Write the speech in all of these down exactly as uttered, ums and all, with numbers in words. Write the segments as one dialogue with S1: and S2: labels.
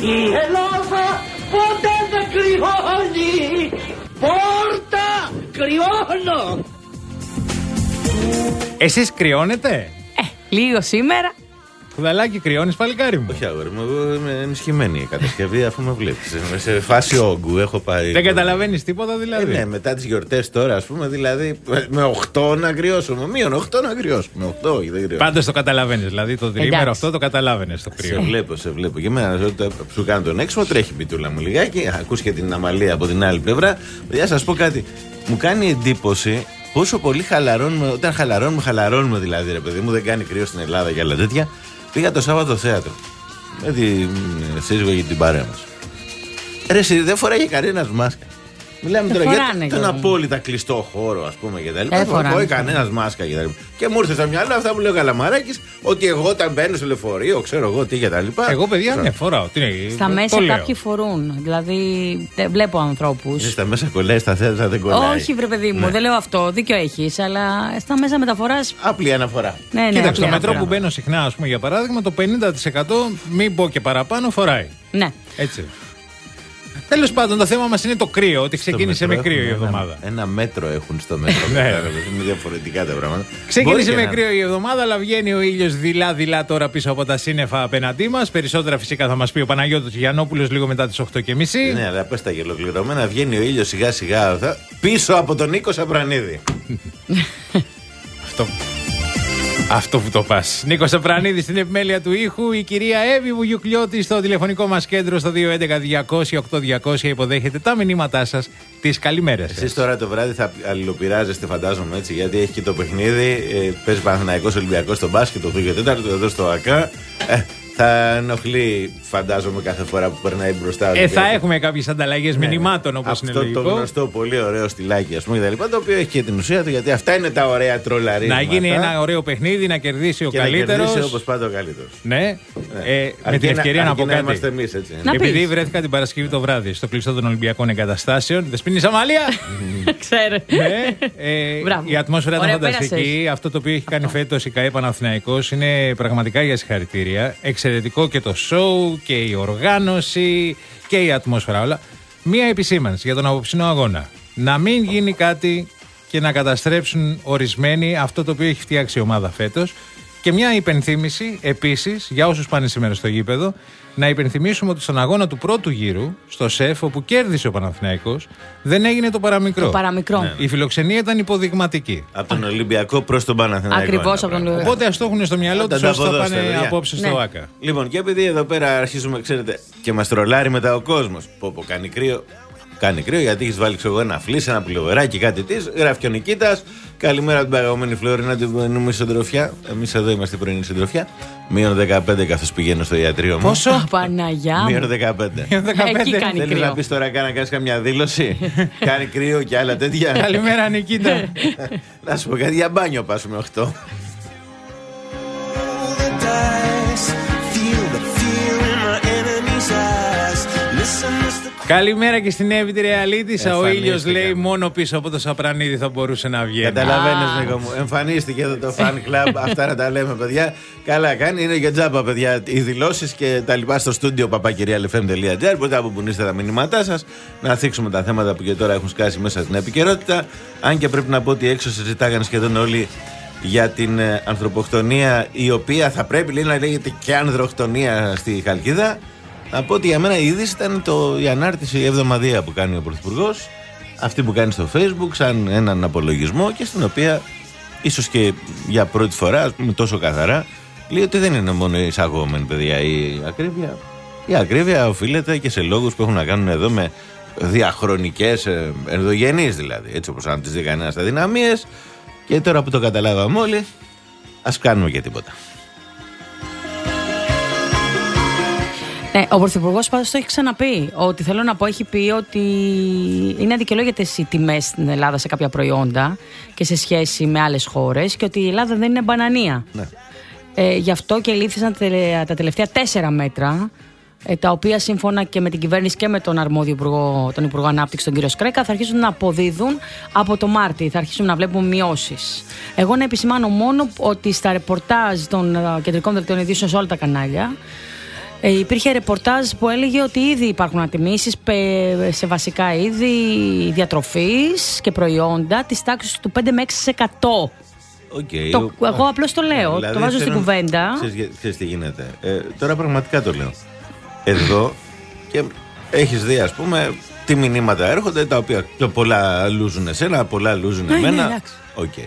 S1: Η Ελλάδα ποτέ δεν κρυώνει. Πόρτα, κρυώνω.
S2: Εσείς κρυώνετε?
S3: Ε, λίγο σήμερα.
S2: Κουδαλάκι, κρυώνεις, παλικάρι μου?
S4: Όχι, αγόρι μου, εγώ είμαι ενισχυμένη η κατασκευή, αφού με βλέπεις. Είμαι σε φάση όγκου, έχω πάει.
S2: Δεν καταλαβαίνεις τίποτα δηλαδή?
S4: Ε, ναι, μετά τις γιορτές τώρα, ας πούμε, δηλαδή με οκτώ να κρυώσουμε. Μείον οκτώ να κρυώσουμε. οκτώ, όχι, δεν κρυώσουμε.
S2: Πάντως το καταλαβαίνεις, δηλαδή το διήμερο αυτό το καταλάβαινες το κρύο.
S4: Σε βλέπω, σε βλέπω. Και εμένα σου κάνω τον έξω, τρέχει η πιτούλα μου λιγάκι. Ακούς και την αμαλία από την άλλη πλευρά. Για σας πω κάτι. Μου κάνει εντύπωση πόσο πολύ χαλαρώνουμε. Όταν χαλαρώνουμε, χαλαρώνουμε δηλαδή, ρε παιδί μου, δεν κάνει κρύο στην Ελλάδα και άλλα τέτοια. Πήγα το Σάββατο θέατρο με τη σύζυγο για την παρέα μας. Ρε εσύ, δεν φοράει κανένας μάσκα. Μιλάμε τώρα για τον απόλυτα κλειστό χώρο, ας πούμε, και τα λοιπά. Δεν φοράει κανένας μάσκα και τα λοιπά. Και μου ήρθε στο μυαλό αυτά που λέει ο Καλαμαράκης, ότι εγώ όταν μπαίνω στο λεωφορείο, ξέρω εγώ τι και τα λοιπά.
S2: Εγώ, παιδιά, ναι, φοράω. Τι είναι,
S3: στα μέσα κάποιοι φορούν. Δηλαδή, βλέπω ανθρώπους.
S4: Στα μέσα κολλάει, στα θέατρα δεν κολλάει.
S3: Όχι, βρε παιδί μου, ναι. Δεν λέω αυτό. Δίκιο έχεις, αλλά στα μέσα μεταφοράς.
S4: Απλή αναφορά.
S3: Ναι, ναι,
S2: κοίταξε, στο μετρό που μπαίνω συχνά, ας πούμε, για παράδειγμα, το πενήντα τοις εκατό, μην πω και παραπάνω, φοράει.
S3: Ναι.
S2: Έτσι. Τέλος πάντων, το θέμα μας είναι το κρύο, ότι ξεκίνησε με κρύο η εβδομάδα.
S4: Ένα, ένα μέτρο έχουν στο μέτρο. Είναι διαφορετικά τα πράγματα.
S2: Ξεκίνησε με να... κρύο η εβδομάδα, αλλά βγαίνει ο ήλιος δειλά-δειλά τώρα πίσω από τα σύννεφα απέναντί μας. Περισσότερα φυσικά θα μας πει ο Παναγιώτος Γιαννόπουλος λίγο μετά τις οκτώ και μισή.
S4: Ναι, αλλά πες τα γελοκληρωμένα, βγαίνει ο ήλιος σιγά-σιγά πίσω από τον Νίκο Σαπρανίδη.
S2: Αυτό. Αυτό που το πας. Νίκος Σαπρανίδης στην επιμέλεια του ήχου. Η κυρία Εύη Βουγιουκλιώτη στο τηλεφωνικό μας κέντρο στο δύο έντεκα διακόσια οκτώ διακόσια υποδέχεται τα μηνύματά σας. Τις καλημέρες σας.
S4: Εσείς τώρα το βράδυ θα αλληλοπειράζεστε, φαντάζομαι έτσι, γιατί έχει και το παιχνίδι. Ε, παίζει Παναθηναϊκός Ολυμπιακός στο μπάσκετ το δύο και τέταρτο εδώ στο ΑΚΑ. Ε, θα ενοχλεί, φαντάζομαι, κάθε φορά που περνάει μπροστά.
S2: Ε, θα έχουμε κάποιες ανταλλαγές ναι, μηνυμάτων, όπως είναι λογικό.
S4: Αυτό το γνωστό πολύ ωραίο στυλάκι, ας πούμε, και τα λοιπά, το οποίο έχει και την ουσία του, γιατί αυτά είναι τα ωραία τρολαρίσματα.
S2: Να γίνει ένα ωραίο παιχνίδι, να κερδίσει ο
S4: και
S2: καλύτερος.
S4: Να κερδίσει όπως πάντα ο καλύτερος.
S2: Ναι. ναι. Ε, με την ευκαιρία να, να πω κάτι.
S4: Είμαστε εμείς, έτσι.
S2: Επειδή βρέθηκα την Παρασκευή το βράδυ στο κλειστό των Ολυμπιακών Εγκαταστάσεων. Δεσποινή Αμάλια!
S3: Ξέρω.
S2: Η ατμόσφαιρα ήταν φανταστική. Αυτό το οποίο έχει κάνει φέτος η ΚΑΕ Παναθηναϊκός είναι πραγματικά για συγχαρητήρια. Εξαιρετικό και το show και η οργάνωση και η ατμόσφαιρα, όλα. Μία επισήμανση για τον απόψινό αγώνα. Να μην γίνει κάτι και να καταστρέψουν ορισμένοι αυτό το οποίο έχει φτιάξει η ομάδα φέτος. Και μια υπενθύμηση επίσης για όσους πάνε σήμερα στο γήπεδο, να υπενθυμίσουμε ότι στον αγώνα του πρώτου γύρου, στο ΣΕΦ, όπου κέρδισε ο Παναθηναϊκός, δεν έγινε το παραμικρό.
S3: Το παραμικρό.
S2: Ναι. Η φιλοξενία ήταν υποδειγματική.
S4: Από τον Ολυμπιακό προς τον Παναθηναϊκό.
S3: Ακριβώς από τον Ολυμπιακό.
S2: Οπότε ας το έχουν στο μυαλό τους όσοι θα πάνε απόψε
S3: ναι.
S2: στο ΆΚΑ.
S4: Λοιπόν, και επειδή εδώ πέρα αρχίζουμε, ξέρετε, και μας τρολάρει μετά ο κόσμος. Πω, πω, κάνει κρύο. Κάνει κρύο γιατί έχει βάλει ξέρω, ένα φλίσ, ένα πλοβεράκι, κάτι τη. Γράφει και ο Νικήτας. Καλημέρα από την παγωμένη Φλόρινα, την πρωινή συντροφιά. Εμείς εδώ είμαστε πρωινή συντροφιά. Μείον δεκαπέντε καθώς πηγαίνω στο ιατρείο μου.
S2: Πόσο?
S3: Παναγιά.
S4: Μείον δεκαπέντε.
S3: Θέλεις
S4: να πεις τώρα να κάνεις καμιά δήλωση? Κάνει κρύο και άλλα τέτοια.
S2: Καλημέρα, Νικήτα.
S4: Να σου πω κάτι, για μπάνιο πάσουμε οκτώ.
S2: Καλημέρα και στην Εύη τη Ρεαλίτισσα. Ο ήλιος λέει μόνο πίσω από το Σαπρανίδη θα μπορούσε να βγει.
S4: Καταλαβαίνεις, Νίκο μου. Εμφανίστηκε εδώ το fan club. Αυτά να τα λέμε, παιδιά. Καλά κάνει. Είναι για τζάμπα, παιδιά. Οι δηλώσεις και τα λοιπά στο στούντιο παπακυριαλεφm τελεία τζι άρ. Μπορείτε να αποπουνήσετε τα μηνύματά σας, να θίξουμε τα θέματα που και τώρα έχουν σκάσει μέσα στην επικαιρότητα. Αν και πρέπει να πω ότι έξω συζητάγανε σχεδόν όλοι για την ανθρωποκτονία, η οποία θα πρέπει λέει, να λέγεται και ανδροκτονία στη Χαλκίδα. Να πω ότι για μένα η είδηση ήταν το, η ανάρτηση η εβδομαδία που κάνει ο Πρωθυπουργός, αυτή που κάνει στο Facebook, σαν έναν απολογισμό και στην οποία ίσως και για πρώτη φορά, ας πούμε τόσο καθαρά, λέει ότι δεν είναι μόνο εισαγόμενη παιδιά η ακρίβεια. Η ακρίβεια οφείλεται και σε λόγους που έχουν να κάνουν εδώ με διαχρονικές ενδογενείς δηλαδή, έτσι όπως αν τις δει κανένας αδυναμίες. Και τώρα που το καταλάβαμε όλοι, ας κάνουμε και τίποτα.
S3: Ναι, ο Πρωθυπουργός πάντως το έχει ξαναπεί. Ότι θέλω να πω, έχει πει ότι είναι αδικαιολόγητες οι τιμές στην Ελλάδα σε κάποια προϊόντα και σε σχέση με άλλες χώρες και ότι η Ελλάδα δεν είναι μπανανία. Ναι. Ε, γι' αυτό και λήφθησαν τα τελευταία τέσσερα μέτρα, ε, τα οποία σύμφωνα και με την κυβέρνηση και με τον αρμόδιο υπουργό, τον Υπουργό Ανάπτυξη, τον κύριο Σκρέκα, θα αρχίσουν να αποδίδουν από το Μάρτι. Θα αρχίσουν να βλέπουμε μειώσεις. Εγώ να επισημάνω μόνο ότι στα ρεπορτάζ των κεντρικών δελτίων ειδήσεων σε όλα τα κανάλια, Ε, υπήρχε ρεπορτάζ που έλεγε ότι ήδη υπάρχουν ανατιμήσεις σε βασικά είδη διατροφής και προϊόντα της τάξης του πέντε με έξι τοις εκατό.
S4: Okay.
S3: Το, εγώ απλώς το λέω, δηλαδή, το βάζω στην κουβέντα.
S4: Ξέρεις τι γίνεται. Ε, τώρα πραγματικά το λέω. Εδώ και έχεις δει, ας πούμε, τι μηνύματα έρχονται, τα οποία πιο πολλά λούζουν εσένα, πολλά λούζουν εμένα. Ναι, okay.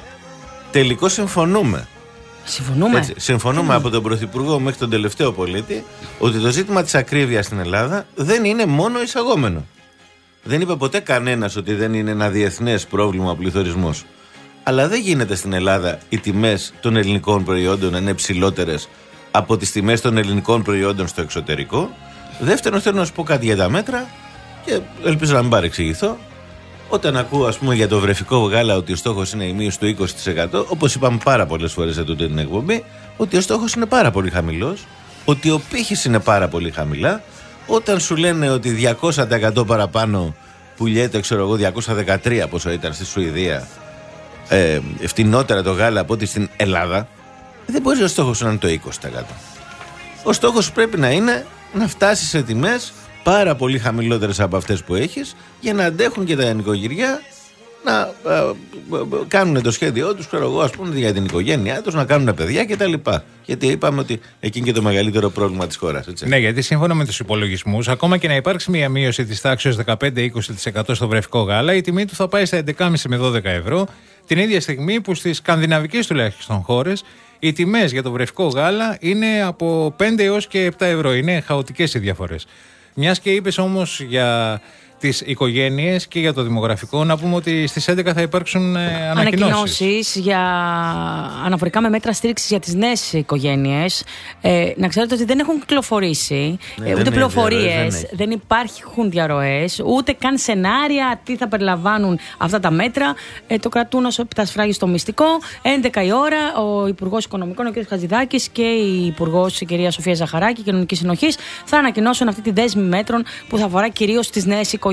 S4: Τελικώς συμφωνούμε.
S3: Συμφωνούμε.
S4: Έτσι, συμφωνούμε από τον Πρωθυπουργό μέχρι τον τελευταίο πολίτη ότι το ζήτημα της ακρίβειας στην Ελλάδα δεν είναι μόνο εισαγόμενο. Δεν είπε ποτέ κανένας ότι δεν είναι ένα διεθνές πρόβλημα ο πληθωρισμός. Αλλά δεν γίνεται στην Ελλάδα οι τιμές των ελληνικών προϊόντων να είναι ψηλότερες από τις τιμές των ελληνικών προϊόντων στο εξωτερικό. Δεύτερον, θέλω να σου πω κάτι για τα μέτρα και ελπίζω να μην παρεξηγηθώ. Όταν ακούω, ας πούμε, για το βρεφικό γάλα ότι ο στόχος είναι η μείωση του είκοσι τοις εκατό, όπως είπαμε πάρα πολλές φορές σε τούτη την εκπομπή, ότι ο στόχος είναι πάρα πολύ χαμηλός, ότι ο πύχης είναι πάρα πολύ χαμηλά. Όταν σου λένε ότι διακόσια τοις εκατό παραπάνω πουλιέται, ξέρω εγώ, διακόσια δεκατρία πόσο ήταν στη Σουηδία, ε, φτηνότερα το γάλα από ό,τι στην Ελλάδα, δεν μπορεί ο στόχος να είναι το είκοσι τοις εκατό. Ο στόχος πρέπει να είναι να φτάσει σε τιμές πάρα πολύ χαμηλότερες από αυτές που έχεις, για να αντέχουν και τα νοικοκυριά να α, α, α, κάνουν το σχέδιό τους, ξέρω εγώ, ας πούμε, για την οικογένειά τους, να κάνουν παιδιά κτλ. Γιατί είπαμε ότι εκεί είναι και το μεγαλύτερο πρόβλημα της χώρας. Έτσι.
S2: Ναι, γιατί σύμφωνα με τους υπολογισμούς, ακόμα και να υπάρξει μια μείωση της τάξης δεκαπέντε με είκοσι τοις εκατό στο βρεφικό γάλα, η τιμή του θα πάει στα έντεκα κόμμα πέντε με δώδεκα ευρώ, την ίδια στιγμή που στις σκανδιναβικές τουλάχιστον χώρες οι τιμές για το βρεφικό γάλα είναι από πέντε έως και επτά ευρώ. Είναι χαοτικές οι διαφορές. Μιας και είπες όμως για τις οικογένειες και για το δημογραφικό, να πούμε ότι στις έντεκα θα υπάρξουν ε, ανακοινώσεις.
S3: Ανακοινώσεις για αναφορικά με μέτρα στήριξης για τις νέες οικογένειες. Ε, να ξέρετε ότι δεν έχουν κυκλοφορήσει ναι, ε, ούτε πληροφορίες, δεν, δεν υπάρχουν διαρροές, ούτε καν σενάρια τι θα περιλαμβάνουν αυτά τα μέτρα. Ε, το κρατούν όσο πτασφράγει στο μυστικό. έντεκα η ώρα, ο Υπουργός Οικονομικών, ο κ. Χατζηδάκης, και η Υπουργός, η κυρία Σοφία Ζαχαράκη, Κοινωνικής Συνοχής, θα ανακοινώσουν αυτή τη δέσμη μέτρων που θα αφορά κυρίως τις νέες οικογένειες.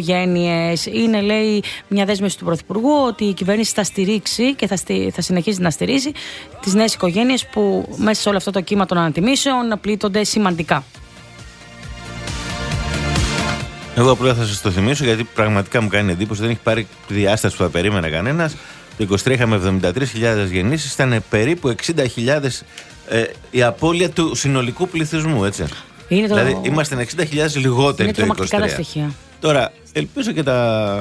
S3: Είναι, λέει, μια δέσμευση του Πρωθυπουργού ότι η κυβέρνηση θα στηρίξει και θα, στι, θα συνεχίσει να στηρίζει τις νέες οικογένειες που μέσα σε όλο αυτό το κύμα των ανατιμήσεων πλήττονται σημαντικά.
S4: Εγώ απλά θα σας το θυμίσω, γιατί πραγματικά μου κάνει εντύπωση, δεν έχει πάρει τη διάσταση που θα περίμενε κανένας. Το είκοσι τρία είχαμε εβδομήντα τρεις χιλιάδες γεννήσεις, ήταν περίπου εξήντα χιλιάδες ε, η απώλεια του συνολικού πληθυσμού, έτσι.
S3: Είναι το...
S4: Δηλαδή είμαστε εξήντα χιλιάδες λιγότεροι το είκοσι τρία.
S3: Τα στοιχεία.
S4: Τώρα, ελπίζω και τα,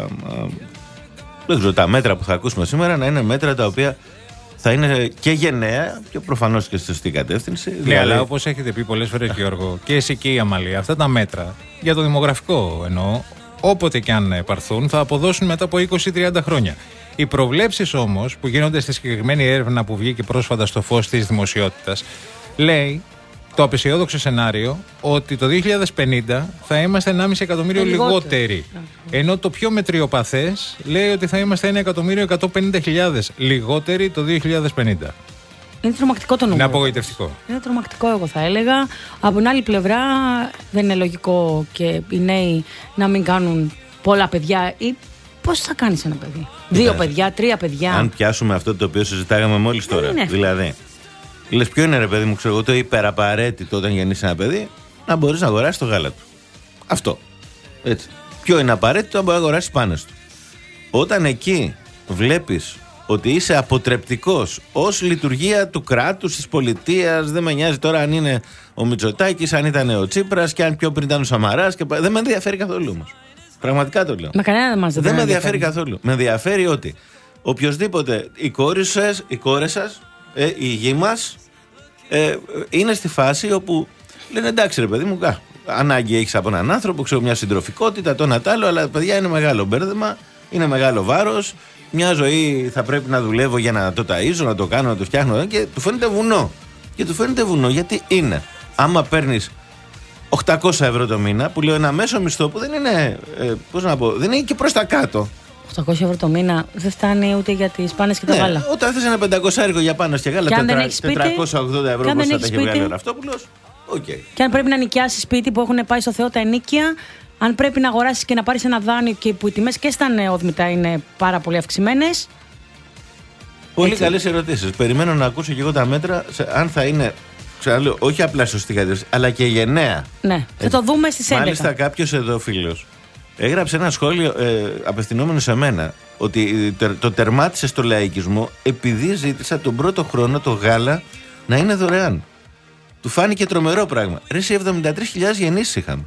S4: δεν ξέρω, τα μέτρα που θα ακούσουμε σήμερα να είναι μέτρα τα οποία θα είναι και γενναία και προφανώς και στη σωστή κατεύθυνση.
S2: Ναι,
S4: δηλαδή...
S2: αλλά όπως έχετε πει πολλές φορές, Γιώργο, και εσύ και η Αμαλία, αυτά τα μέτρα για το δημογραφικό εννοώ, όποτε και αν πάρθουν, θα αποδώσουν μετά από είκοσι με τριάντα χρόνια. Οι προβλέψεις όμως που γίνονται στη συγκεκριμένη έρευνα που βγήκε πρόσφατα στο φως της δημοσιότητας, λέει το απεσιόδοξο σενάριο ότι το δύο χιλιάδες πενήντα θα είμαστε ενάμιση εκατομμύριο λιγότεροι. Ενώ το πιο μετριοπαθές λέει ότι θα είμαστε ένα εκατομμύριο εκατόν πενήντα χιλιάδες λιγότεροι το δύο χιλιάδες πενήντα.
S3: Είναι τρομακτικό το νούμερο.
S2: Είναι απογοητευτικό.
S3: Είναι τρομακτικό, εγώ θα έλεγα. Από την άλλη πλευρά, δεν είναι λογικό και οι νέοι να μην κάνουν πολλά παιδιά. Ή πώς θα κάνεις ένα παιδί? Δύο Κοιτάς, παιδιά, τρία παιδιά.
S4: Αν πιάσουμε αυτό το οποίο συζητάγαμε μόλις τώρα. Δηλαδή, λες, ποιο είναι, ρε παιδί μου, ξέρω εγώ, το υπεραπαραίτητο όταν γεννήσει ένα παιδί? Να μπορείς να αγοράσεις το γάλα του. Αυτό. Έτσι. Ποιο είναι απαραίτητο? Να μπορείς να αγοράσεις πάνες του. Όταν εκεί βλέπεις ότι είσαι αποτρεπτικός ως λειτουργία του κράτους, της πολιτείας, δεν με νοιάζει τώρα αν είναι ο Μητσοτάκης, αν ήταν ο Τσίπρας και αν πιο πριν ήταν ο Σαμαράς, και... δεν με ενδιαφέρει καθόλου όμως. Πραγματικά το λέω.
S3: Μα κανένα δεν μας
S4: δεν με ενδιαφέρει καθόλου. Με ενδιαφέρει ότι οποιοσδήποτε, οι κόρες σας, οι κόρες σας, ε, η γη μας, ε, είναι στη φάση όπου λένε εντάξει, ρε παιδί μου, α, ανάγκη έχεις από έναν άνθρωπο, ξέρω, μια συντροφικότητα, το ένα τ' άλλο, αλλά παιδιά είναι μεγάλο μπέρδεμα, είναι μεγάλο βάρος. Μια ζωή θα πρέπει να δουλεύω για να το ταΐζω, να το κάνω, να το φτιάχνω, και του φαίνεται βουνό. Και του φαίνεται βουνό γιατί είναι. Άμα παίρνεις οκτακόσια ευρώ το μήνα, που λέω ένα μέσο μισθό που δεν είναι, ε, πώς να πω, δεν είναι και προς τα κάτω.
S3: οκτακόσια ευρώ το μήνα δεν φτάνει ούτε για τις πάνες και τα
S4: ναι,
S3: γάλα.
S4: Όταν θες ένα πεντακόσια ευρώ για πάνες και γάλα, τετρακόσια ογδόντα ευρώ πώς θα τα έχει βγάλει ο Ραυτόπουλος. Okay.
S3: Και αν πρέπει να νοικιάσεις σπίτι που έχουν πάει στο Θεό τα ενοίκια, αν πρέπει να αγοράσεις και να πάρεις ένα δάνειο και που οι τιμές και στα νεόδμητα είναι πάρα πολύ αυξημένες.
S4: Πολύ καλές ερωτήσεις. Περιμένω να ακούσω και εγώ τα μέτρα, σε, αν θα είναι ξαναλέω, όχι απλά σωστή κατεύθυνση, αλλά και γενναία.
S3: Ναι, θα το δούμε στις έντεκα.
S4: Μάλιστα, κάποιος εδώ φίλος έγραψε ένα σχόλιο ε, απευθυνόμενο σε μένα ότι το, το τερμάτισε στο λαϊκισμό επειδή ζήτησα τον πρώτο χρόνο το γάλα να είναι δωρεάν. Του φάνηκε τρομερό πράγμα. Ρε, σε εβδομήντα τρεις χιλιάδες γεννήσεις είχαμε.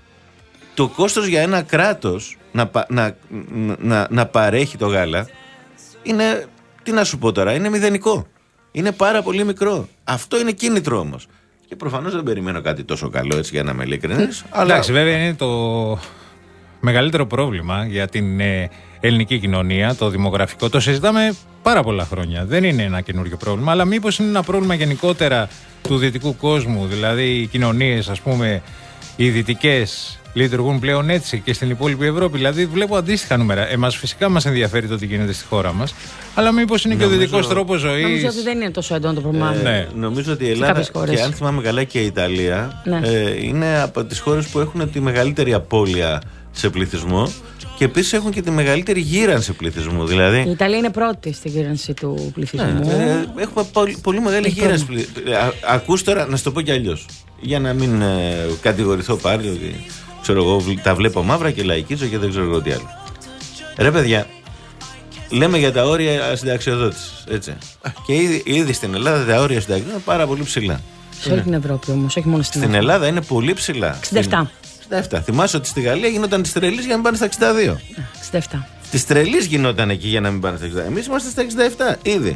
S4: Το κόστος για ένα κράτος να, να, να, να παρέχει το γάλα είναι, τι να σου πω τώρα, είναι μηδενικό. Είναι πάρα πολύ μικρό. Αυτό είναι κίνητρο όμως. Και προφανώς δεν περιμένω κάτι τόσο καλό, έτσι, για να είμαι ειλικρινής. Αλλά...
S2: Εντάξει, βέβαια είναι το μεγαλύτερο πρόβλημα για την ε, ελληνική κοινωνία, το δημογραφικό. Το συζητάμε πάρα πολλά χρόνια. Δεν είναι ένα καινούριο πρόβλημα, αλλά μήπως είναι ένα πρόβλημα γενικότερα του δυτικού κόσμου. Δηλαδή οι κοινωνίες, ας πούμε, οι δυτικές, λειτουργούν πλέον έτσι και στην υπόλοιπη Ευρώπη. Δηλαδή, βλέπω αντίστοιχα νούμερα. Εμάς φυσικά μας ενδιαφέρει το τι γίνεται στη χώρα μας, αλλά μήπως είναι νομίζω, και ο δυτικός τρόπος ζωής.
S3: Νομίζω ότι δεν είναι τόσο έντονο το πρόβλημα.
S4: Ε, ναι. Νομίζω ότι η Ελλάδα, και αν θυμάμαι καλά και η Ιταλία, ναι. ε, είναι από τις χώρες που έχουν τη μεγαλύτερη απώλεια σε πληθυσμό και επίσης έχουν και τη μεγαλύτερη γύρανση πληθυσμού. Δηλαδή...
S3: Η Ιταλία είναι πρώτη στη γύρανση του πληθυσμού.
S4: Ναι, ε, έχουμε πολύ, πολύ μεγάλη Έχει γύρανση. Ακούς τώρα, να σου το πω κι αλλιώς, για να μην ε, κατηγορηθώ πάλι ότι. Ξέρω εγώ, τα βλέπω μαύρα και λαϊκίζω και δεν ξέρω εγώ τι άλλο. Ρε παιδιά, λέμε για τα όρια συνταξιοδότησης, έτσι. Και ήδη, ήδη στην Ελλάδα τα όρια συνταξιοδότησης είναι πάρα πολύ ψηλά.
S3: Σε όλη την Ευρώπη όμως, όχι μόνο στην
S4: Στην Ελλάδα είναι πολύ ψηλά.
S3: εξήντα επτά.
S4: εξήντα επτά. Θυμάσαι ότι στη Γαλλία γινόταν τις τρελής για να μην πάνε στα εξήντα δύο.
S3: εξήντα επτά.
S4: Τις τρελής γινόταν εκεί για να μην πάνε στα εξήντα δύο. Εμείς είμαστε στα εξήντα επτά, ήδη.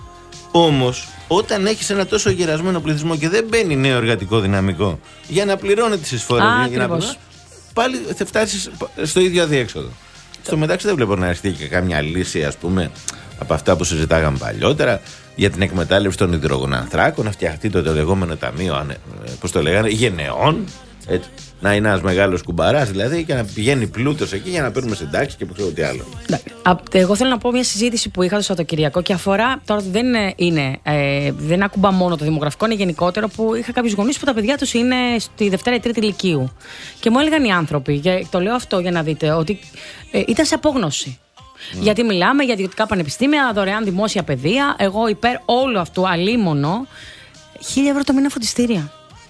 S4: Όμως, όταν έχεις ένα τόσο γερασμένο πληθυσμό και δεν μπαίνει νέο εργατικό δυναμικό για να πληρώνει τις εισφορές, πάλι θα φτάσεις στο ίδιο αδιέξοδο. Στο μεταξύ δεν βλέπω να έρθει και καμιά λύση, ας πούμε, από αυτά που συζητάγαμε παλιότερα για την εκμετάλλευση των υδρογονανθράκων, να φτιαχτεί το, το λεγόμενο ταμείο, πώς το λέγανε, γενεών. Έτσι. Να είναι ένας μεγάλος κουμπαράς δηλαδή και να πηγαίνει πλούτος εκεί για να παίρνουμε συντάξεις και που ξέρω τι άλλο.
S3: Εγώ θέλω να πω μια συζήτηση που είχα το Σαββατοκυριακό και αφορά. Τώρα δεν είναι, ε, δεν ακουμπά μόνο το δημογραφικό, είναι γενικότερο, που είχα κάποιους γονείς που τα παιδιά τους είναι στη Δευτέρα ή Τρίτη Λυκείου. Και μου έλεγαν οι άνθρωποι, και το λέω αυτό για να δείτε, ότι ε, ήταν σε απόγνωση. Mm. Γιατί μιλάμε για ιδιωτικά πανεπιστήμια, δωρεάν δημόσια παιδεία. Εγώ υπέρ όλου αυτού, αλίμονο, χίλια ευρώ το μήνα φροντιστήρια.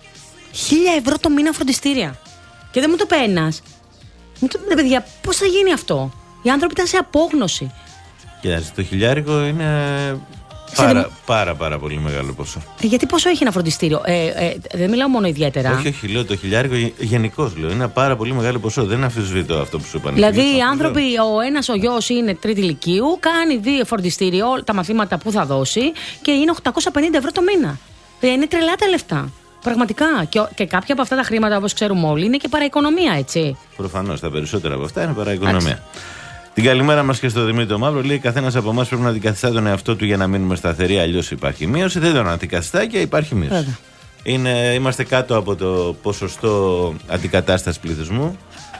S3: Χίλια ευρώ το μήνα φροντιστήρια. Και δεν μου το πει ένας. Μου το πει, παιδιά, πώς θα γίνει αυτό. Οι άνθρωποι ήταν σε απόγνωση.
S4: Κοιτάξτε, το χιλιάρικο είναι πάρα, δημο... πάρα, πάρα πολύ μεγάλο ποσό.
S3: Ε, γιατί πόσο έχει ένα φροντιστήριο. Ε, ε, δεν μιλάω μόνο ιδιαίτερα.
S4: Όχι, όχι, λέω το χιλιάρικο γενικώς λέω. Είναι ένα πάρα πολύ μεγάλο ποσό. Δεν αμφισβητώ αυτό που σου είπα.
S3: Δηλαδή, οι άνθρωποι, ο ένας ο γιος είναι τρίτη λυκείου, κάνει δύο φροντιστήριο, τα μαθήματα που θα δώσει και είναι οκτακόσια πενήντα ευρώ το μήνα. Ε, είναι τρελά τα λεφτά. Πραγματικά. Και, και κάποια από αυτά τα χρήματα, όπως ξέρουμε όλοι, είναι και παραοικονομία, έτσι.
S4: Προφανώς. Τα περισσότερα από αυτά είναι παραοικονομία. Την καλημέρα μας και στο Δημήτρη Μαύρο. Λέει: καθένας από εμάς πρέπει να αντικαθιστά τον εαυτό του για να μείνουμε σταθεροί. Αλλιώς υπάρχει μείωση. Δεν τον αντικαθιστά και υπάρχει μείωση. Είναι, είμαστε κάτω από το ποσοστό αντικατάστασης πληθυσμού.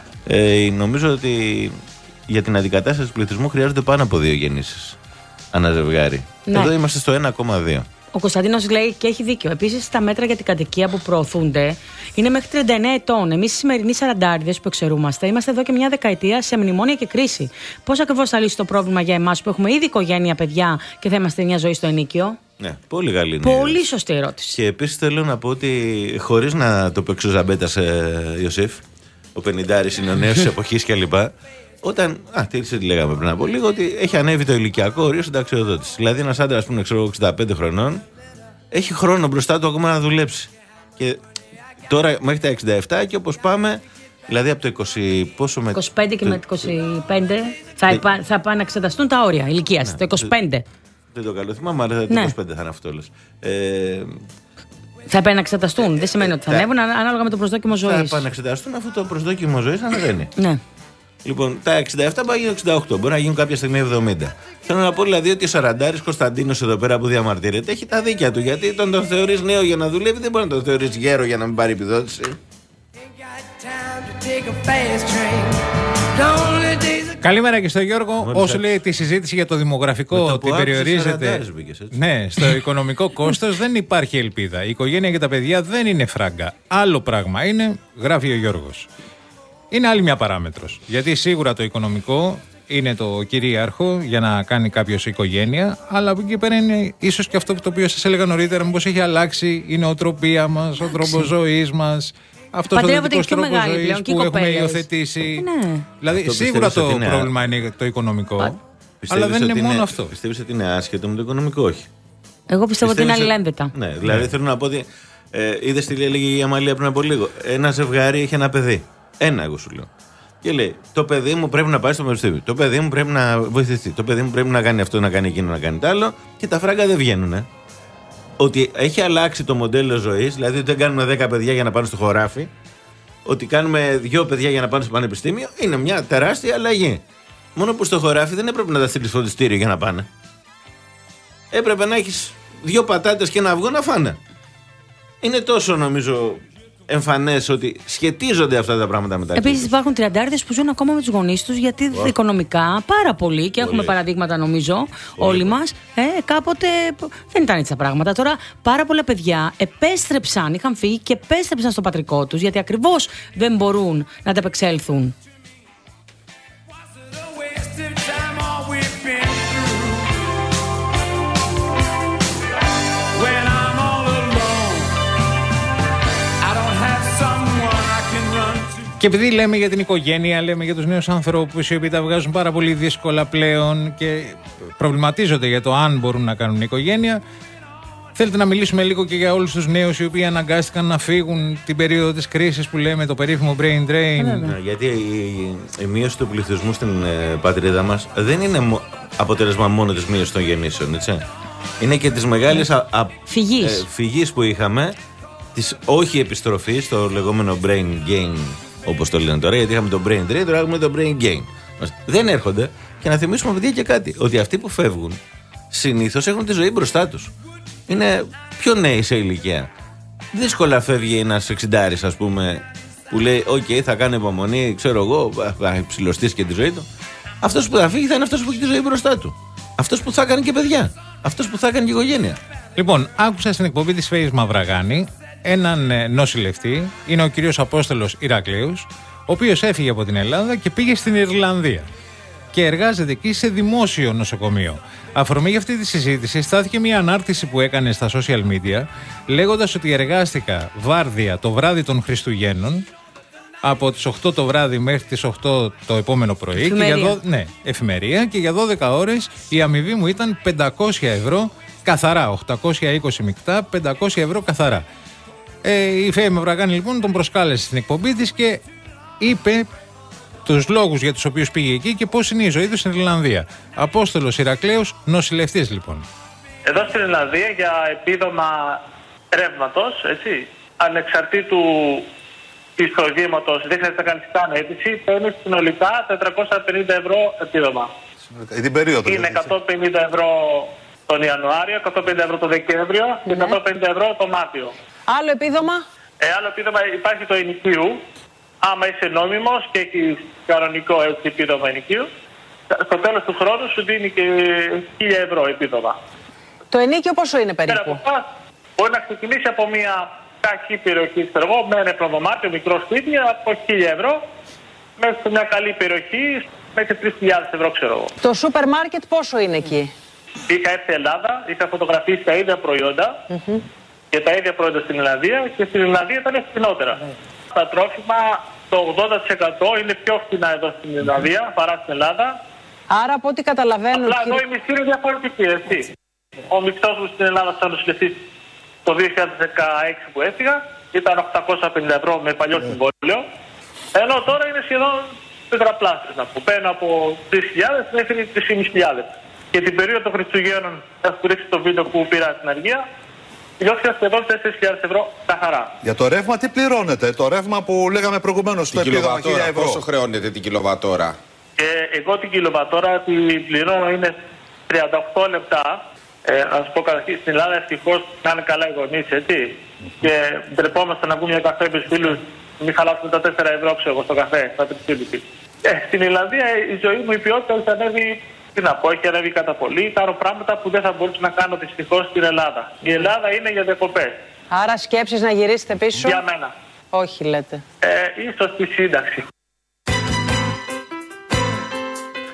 S4: Ε, νομίζω ότι για την αντικατάσταση πληθυσμού χρειάζονται πάνω από δύο γεννήσεις ανά ζευγάρι. Ναι. Εδώ είμαστε στο ένα κόμμα δύο.
S3: Ο Κωνσταντίνος λέει και έχει δίκιο. Επίσης, τα μέτρα για την κατοικία που προωθούνται είναι μέχρι τριάντα εννέα ετών. Εμείς οι σημερινοί σαραντάριδες που εξαιρούμαστε, είμαστε εδώ και μια δεκαετία σε μνημόνια και κρίση. Πώς ακριβώς θα λύσει το πρόβλημα για εμάς που έχουμε ήδη οικογένεια, παιδιά και θα είμαστε μια ζωή στο ενίκιο?
S4: Ναι, πολύ καλή είναι.
S3: Πολύ σωστή ερώτηση.
S4: Και επίσης θέλω να πω ότι χωρίς να το παίξω ζαμπέτα σε Ιωσήφ, ο πενηντάρης είναι ο νέος της εποχής κλπ. Όταν, α, τι λέγαμε πριν από λίγο, ότι έχει ανέβει το ηλικιακό όριο συνταξιοδότηση. Δηλαδή, ένας άντρας που είναι ξέρω, εξήντα πέντε χρονών έχει χρόνο μπροστά του ακόμα να δουλέψει. Και τώρα μέχρι τα εξήντα επτά και όπως πάμε, δηλαδή από το είκοσι πόσο με.
S3: είκοσι πέντε και το... με το είκοσι πέντε θα, υπά... θα επαναξεταστούν τα όρια ηλικίας. Ναι, το είκοσι πέντε.
S4: Δεν το καλό θυμάμαι, αλλά το ναι. είκοσι πέντε θα είναι αυτό. Ε...
S3: Θα επαναξεταστούν. Δεν σημαίνει ότι θα ανέβουν ανάλογα με το προσδόκιμο ζωής.
S4: Θα επαναξεταστούν αφού το προσδόκιμο ζωής ανεβαίνει.
S3: Ναι.
S4: Λοιπόν, τα εξήντα επτά πάει για εξήντα οκτώ. Μπορεί να γίνουν κάποια στιγμή εβδομήντα. Θέλω να πω δηλαδή ότι ο σαραντάρης Κωνσταντίνος εδώ πέρα που διαμαρτύρεται έχει τα δίκια του. Γιατί τον τον θεωρείς νέο για να δουλεύει, δεν μπορεί να τον θεωρείς γέρο για να μην πάρει επιδότηση.
S2: Καλημέρα και στον Γιώργο. Μόλις όσο λέει τη συζήτηση για το δημογραφικό ότι περιορίζεται. Ναι, στο οικονομικό κόστος δεν υπάρχει ελπίδα. Η οικογένεια και τα παιδιά δεν είναι φράγκα. Άλλο πράγμα είναι, γράφει ο Γιώργος. Είναι άλλη μια παράμετρος. Γιατί σίγουρα το οικονομικό είναι το κυρίαρχο για να κάνει κάποιος οικογένεια, αλλά από εκεί και πέρα είναι ίσως και αυτό το οποίο σας έλεγα νωρίτερα, μήπως έχει αλλάξει η νοοτροπία μας, ο τρόπος ζωής μας. Αυτός ο δυτικός τρόπος ζωής που έχουμε υιοθετήσει. Ναι. Δηλαδή, αυτό σίγουρα το είναι πρόβλημα είναι το οικονομικό. Α, αλλά δεν είναι μόνο είναι, αυτό.
S4: Πιστεύεις ότι είναι άσχετο με το οικονομικό, όχι?
S3: Εγώ πιστεύω ότι είναι αλληλένδετα.
S4: Ναι, δηλαδή ναι. Θέλω να πω ότι. Ε, είδες τι έλεγε η Αμαλία πριν από λίγο? Ένα ζευγάρι έχει ένα παιδί. Ένα, εγώ σου λέω. Και λέει: το παιδί μου πρέπει να πάει στο πανεπιστήμιο. Το παιδί μου πρέπει να βοηθηθεί. Το παιδί μου πρέπει να κάνει αυτό, να κάνει εκείνο, να κάνει τ' άλλο. Και τα φράγκα δεν βγαίνουν. Ε. Ότι έχει αλλάξει το μοντέλο ζωής, δηλαδή ότι δεν κάνουμε δέκα παιδιά για να πάνε στο χωράφι, ότι κάνουμε δύο παιδιά για να πάνε στο πανεπιστήμιο, είναι μια τεράστια αλλαγή. Μόνο που στο χωράφι δεν έπρεπε να τα στείλεις φροντιστήριο για να πάνε. Έπρεπε να έχεις δύο πατάτες και ένα αυγό να φάνε. Είναι τόσο, νομίζω, εμφανές ότι σχετίζονται αυτά τα πράγματα μεταξύ τους.
S3: Επίσης υπάρχουν τριαντάριδες που ζουν ακόμα με τους γονείς τους, γιατί oh. οικονομικά πάρα πολύ, και πολύ. Έχουμε παραδείγματα νομίζω πολύ. Όλοι μας, ε, κάποτε δεν ήταν έτσι τα πράγματα. Τώρα πάρα πολλά παιδιά επέστρεψαν, είχαν φύγει και επέστρεψαν στο πατρικό τους, γιατί ακριβώς δεν μπορούν να ανταπεξέλθουν.
S2: Και επειδή λέμε για την οικογένεια, λέμε για τους νέους ανθρώπους οι οποίοι τα βγάζουν πάρα πολύ δύσκολα πλέον και προβληματίζονται για το αν μπορούν να κάνουν οικογένεια, θέλετε να μιλήσουμε λίγο και για όλους τους νέους οι οποίοι αναγκάστηκαν να φύγουν την περίοδο της κρίσης που λέμε, το περίφημο brain drain?
S4: Ναι, γιατί η, η μείωση του πληθυσμού στην ε, πατρίδα μας δεν είναι μο, αποτέλεσμα μόνο της μείωσης των γεννήσεων, έτσι. Είναι και της μεγάλης α, α,
S3: φυγής.
S4: Ε, φυγής που είχαμε, της όχι επιστροφής, στο λεγόμενο brain gain, όπως το λένε τώρα, γιατί είχαμε το brain drain, τώρα έχουμε το brain gain. Δεν έρχονται. Και να θυμίσουμε, παιδιά, και κάτι, ότι αυτοί που φεύγουν συνήθως έχουν τη ζωή μπροστά τους. Είναι πιο νέοι σε ηλικία. Δύσκολα φεύγει ένας εξιντάρης, ας πούμε, που λέει: οκ, okay, θα κάνει υπομονή, ξέρω εγώ, θα ψηλωστήσει και τη ζωή του. Αυτός που θα φύγει θα είναι αυτός που έχει τη ζωή μπροστά του. Αυτός που θα κάνει και παιδιά. Αυτός που θα κάνει και οικογένεια.
S2: Λοιπόν, άκουσα στην εκπομπή της Φέης Μαυραγάνη έναν νοσηλευτή, είναι ο κύριος Απόστολος Ηρακλέους, ο οποίος έφυγε από την Ελλάδα και πήγε στην Ιρλανδία και εργάζεται εκεί σε δημόσιο νοσοκομείο. Αφορμή για αυτή τη συζήτηση στάθηκε μια ανάρτηση που έκανε στα social media, λέγοντας ότι εργάστηκα βάρδια το βράδυ των Χριστουγέννων από τις οκτώ το βράδυ μέχρι τις οκτώ το επόμενο πρωί.
S3: Εφημερία.
S2: Και για δω... Ναι, εφημερία, και για δώδεκα ώρες η αμοιβή μου ήταν πεντακόσια ευρώ καθαρά, οκτακόσια είκοσι μεικτά, πεντακόσια ευρώ καθαρά. Ε, η Φέη Μαυραγάνη λοιπόν τον προσκάλεσε στην εκπομπή της και είπε τους λόγους για τους οποίους πήγε εκεί και πώς είναι η ζωή του στην Ιρλανδία. Απόστολος Ηρακλέους, νοσηλευτής λοιπόν.
S5: Εδώ στην Ιρλανδία για επίδομα ρεύματος, έτσι, ανεξαρτήτου εισοδήματος, δεν χρειάζεται να κάνεις καν αίτηση, παίρνεις συνολικά τετρακόσια πενήντα ευρώ επίδομα.
S6: Την περίοδο.
S5: Είναι εκατόν πενήντα ευρώ τον Ιανουάριο, εκατόν πενήντα ευρώ τον Δεκέμβριο και ναι. εκατόν πενήντα ευρώ τον Μάρτιο.
S7: Άλλο επίδομα?
S5: Ε, άλλο επίδομα υπάρχει το ενοικίου. Άμα είσαι νόμιμος και έχεις κανονικό έτσι, επίδομα ενοικίου, στο τέλος του χρόνου σου δίνει και χίλια ευρώ επίδομα.
S7: Το ενίκιο πόσο είναι περίπου?
S5: Πέρα από αυτά, μπορεί να ξεκινήσει από μια κακή περιοχή, εγώ, με ένα προδωμάτιο, μικρό σπίτι, από χίλια ευρώ, μέχρι σε μια καλή περιοχή, μέχρι τρεις χιλιάδες ευρώ, ξέρω εγώ.
S7: Το σούπερ μάρκετ πόσο είναι εκεί?
S5: Είχα έρθει Ελλάδα, είχα φωτογραφίσει τα ίδια προϊόντα mm-hmm. και τα ίδια προϊόντα στην Ιρλανδία, και στην Ιρλανδία ήταν φθηνότερα. Mm. Τα τρόφιμα το ογδόντα τοις εκατό είναι πιο φθηνά εδώ στην Ιρλανδία παρά στην Ελλάδα.
S7: Άρα από ό,τι καταλαβαίνω.
S5: Απλά εδώ η μισθή είναι διαφορετική, έτσι. Ο μισθός μου στην Ελλάδα σαν νοσηλευτής το δύο χιλιάδες δεκαέξι που έφυγα ήταν οκτακόσια πενήντα ευρώ με παλιό συμβόλαιο. Ενώ τώρα είναι σχεδόν τετραπλάσιο, να πω. Παίρνω από τρεις χιλιάδες μέχρι τρεις χιλιάδες πεντακόσια. Και την περίοδο των Χριστουγέννων, έχω ρίξει το βίντεο που πήρα στην Αργία, πληρώθηκα σχεδόν τέσσερις χιλιάδες ευρώ καθαρά.
S6: Για το ρεύμα τι πληρώνετε? Το ρεύμα που λέγαμε προηγουμένως, το επίδομα χίλια ευρώ.
S8: Πόσο χρεώνετε την κιλοβατόρα?
S5: Και εγώ την κιλοβατόρα την πληρώνω είναι τριάντα οκτώ λεπτά. Ε, να σου πω καταρχήν, στην Ελλάδα ευτυχώς να είναι καλά οι γονείς, έτσι. Mm-hmm. Και ντρεπόμαστε να βγούμε για καφέ με τους φίλους, μην χαλάσουμε τα τέσσερα ευρώ, ξέρω εγώ, στο καφέ, στα τριψίλιπτη. Ε, στην Ιρλανδία η ζωή μου, η ποιότητα έχει ανέβει, τι να πω, έχει ανέβει κατά πολύ. Ήταν πράγματα που δεν θα μπορούσα να κάνω δυστυχώς στην Ελλάδα. Η Ελλάδα είναι για διακοπές.
S7: Άρα σκέψεις να γυρίσετε πίσω?
S5: Για μένα.
S7: Όχι, λέτε.
S5: Ε, ίσως στη σύνταξη.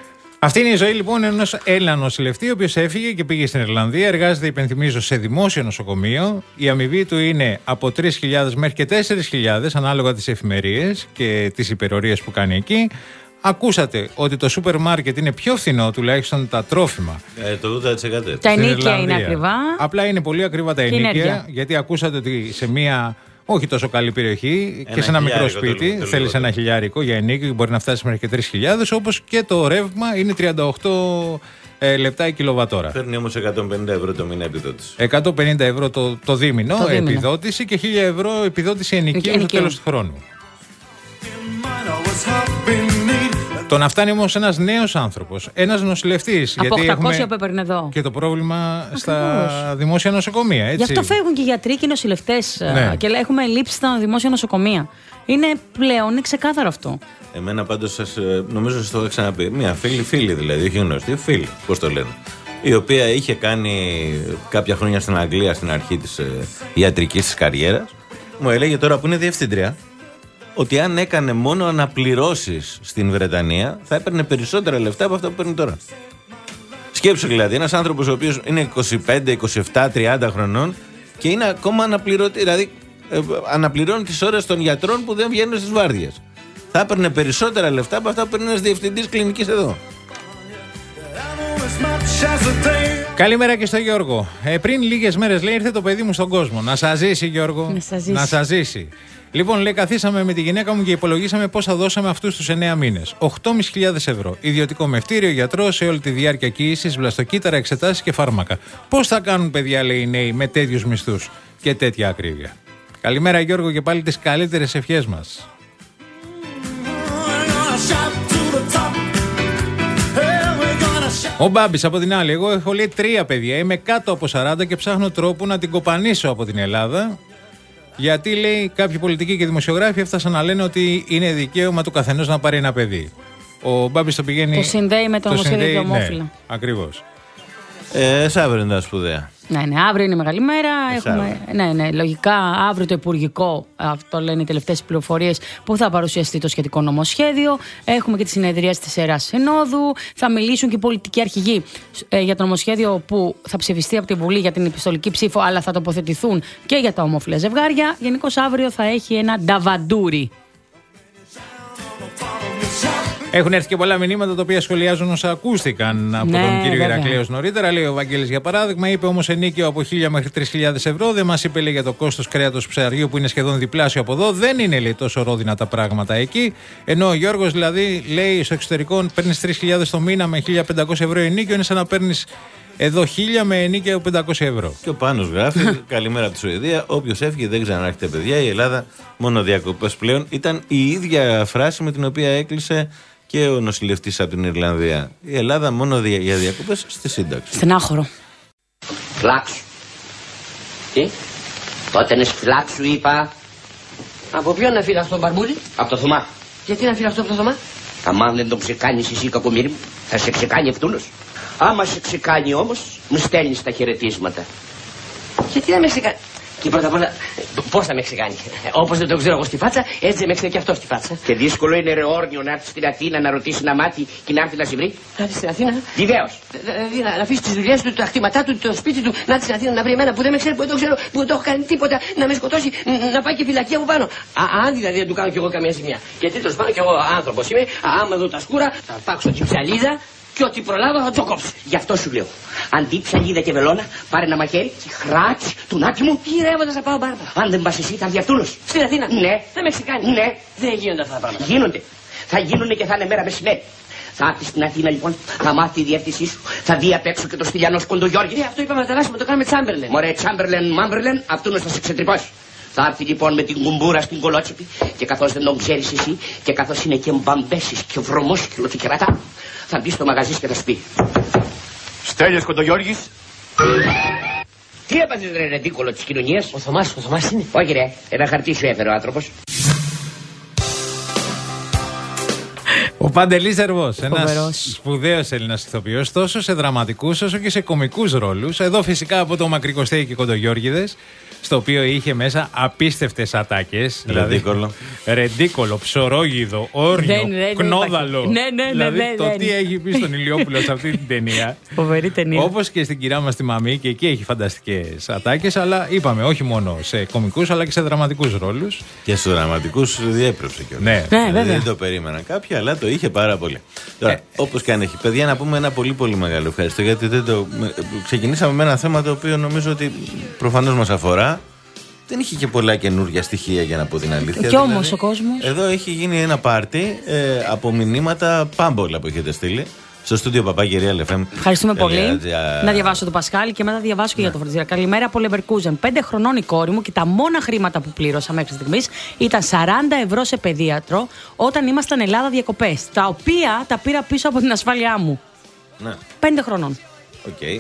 S2: Αυτή είναι η ζωή λοιπόν ενός Έλληνα νοσηλευτή, ο οποίος έφυγε και πήγε στην Ιρλανδία. Εργάζεται, υπενθυμίζω, σε δημόσιο νοσοκομείο. Η αμοιβή του είναι από τρεις χιλιάδες μέχρι και τέσσερις χιλιάδες, ανάλογα τις εφημερίες και τις υπερορίες που κάνει εκεί. Ακούσατε ότι το σούπερ μάρκετ είναι πιο φθηνό, τουλάχιστον τα τρόφιμα.
S4: Ε, το ογδόντα τοις εκατό.
S3: Τα ενίκια είναι ακριβά.
S2: Απλά είναι πολύ ακριβά τα ενίκια, γιατί ακούσατε ότι σε μία όχι τόσο καλή περιοχή ένα και σε ένα μικρό σπίτι θέλεις ένα χιλιάρικο για ενίκιο και μπορεί να φτάσει μέχρι και τρεις χιλιάδες, όπως και το ρεύμα είναι τριάντα οκτώ ε, λεπτά η κιλοβατόρα.
S4: Παίρνει όμως εκατόν πενήντα ευρώ το μήνα επιδότηση.
S2: εκατόν πενήντα ευρώ το, το δίμηνο το επιδότηση και χίλια ευρώ επιδότηση ενοικίου στο τέλος του χρόνου. Το να φτάνει όμως ένας νέος άνθρωπος, ένας νοσηλευτής.
S3: Από
S2: γιατί
S3: οκτακόσια που έπαιρνε εδώ.
S2: Και το πρόβλημα ακριβώς στα δημόσια νοσοκομεία. Έτσι.
S3: Γι' αυτό φεύγουν και οι γιατροί και οι νοσηλευτές.
S2: Ναι.
S3: Και έχουμε λείψει στα δημόσια νοσοκομεία. Είναι πλέον, είναι ξεκάθαρο αυτό.
S4: Εμένα πάντως σας, νομίζω σας το είχα ξαναπεί. Μια φίλη, φίλη δηλαδή, όχι γνωστή, φίλη, πώς το λένε. Η οποία είχε κάνει κάποια χρόνια στην Αγγλία στην αρχή της ε, ιατρικής της καριέρας. Μου έλεγε τώρα που είναι διευθύντρια, ότι αν έκανε μόνο αναπληρώσεις στην Βρετανία θα έπαιρνε περισσότερα λεφτά από αυτά που παίρνει τώρα. Σκέψου δηλαδή, ένας άνθρωπος ο οποίος είναι είκοσι πέντε, είκοσι επτά, τριάντα χρονών και είναι ακόμα αναπληρωτή, δηλαδή ε, αναπληρώνει τις ώρες των γιατρών που δεν βγαίνουν στις βάρδιες. Θα έπαιρνε περισσότερα λεφτά από αυτά που παίρνει ένας διευθυντής κλινικής εδώ.
S2: Καλημέρα και στο Γιώργο. Ε, πριν λίγες μέρες λέει ήρθε το παιδί μου στον κόσμο. Να σας ζήσει, Γιώργο.
S3: Να σας ζήσει.
S2: Να σας ζήσει. Λοιπόν, λέει, καθίσαμε με τη γυναίκα μου και υπολογίσαμε πόσα δώσαμε αυτούς τους εννέα μήνες. οκτώ χιλιάδες πεντακόσια ευρώ. Ιδιωτικό μευτήριο, γιατρό σε όλη τη διάρκεια κοίησης, βλαστοκύτταρα, εξετάσεις και φάρμακα. Πώς θα κάνουν, παιδιά, λέει οι νέοι, με τέτοιους μισθούς και τέτοια ακρίβεια. Καλημέρα, Γιώργο, και πάλι τις καλύτερες ευχές μας. Ο Μπάμπης από την άλλη. Εγώ έχω λέει τρία παιδιά. Είμαι κάτω από σαράντα και ψάχνω τρόπο να την κοπανίσω από την Ελλάδα. Γιατί λέει κάποιοι πολιτικοί και δημοσιογράφοι έφτασαν να λένε ότι είναι δικαίωμα του καθενός να πάρει ένα παιδί. Ο Μπάμπης το πηγαίνει.
S3: Το συνδέει με το νομοσχέδιο για ομόφυλα.
S2: Ναι, ακριβώς.
S4: Ε, αύριο είναι τα σπουδαία.
S3: Ναι, ναι, αύριο είναι μεγάλη μέρα. Έχουμε, ναι, ναι, λογικά αύριο το Υπουργικό, αυτό λένε οι τελευταίες πληροφορίες, που θα παρουσιαστεί το σχετικό νομοσχέδιο. Έχουμε και τη συνεδρία της Ιεράς Συνόδου. Θα μιλήσουν και οι πολιτικοί αρχηγοί ε, για το νομοσχέδιο που θα ψηφιστεί από την Βουλή για την επιστολική ψήφο, αλλά θα τοποθετηθούν και για τα ομόφυλα ζευγάρια. Γενικώς αύριο θα έχει ένα νταβαντούρι.
S2: Έχουν έρθει και πολλά μηνύματα τα οποία σχολιάζουν όσα ακούστηκαν από
S3: ναι,
S2: τον κύριο
S3: βέβαια.
S2: Ηρακλέος νωρίτερα. Λέει ο Βαγγέλης για παράδειγμα, είπε όμως ενίκιο από χίλια μέχρι τρεις χιλιάδες ευρώ. Δεν μας είπε λέει, για το κόστος κρέατος ψαριού που είναι σχεδόν διπλάσιο από εδώ. Δεν είναι λέει, τόσο ρόδινα τα πράγματα εκεί. Ενώ ο Γιώργος δηλαδή λέει στο εξωτερικό παίρνεις τρεις χιλιάδες το μήνα με χίλια πεντακόσια ευρώ ενίκιο, είναι σαν να παίρνεις εδώ χίλια με ενίκιο πεντακόσια ευρώ.
S4: Και ο Πάνος γράφει: καλημέρα από τη Σουηδία. Όποιος έφυγε δεν ξανάρχεται, παιδιά. Η Ελλάδα μόνο διακοπές πλέον. Ήταν η ίδια φράση με την οποία έκλεισε και ο νοσηλευτής από την Ιρλανδία. Η Ελλάδα μόνο δια, για διακοπές στη σύνταξη.
S3: Στενάχωρο.
S9: Φλάξου. Τι? Τότε είναι φλάξου είπα.
S7: Από ποιον να φύλα στον Μπαρμπούλη?
S9: Από το Θωμά.
S7: Γιατί να φύλα αυτό από το Θωμά?
S9: Αμάν δεν τον ξεκάνεις εσύ κακομοίρη μου, θα σε ξεκάνει ευτούλος. Άμα σε ξεκάνει όμως, μου στέλνεις τα χαιρετίσματα.
S7: Γιατί να με ξεκάνει?
S9: Και πρώτα απ' όλα,
S7: πώς θα με ξεκάνει? Όπως δεν το ξέρω εγώ στη φάτσα, έτσι δεν με ξέρει και αυτό στη φάτσα.
S9: και δύσκολο είναι ρε όρνιο να έρθει στην Αθήνα να ρωτήσει ένα μάτι και να έρθει να σε βρει.
S7: Να έρθει στην Αθήνα.
S9: Βεβαίως.
S7: Δηλαδή να, να αφήσει τις δουλειές του, τα χτήματά του, το σπίτι του, να έρθει στην Αθήνα να βρει εμένα που δεν με ξέρει, που δεν το ξέρω, που δεν το έχω κάνει τίποτα, να με σκοτώσει, να πάει και φυλακή από πάνω. Α, αν δηλαδή δεν του κάνω κι εγώ καμία ζημιά. Γιατί τέλος πάνω κι εγώ άνθρωπος είμαι, άμα δω τα σκούρα, θα πάξω την ψαλίδα. Και ό,τι προλάβω θα το κόψω.
S9: Γι' αυτό σου λέω. Αντί ψαλίδα και βελόνα, πάρε ένα μαχαίρι, χράτς, του νάτι μου.
S7: Γυρεύοντας θα πάω μπάρμπα.
S9: Αν δεν πας εσύ, θα βγει αυτούλος.
S7: Στην Αθήνα.
S9: Ναι.
S7: Θα με ξεκάνει.
S9: Ναι.
S7: Δεν γίνονται αυτά τα πράγματα.
S9: Γίνονται. Θα γίνουνε και θα είναι μέρα μεσημέρι. Θα έρθει στην Αθήνα λοιπόν, θα μάθει τη διεύθυνσή σου, θα δει απ' έξω και το στυλιανό Σκοντογιώργη.
S7: Ναι, αυτό είπαμε να τεράσουμε, το κάνουμε Τσάμπερλεν.
S9: Μωρέ, Τσάμπερλεν, Μάμπερλεν, αυτούνος θα σε ξετρυπώσει. Θα έρθει λοιπόν με την κουμπούρα στην κολότσεπη και καθώς δεν τον ξέρεις εσύ και καθώς είναι και μπαμπέσεις και βρωμόσκυλο και κερατά, θα μπει στο μαγαζί και θα σου πει: Στέλιος Κοντογιώργης. Τι έπαθες ρε ρεντίκολο της κοινωνίας?
S7: Ο Θωμάς, ο Θωμάς είναι.
S9: Όχι ρε, ένα χαρτί σου έφερε ο άνθρωπος.
S2: Ο Παντελής Ζερβός, ένας σπουδαίος Έλληνας ηθοποιός, τόσο σε δραματικούς όσο και σε κωμικούς ρόλους. Εδώ φυσικά από το Μακρικοστέι και Κοντογιώργηδες, στο οποίο είχε μέσα απίστευτες ατάκες.
S4: Ρεντίκολο.
S2: Δηλαδή, ρεντίκολο, ψωρόγιδο, όρνιο, κνόδαλο.
S3: Ναι, ναι, ναι.
S2: Δηλαδή
S3: ναι, ναι,
S2: το
S3: ναι.
S2: τι έχει πει στον Ηλιόπουλο σε αυτή την ταινία.
S3: Φοβερή ταινία.
S2: Όπως και στην Κυρά μας τη Μαμή, και εκεί έχει φανταστικές ατάκες, αλλά είπαμε όχι μόνο σε κωμικούς αλλά και σε δραματικούς ρόλους.
S4: Και στους δραματικούς διέπρεψε κιόλας.
S2: Ναι,
S3: ναι, βέβαια.
S4: Δεν το περίμενα κάποια, αλλά το είχε πάρα πολύ. Τώρα, ε. όπως και αν έχει. Παιδιά, να πούμε ένα πολύ πολύ μεγάλο ευχαριστώ, γιατί δεν το... ξεκινήσαμε με ένα θέμα το οποίο νομίζω ότι προφανώς μας αφορά. Δεν είχε και πολλά καινούργια στοιχεία, για να πω την αλήθεια.
S3: Κι όμως δηλαδή, ο κόσμος.
S4: Εδώ έχει γίνει ένα πάρτι ε, από μηνύματα πάμπολα που έχετε στείλει στο στούντιο παπάκι Real εφ εμ.
S3: Ευχαριστούμε πολύ. Να διαβάσω το Πασχάλη και μετά διαβάσω και για το φροντιστήρα. Καλημέρα από Leverkusen. Πέντε χρονών η κόρη μου και τα μόνα χρήματα που πλήρωσα μέχρι στιγμής ήταν σαράντα ευρώ σε παιδίατρο όταν ήμασταν Ελλάδα διακοπές. Τα οποία τα πήρα πίσω από την ασφάλειά μου.
S4: Ναι.
S3: Πέντε χρονών.
S4: Οκ. Okay.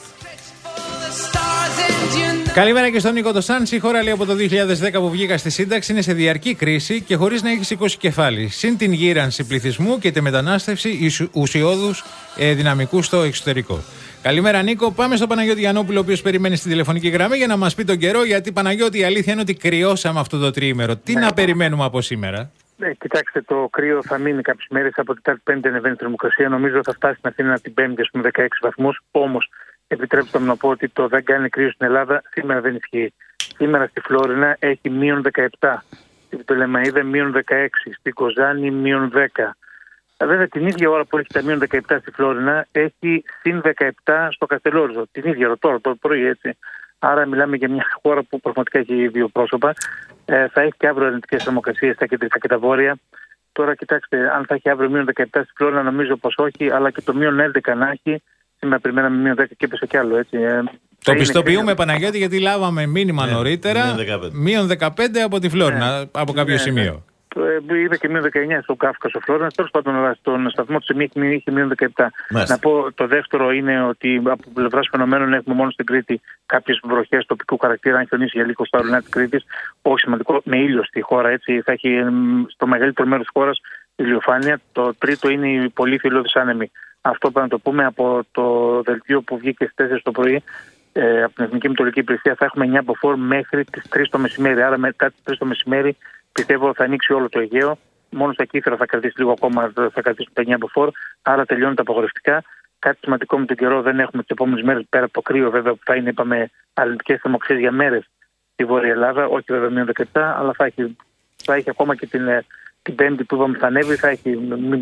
S2: Καλημέρα και στον Νίκο το Σάνς. Η χώρα, λέει, από το δύο χιλιάδες δέκα που βγήκα στη σύνταξη είναι σε διαρκή κρίση και χωρίς να έχει σηκώσει κεφάλι. Συν την γύρανση πληθυσμού και τη μετανάστευση ουσιώδους ε, δυναμικού στο εξωτερικό. Καλημέρα, Νίκο. Πάμε στο Παναγιώτη Γιαννόπουλο, ο οποίος περιμένει στη τηλεφωνική γραμμή για να μας πει τον καιρό. Γιατί, Παναγιώτη, η αλήθεια είναι ότι κρυώσαμε αυτό το τριήμερο. Τι ναι. να περιμένουμε από σήμερα?
S10: Ναι, κοιτάξτε, το κρύο θα μείνει κάποιες μέρες. Από την Τετάρτη Πέμπτη ανεβαίνει η θερμοκρασία. Νομίζω θα φτάσει στην Αθήνα την Πέμπτη, ας πούμε, δεκαέξι βαθμούς. Όμως, επιτρέψτε μου να πω ότι το δεν κάνει κρύο στην Ελλάδα σήμερα δεν ισχύει. Σήμερα στη Φλόρινα έχει μείον δεκαεπτά. Στην Πτολεμαΐδα μείον δεκαέξι. Στην Κοζάνη μείον δέκα. Βέβαια την ίδια ώρα που έχει τα μείον δεκαεπτά στη Φλόρινα έχει συν δεκαεπτά στο Καστελόριζο. Την ίδια ώρα, τώρα, το πρωί έτσι. Άρα μιλάμε για μια χώρα που πραγματικά έχει δύο πρόσωπα. Ε, θα έχει και αύριο αρνητικές θερμοκρασίες στα κεντρικά και τα βόρεια. Τώρα κοιτάξτε, αν θα έχει αύριο μείον δεκαεπτά στη Φλόρινα, νομίζω πως όχι, αλλά και το μείον έντεκα να έχει. Σήμερα περιμέναμε μείον δέκα και έπεσε κι άλλο, έτσι. Ε,
S2: το πιστοποιούμε, Παναγιώτη, γιατί λάβαμε μήνυμα ναι, νωρίτερα. μείον δεκαπέντε από τη Φλόρινα, ναι, από κάποιο ναι, σημείο.
S10: Ναι. Είδα και μείον δεκαεννιά στο Κάφκασο Φλόρινα. Τέλος πάντων, στον σταθμό της Εμίχη είχε μείον δεκαεπτά. Μάλιστα. Να πω το δεύτερο είναι ότι από πλευράς φαινομένων έχουμε μόνο στην Κρήτη κάποιες βροχές τοπικού χαρακτήρα. Αν χιονίσει για λίγο στα ορεινά της Κρήτης, όχι σημαντικό, με ήλιο στη χώρα. Έτσι, θα έχει στο μεγαλύτερο μέρος της χώρας ηλιοφάνεια. Το τρίτο είναι η πολύ θηλώδης άνεμη. Αυτό πρέπει να το πούμε από το δελτίο που βγήκε στις τέσσερις το πρωί ε, από την Εθνική Μετεωρολογική Υπηρεσία. Θα έχουμε εννιά μποφόρ μέχρι τις τρεις το μεσημέρι. Άρα μετά τις τρεις το μεσημέρι πιστεύω θα ανοίξει όλο το Αιγαίο. Μόνο στα κύθρα θα κρατήσει λίγο ακόμα, θα κρατήσουν τα εννιά μποφόρ. Άρα τελειώνουν τα απαγορευτικά. Κάτι σημαντικό με τον καιρό δεν έχουμε τις επόμενες μέρες, πέρα από το κρύο βέβαια που θα είναι, είπαμε, αρνητικές θερμοκρασίες για μέρες στη Βόρεια Ελλάδα. Όχι βέβαια μείον δεκαεπτά, αλλά θα έχει, θα έχει ακόμα και την, την Πέμπτη που είπαμε θα ανέβει, θα έχει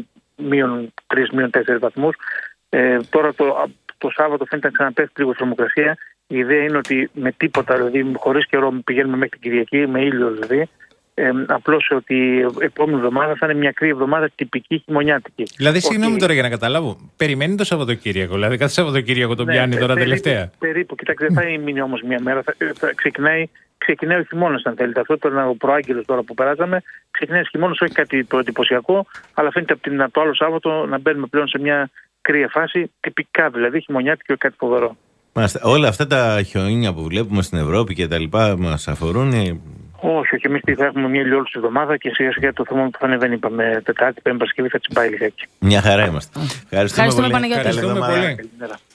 S10: μείον τρεις, μείον τέσσερις βαθμούς. Ε, τώρα το, το Σάββατο φαίνεται να ξαναπέφτει λίγο θερμοκρασία. Η ιδέα είναι ότι με τίποτα, δηλαδή χωρίς καιρό πηγαίνουμε μέχρι την Κυριακή, με ήλιο δηλαδή. Ε, απλώς ότι η επόμενη εβδομάδα θα είναι μια κρύα εβδομάδα τυπική χειμωνιάτικη.
S2: Δηλαδή, συγγνώμη ότι... τώρα για να καταλάβω, περιμένει το Σαββατοκύριακο. Δηλαδή, κάθε Σαββατοκύριακο τον ναι, πιάνει τώρα περίπου, τελευταία.
S10: Περίπου, κοιτάξτε, δεν θα μείνει όμως μια μέρα. Θα, θα ξεκινάει, ξεκινάει ο χειμώνας, αν θέλετε. Αυτό ήταν ο προάγγελος τώρα που περάσαμε. Ξεκινάει ο χειμώνας, όχι κάτι το εντυπωσιακό, αλλά φαίνεται από, την, από το άλλο Σάββατο να μπαίνουμε πλέον σε μια κρύα φάση, τυπικά δηλαδή, χειμωνιάτικη και κάτι φοβερό.
S4: Μάλιστα. Όλα αυτά τα χιόνια που βλέπουμε στην Ευρώπη και τα λοιπά μας αφορούν.
S10: Όχι, όχι. Εμείς θα έχουμε μια ηλιόλουση εβδομάδα και σιγά σιγά το θέμα που θα ανεβαίνει. Είπαμε Τετάρτη, Πέμπτη, Παρασκευή θα τσιμπάει λιγάκι.
S4: Μια χαρά είμαστε. Ευχαριστούμε,
S3: Ευχαριστούμε
S4: πολύ.
S3: Ευχαριστούμε
S2: πολύ.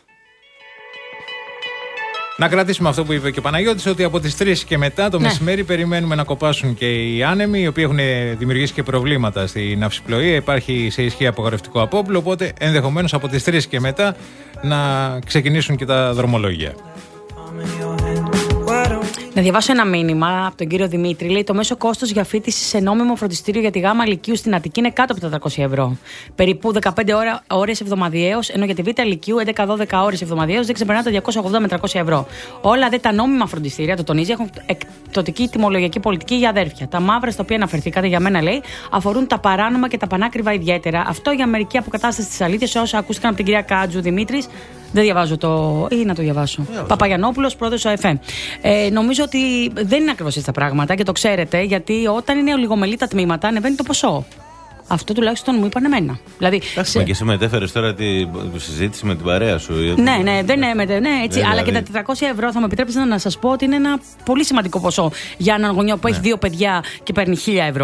S2: Να κρατήσουμε αυτό που είπε και ο Παναγιώτης, ότι από τις τρεις και μετά το ναι. μεσημέρι περιμένουμε να κοπάσουν και οι άνεμοι, οι οποίοι έχουν δημιουργήσει και προβλήματα στη ναυσιπλοεία. Υπάρχει σε ισχύ απογορευτικό απόπλο, οπότε ενδεχομένως από τις τρεις και μετά να ξεκινήσουν και τα δρομολόγια.
S3: Να διαβάσω ένα μήνυμα από τον κύριο Δημήτρη. Λέει: το μέσο κόστος για φοιτηση σε νόμιμο φροντιστήριο για τη γάμα λυκείου στην Αττική είναι κάτω από τα τετρακόσια ευρώ. Περίπου δεκαπέντε ώρες εβδομαδιαίως, ενώ για τη β' λυκείου έντεκα με δώδεκα ώρες εβδομαδιαίως δεν ξεπερνά τα διακόσια ογδόντα με τριακόσια ευρώ. Όλα δε τα νόμιμα φροντιστήρια, το τονίζει, έχουν εκπτωτική τιμολογιακή πολιτική για αδέρφια. Τα μαύρα στα οποία αναφερθήκατε, για μένα λέει, αφορούν τα παράνομα και τα πανάκριβα ιδιαίτερα. Αυτό για μερική αποκατάσταση της αλήθειας, όσα ακούστηκαν από την κυρία Κάτζου Δημήτρης. Δεν διαβάζω το. ή να το διαβάσω. Yeah, Παπαγιαννόπουλος, πρόεδρος του ΕΦ εμ. Ε, νομίζω ότι δεν είναι ακριβώς έτσι τα πράγματα και το ξέρετε, γιατί όταν είναι ολιγομελή τα τμήματα ανεβαίνει το ποσό. Αυτό τουλάχιστον μου είπαν εμένα. Δηλαδή,
S4: σε... Και εσύ μετέφερες τώρα τη συζήτηση με την παρέα σου.
S3: Ναι, ναι, δεν έμετε, ναι, έτσι. Δεν αλλά δηλαδή... και τα τετρακόσια ευρώ θα μου επιτρέψετε να σας πω ότι είναι ένα πολύ σημαντικό ποσό για έναν γονιό που έχει ναι. δύο παιδιά και παίρνει χίλια ευρώ.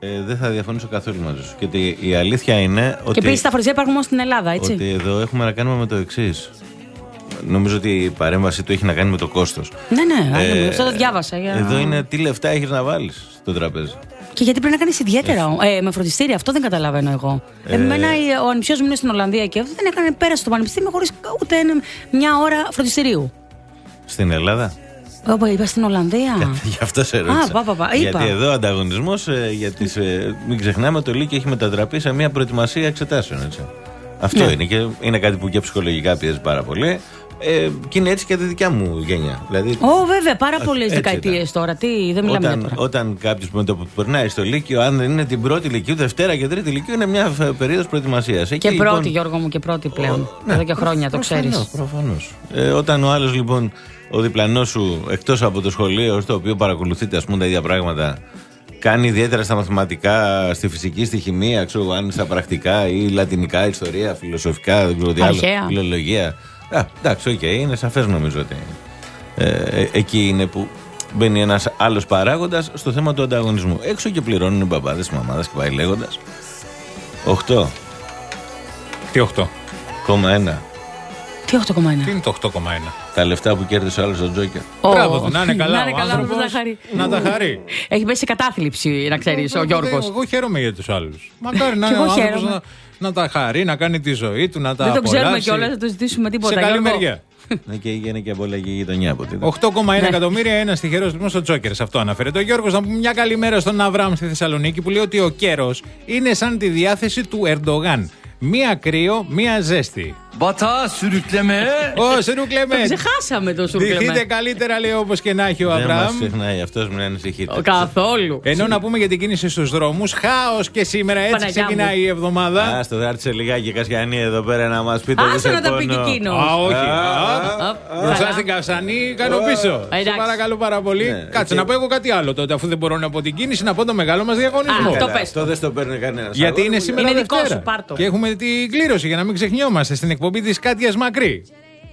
S4: Ε, δεν θα διαφωνήσω καθόλου μαζί σου. Γιατί η αλήθεια είναι ότι.
S3: Και επίσης τα φροντιστήρια υπάρχουν μόνο στην Ελλάδα, έτσι.
S4: Ότι εδώ έχουμε να κάνουμε με το εξής. Νομίζω ότι η παρέμβαση του έχει να κάνει με το κόστος.
S3: Ναι, ναι, ε, αυτό το διάβασα. Για...
S4: Εδώ είναι τι λεφτά έχεις να βάλεις στο τραπέζι.
S3: Και γιατί πρέπει να κάνεις ιδιαίτερα ε, με φροντιστήρια, αυτό δεν καταλαβαίνω εγώ. Ε... Εμένα ο ανιψιός μου είναι στην Ολλανδία και αυτό δεν έκανε πέρασε στο πανεπιστήμιο χωρίς ούτε μια ώρα φροντιστηρίου.
S4: Στην Ελλάδα.
S3: Όπα, είπα στην Ολλανδία.
S4: Γι' αυτό σε ρώτησα.
S3: Α, πα, πα, πα,
S4: γιατί εδώ ο ανταγωνισμός, ε, για τις, ε, μην ξεχνάμε, το Λύκειο έχει μετατραπεί σε μια προετοιμασία εξετάσεων. Έτσι. Αυτό ναι. είναι και είναι κάτι που και ψυχολογικά πιέζει πάρα πολύ. Ε, και είναι έτσι και τη δικιά μου γενιά. Δηλαδή,
S3: Ω, βέβαια, πάρα πολλές δεκαετίες τώρα. Τι, δεν μιλάμε
S4: όταν,
S3: τώρα.
S4: Όταν κάποιος με το που περνάει στο Λύκειο, αν δεν είναι την πρώτη Λυκείου, Δευτέρα και Τρίτη Λυκείου, είναι μια περίοδος προετοιμασίας.
S3: Και
S4: Εκεί,
S3: πρώτη,
S4: λοιπόν,
S3: Γιώργο μου, και πρώτη πλέον. Ο, ναι, εδώ και χρόνια, το ξέρεις.
S4: Προφανώς. Ε, όταν ο άλλος, λοιπόν, ο διπλανός σου, εκτός από το σχολείο, στο οποίο παρακολουθείτε, ας πούμε, τα ίδια πράγματα, κάνει ιδιαίτερα στα μαθηματικά, στη φυσική, στη χημεία, ξέρω αν στα πρακτικά ή λατινικά, ιστορία, φιλοσοφικά, δεν ξέρω τι άλλο, φιλολογία. Α, εντάξει, οκ, okay, είναι σαφές νομίζω ότι ε, ε, εκεί είναι που μπαίνει ένας άλλος παράγοντας στο θέμα του ανταγωνισμού. Έξω και πληρώνουν οι μπαμπάδες, οι μαμάδες και πάει λέγοντας. οκτώ.
S2: Τι οκτώ
S4: κόμμα ένα.
S3: Τι οκτώ κόμμα ένα.
S2: Τι είναι το οκτώ κόμμα ένα.
S4: Τα λεφτά που κέρδισε ο άλλος ο Τζόκερ.
S2: Μπράβο του, να είναι καλά.
S3: Να είναι καλά, να τα χαρεί.
S2: Να τα χαρεί.
S3: Έχει πέσει σε κατάθλιψη, να ξέρεις, ο Γιώργος.
S2: Εγώ χαίρομαι για τους άλλους. Μακάρι να είναι ο άνθρωπος να, να τα χαρεί, να κάνει τη ζωή του, να τα απολαύσει.
S3: Δεν το ξέρουμε κιόλας, θα το ζητήσουμε τίποτα.
S2: Σε καλή μεριά.
S4: Ναι, και έγινε και απόλαγη η γειτονιά από την.
S2: οκτώ κόμμα ένα εκατομμύρια, ένα τυχερό λοιπόν στο Τζόκερ. Αυτό αναφέρεται ο Γιώργος. Να πούμε μια καλή μέρα στον Αβραάμ στη Θεσσαλονίκη που λέει ότι ο καιρός είναι σαν τη διάθεση του Ερντογάν. Μία κρύο, μία ζέστη.
S1: Μπατά, σουρουκλεμέ.
S2: Ω, σουρουκλεμέ.
S3: Ξεχάσαμε το σουρουκλεμέ.
S2: Ντυθείτε καλύτερα, λέει, όπως και να έχει ο Αβραάμ.
S4: Δεν μας ξεχνάει, αυτός μην ανησυχείτε.
S3: Καθόλου.
S2: Ενώ να πούμε για την κίνηση στους δρόμους, χάος και σήμερα, έτσι Παναγιά ξεκινάει μου. η εβδομάδα.
S4: Α, στο δάρτησε λιγάκι Κασιανή εδώ πέρα να μας πείτε.
S3: Άσε να τα πει και εκείνο.
S2: Α, όχι. Μπροστά στην Καυσανή, κάνω πίσω. Σε παρακαλώ πάρα πολύ. Κάτσε να πω εγώ κάτι άλλο τότε, αφού δεν μπορώ να πω την κίνηση, να πω το μεγάλο μας διαγωνισμό.
S4: Αυτό δεν το παίρνει κανένα.
S2: Γιατί είναι σήμερα Δευτέρα. Και έχουμε την κλήρωση για να μην ξεχνιόμαστε στην εκπομπή της Κάτιας Μακρύ.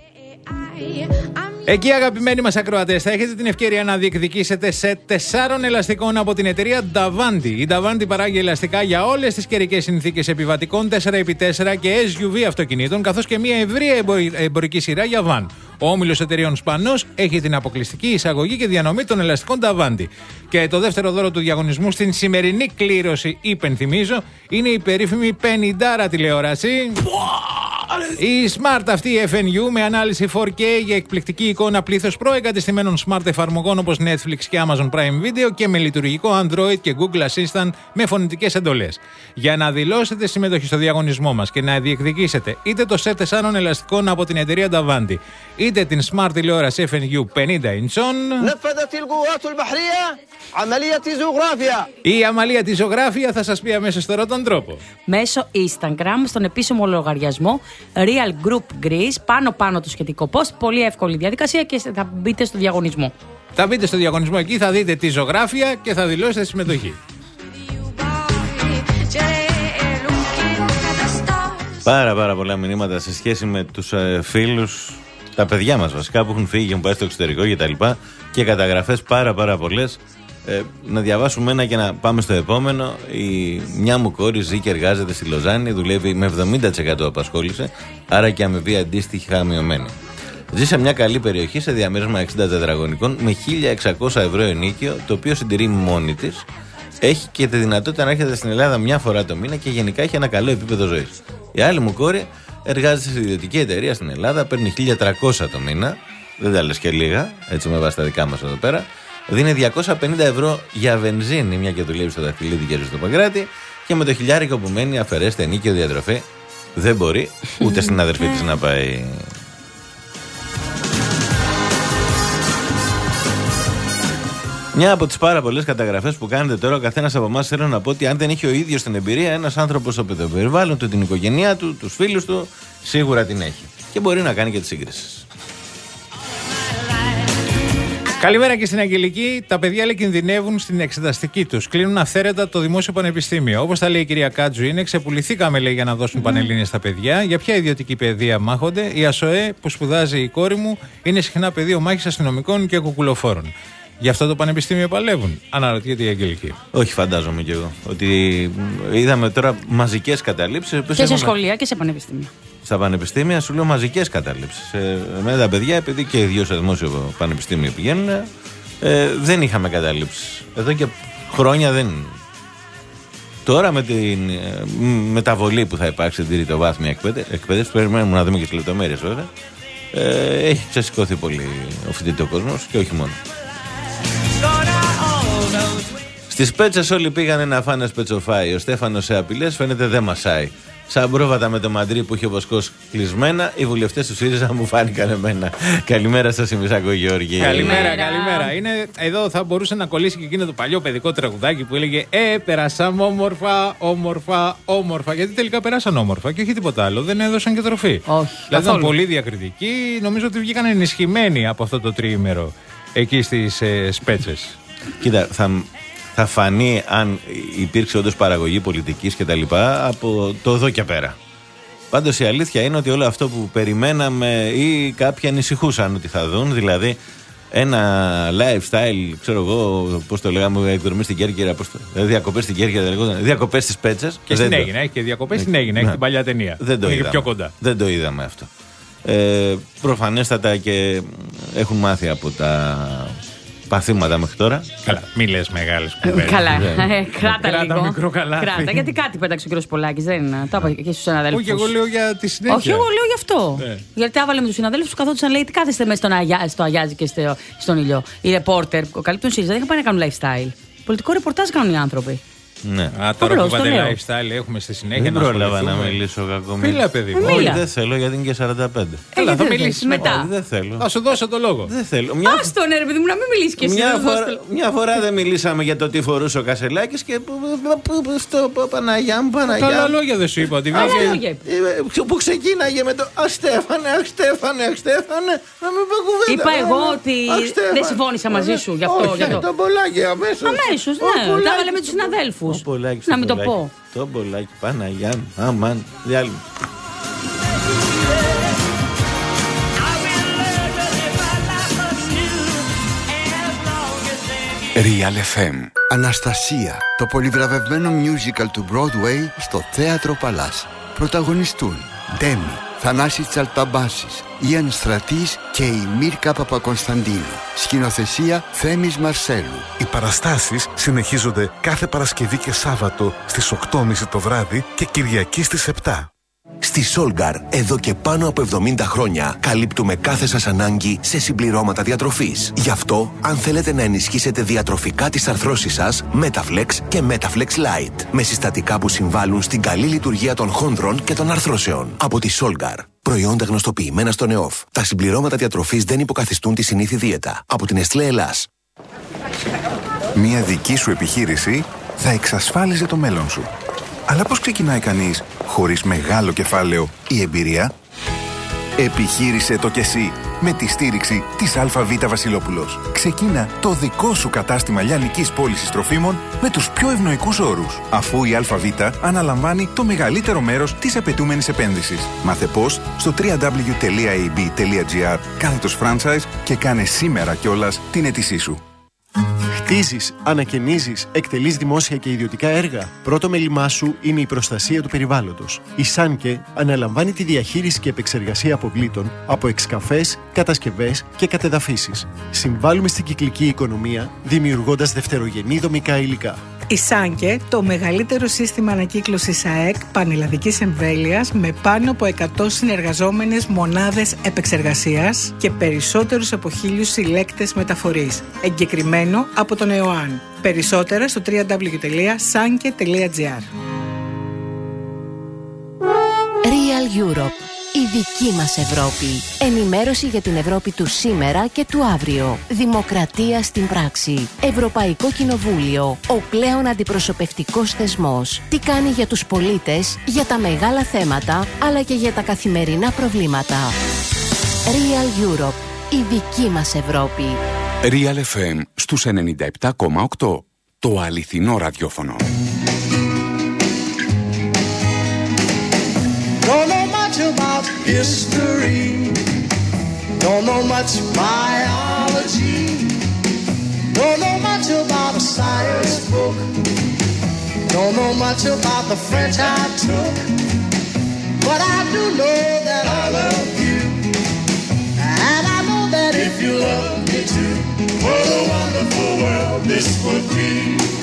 S2: Εκεί, αγαπημένοι μας ακροατές, θα έχετε την ευκαιρία να διεκδικήσετε σε τεσσάρων ελαστικών από την εταιρεία Davanti. Η Davanti παράγει ελαστικά για όλες τις καιρικές συνθήκες επιβατικών τέσσερα επί τέσσερα και ες γιου βι αυτοκινήτων, καθώς και μια ευρεία εμπορική σειρά για βαν. Ο όμιλος εταιρείων Σπανός έχει την αποκλειστική εισαγωγή και διανομή των ελαστικών Davanti. Και το δεύτερο δώρο του διαγωνισμού στην σημερινή κλήρωση, υπενθυμίζω, είναι η περίφημη πενηντάρα τηλεόραση. Η Smart αυτή εφ εν γιου με ανάλυση φορ κέι για εκπληκτική εικόνα, πλήθος προεγκατεστημένων smart εφαρμογών όπως Netflix και Amazon Prime Video και με λειτουργικό Android και Google Assistant με φωνητικές εντολές. Για να δηλώσετε συμμετοχή στο διαγωνισμό μας και να διεκδικήσετε είτε το σετ τεσσάρων ελαστικών από την εταιρεία Davanti, είτε την Smart τηλεόραση εφ εν γιου πενήντα ιντσών, η αμαλία της ζωγράφια θα σας πει αμέσως τώρα τον τρόπο.
S3: Μέσω Instagram, στον επίσημο λογαριασμό Real Group Greece, πάνω πάνω το σχετικό post, πολύ εύκολη διαδικασία και θα μπείτε στο διαγωνισμό.
S2: Θα μπείτε στο διαγωνισμό εκεί, θα δείτε τη ζωγράφια και θα δηλώσετε συμμετοχή.
S4: Πάρα πάρα πολλά μηνύματα σε σχέση με τους ε, φίλους, τα παιδιά μας βασικά που έχουν φύγει και έχουν πάει στο εξωτερικό και τα λοιπά, και καταγραφές πάρα πάρα πολλές. Ε, να διαβάσουμε ένα και να πάμε στο επόμενο. Η μια μου κόρη ζει και εργάζεται στη Λοζάνη, δουλεύει με εβδομήντα τοις εκατό απασχόληση, άρα και αμοιβή αντίστοιχα μειωμένη. Ζει σε μια καλή περιοχή σε διαμέρισμα εξήντα τετραγωνικών με χίλια εξακόσια ευρώ ενίκιο, το οποίο συντηρεί μόνη της. Έχει και τη δυνατότητα να έρχεται στην Ελλάδα μια φορά το μήνα και γενικά έχει ένα καλό επίπεδο ζωής. Η άλλη μου κόρη εργάζεται σε ιδιωτική εταιρεία στην Ελλάδα, παίρνει χίλια τριακόσια το μήνα, δεν τα λες και λίγα, έτσι με βάση τα δικά μας εδώ πέρα. Δίνει διακόσια πενήντα ευρώ για βενζίνη, μια και δουλεύει στο Δαχτυλίδι και στο Παγκράτη, και με το χιλιάρικο που μένει αφαιρέστε ενίκιο διατροφή. Δεν μπορεί ούτε στην αδερφή της να πάει. Μια από τις πάρα πολλές καταγραφές που κάνετε τώρα, ο καθένας από εμάς, θέλω να πω ότι αν δεν έχει ο ίδιος την εμπειρία, ένας άνθρωπος από το περιβάλλον του, την οικογένειά του, τους φίλους του, σίγουρα την έχει. Και μπορεί να κάνει και τις σύγκρισεις.
S2: Καλημέρα και στην Αγγελική. Τα παιδιά, λέει, κινδυνεύουν στην εξεταστική τους. Κλείνουν αυθαίρετα το δημόσιο πανεπιστήμιο. Όπως τα λέει η κυρία Κάτζου, είναι ξεπουληθήκαμε, λέει, για να δώσουν mm. πανελλήνιες στα παιδιά. Για ποια ιδιωτική παιδεία μάχονται? Η ΑΣΟΕ που σπουδάζει η κόρη μου είναι συχνά πεδίο μάχης αστυνομικών και κουκουλοφόρων. Γι' αυτό το πανεπιστήμιο παλεύουν. Αναρωτιέται η Αγγελική.
S4: Όχι, φαντάζομαι κι εγώ. Ότι είδαμε τώρα μαζικές καταλήψεις.
S3: Και σε έχουμε... σχολεία και σε πανεπιστήμια.
S4: Στα πανεπιστήμια σου λέω μαζικές καταλήψεις. Ε, με τα παιδιά, επειδή και οι δυο σε δημόσιο πανεπιστήμιο πηγαίνουν, ε, δεν είχαμε καταλήψεις. Εδώ και χρόνια δεν. Τώρα με την ε, μεταβολή που θα υπάρξει στην τριτοβάθμια εκπαίδευση, περιμένουμε να δούμε και τις λεπτομέρειες βέβαια. Ε, έχει ξεσηκωθεί πολύ ο φοιτητικός κόσμος και όχι μόνο. Στις Πέτσες όλοι πήγανε να φάνε σπετσοφάι. Ο Στέφανος σε απειλές φαίνεται δεν μασάει. Σαν πρόβατα με το μαντρί που είχε ο Βοσκός κλεισμένα, οι βουλευτές του ΣΥΡΙΖΑ μου φάνηκαν εμένα. Καλημέρα σας, Ημισάκο Γεώργη.
S2: Καλημέρα, καλημέρα. Είναι, εδώ θα μπορούσε να κολλήσει και εκείνο το παλιό παιδικό τραγουδάκι που έλεγε Ε, περάσαμε όμορφα, όμορφα, όμορφα. Γιατί τελικά περάσαν όμορφα και όχι τίποτα άλλο. Δεν έδωσαν και τροφή.
S3: Όχι.
S2: Δηλαδή ήταν πολύ διακριτικοί. Νομίζω ότι βγήκαν ενισχυμένοι από αυτό το τριήμερο εκεί στις ε, Σπέτσες.
S4: Κοίτα, θα. Θα φανεί αν υπήρξε όντως παραγωγή πολιτικής και τα λοιπά από το εδώ και πέρα. Πάντως η αλήθεια είναι ότι όλο αυτό που περιμέναμε ή κάποιοι ανησυχούσαν ότι θα δουν, δηλαδή ένα lifestyle, ξέρω εγώ, πώς το λέγαμε, εκδρομή στην Κέρκυρα, δηλαδή διακοπές στην Κέρκυρα, διακοπές στις Πέτσες.
S2: Και στην Αίγινα, έχει και διακοπές στην Αίγινα, έχει την παλιά ταινία.
S4: Δεν το είδαμε.
S2: Πιο κοντά.
S4: Δεν το είδαμε αυτό. Ε, προφανέστατα και έχουν μάθει από τα παθήματα μέχρι τώρα.
S2: Καλά, μη λες μεγάλες κουβέντες.
S3: Καλά, κράτα λίγο.
S2: Κράτα μικρό καλάθι.
S3: Κράτα, γιατί κάτι πέταξε ο κύριος Πολάκης, δεν είναι. Το είπα και στους συναδέλφους.
S2: Όχι, εγώ λέω για τη συνέχεια.
S3: Όχι, εγώ λέω γι' αυτό. Γιατί άβαλε με τους συναδέλφους, καθόντουσαν λέει τι κάθεστε μέσα στο Αγιάζι και στον ήλιο. Οι ρεπόρτερ καλύπτουν ΣΥΡΙΖΑ, δεν είχαν πάει να κάνουν lifestyle. Πολιτικό ρεπορτάζ κάνουν οι άνθρωποι.
S4: Ναι.
S2: Α, τώρα που είπατε lifestyle έχουμε στη συνέχεια.
S4: Δεν πρόλαβα να μιλήσω κακομοίρη.
S2: Μίλα, παιδί μου.
S4: Όχι, δεν θέλω γιατί είναι και σαράντα πέντε.
S2: Έλα, θα μιλήσεις
S3: μετά.
S4: Δεν θέλω.
S2: Θα σου δώσω το λόγο.
S4: Δεν θέλω.
S3: Άστο, ναι, ρε παιδί μου, να μην μιλήσει κι εσύ.
S4: Μια φορά, μια φορά δεν μιλήσαμε για το τι φορούσε ο Κασελάκης και. Στο Παναγιά μου, Παναγιά.
S2: Καλά λόγια δεν σου είπα. Ότι
S4: που ξεκίναγε με το Αχ Στέφανε, Αχ Στέφανε, Αχ Στέφανε. Να μην πω κουβέντα.
S3: Είπα εγώ ότι δεν συμφώνησα μαζί σου γι' αυτό.
S4: Το Πολάκη αμέσως.
S3: Αμέσως, ναι. Τα έβαλε με τους συναδέλφους. Να μην το πω.
S4: Το Πολάκη, Παναγιά μου, αμάν, διάλειμμα.
S11: Real εφ εμ. Αναστασία, το πολυβραβευμένο musical του Broadway στο Θέατρο Παλάς. Πρωταγωνιστούν Ντέμι, Θανάσης Τσαλταμπάσης, Ιαν Στρατής και η Μίρκα Παπακωνσταντίνου. Σκηνοθεσία Θέμης Μαρσέλου.
S12: Οι παραστάσεις συνεχίζονται κάθε Παρασκευή και Σάββατο στις οκτώ και μισή το βράδυ και Κυριακή στις επτά.
S13: Στη Solgar, εδώ και πάνω από εβδομήντα χρόνια, καλύπτουμε κάθε σας ανάγκη σε συμπληρώματα διατροφής. Γι' αυτό, αν θέλετε να ενισχύσετε διατροφικά τις αρθρώσεις σας, Metaflex και Metaflex Lite, με συστατικά που συμβάλλουν στην καλή λειτουργία των χόνδρων και των αρθρώσεων. Από τη Solgar. Προϊόντα γνωστοποιημένα στον ΕΟΦ. Τα συμπληρώματα διατροφής δεν υποκαθιστούν τη συνήθη δίαιτα. Από την Εστλέ Ελλάς.
S12: Μια δική σου επιχείρηση θα εξασφάλιζε το μέλλον σου. Αλλά πώς ξεκινάει κανείς χωρίς μεγάλο κεφάλαιο ή εμπειρία? Επιχείρησε το κι εσύ με τη στήριξη της ΑΒ Βασιλόπουλος. Ξεκίνα το δικό σου κατάστημα λιανικής πώλησης τροφίμων με τους πιο ευνοϊκούς όρους, αφού η ΑΒ αναλαμβάνει το μεγαλύτερο μέρος της απαιτούμενης επένδυσης. Μάθε πώς στο double-u double-u double-u τελεία a b τελεία g r κάθετος franchise και κάνε σήμερα κιόλας την αίτησή σου.
S14: Χτίζεις, ανακαινίζεις, εκτελείς δημόσια και ιδιωτικά έργα. Πρώτο μέλημά σου είναι η προστασία του περιβάλλοντος. Η Σάνκε αναλαμβάνει τη διαχείριση και επεξεργασία αποβλήτων από εξκαφές, κατασκευές και κατεδαφίσεις. Συμβάλλουμε στην κυκλική οικονομία, δημιουργώντας δευτερογενή δομικά υλικά.
S15: Η Σάνκε, το μεγαλύτερο σύστημα ανακύκλωσης ΑΕΚ πανελλαδικής εμβέλειας με πάνω από εκατό συνεργαζόμενες μονάδες επεξεργασίας και περισσότερους από χίλιους συλλέκτες μεταφορής. Εγκεκριμένο από τον ΕΟΑΝ. Περισσότερα στο double-u double-u double-u τελεία sanke τελεία g r.
S16: Real Europe. Η δική μας Ευρώπη. Ενημέρωση για την Ευρώπη του σήμερα και του αύριο. Δημοκρατία στην πράξη. Ευρωπαϊκό Κοινοβούλιο. Ο πλέον αντιπροσωπευτικός θεσμός. Τι κάνει για τους πολίτες, για τα μεγάλα θέματα, αλλά και για τα καθημερινά προβλήματα. Real Europe. Η δική μας Ευρώπη.
S11: Real εφ εμ στους ενενήντα επτά κόμμα οκτώ. Το αληθινό ραδιόφωνο.
S17: Don't know much about history. Don't know much biology. know much about the French I took, but I do know that I love you. And I know that if you love me too, what a wonderful world this would be.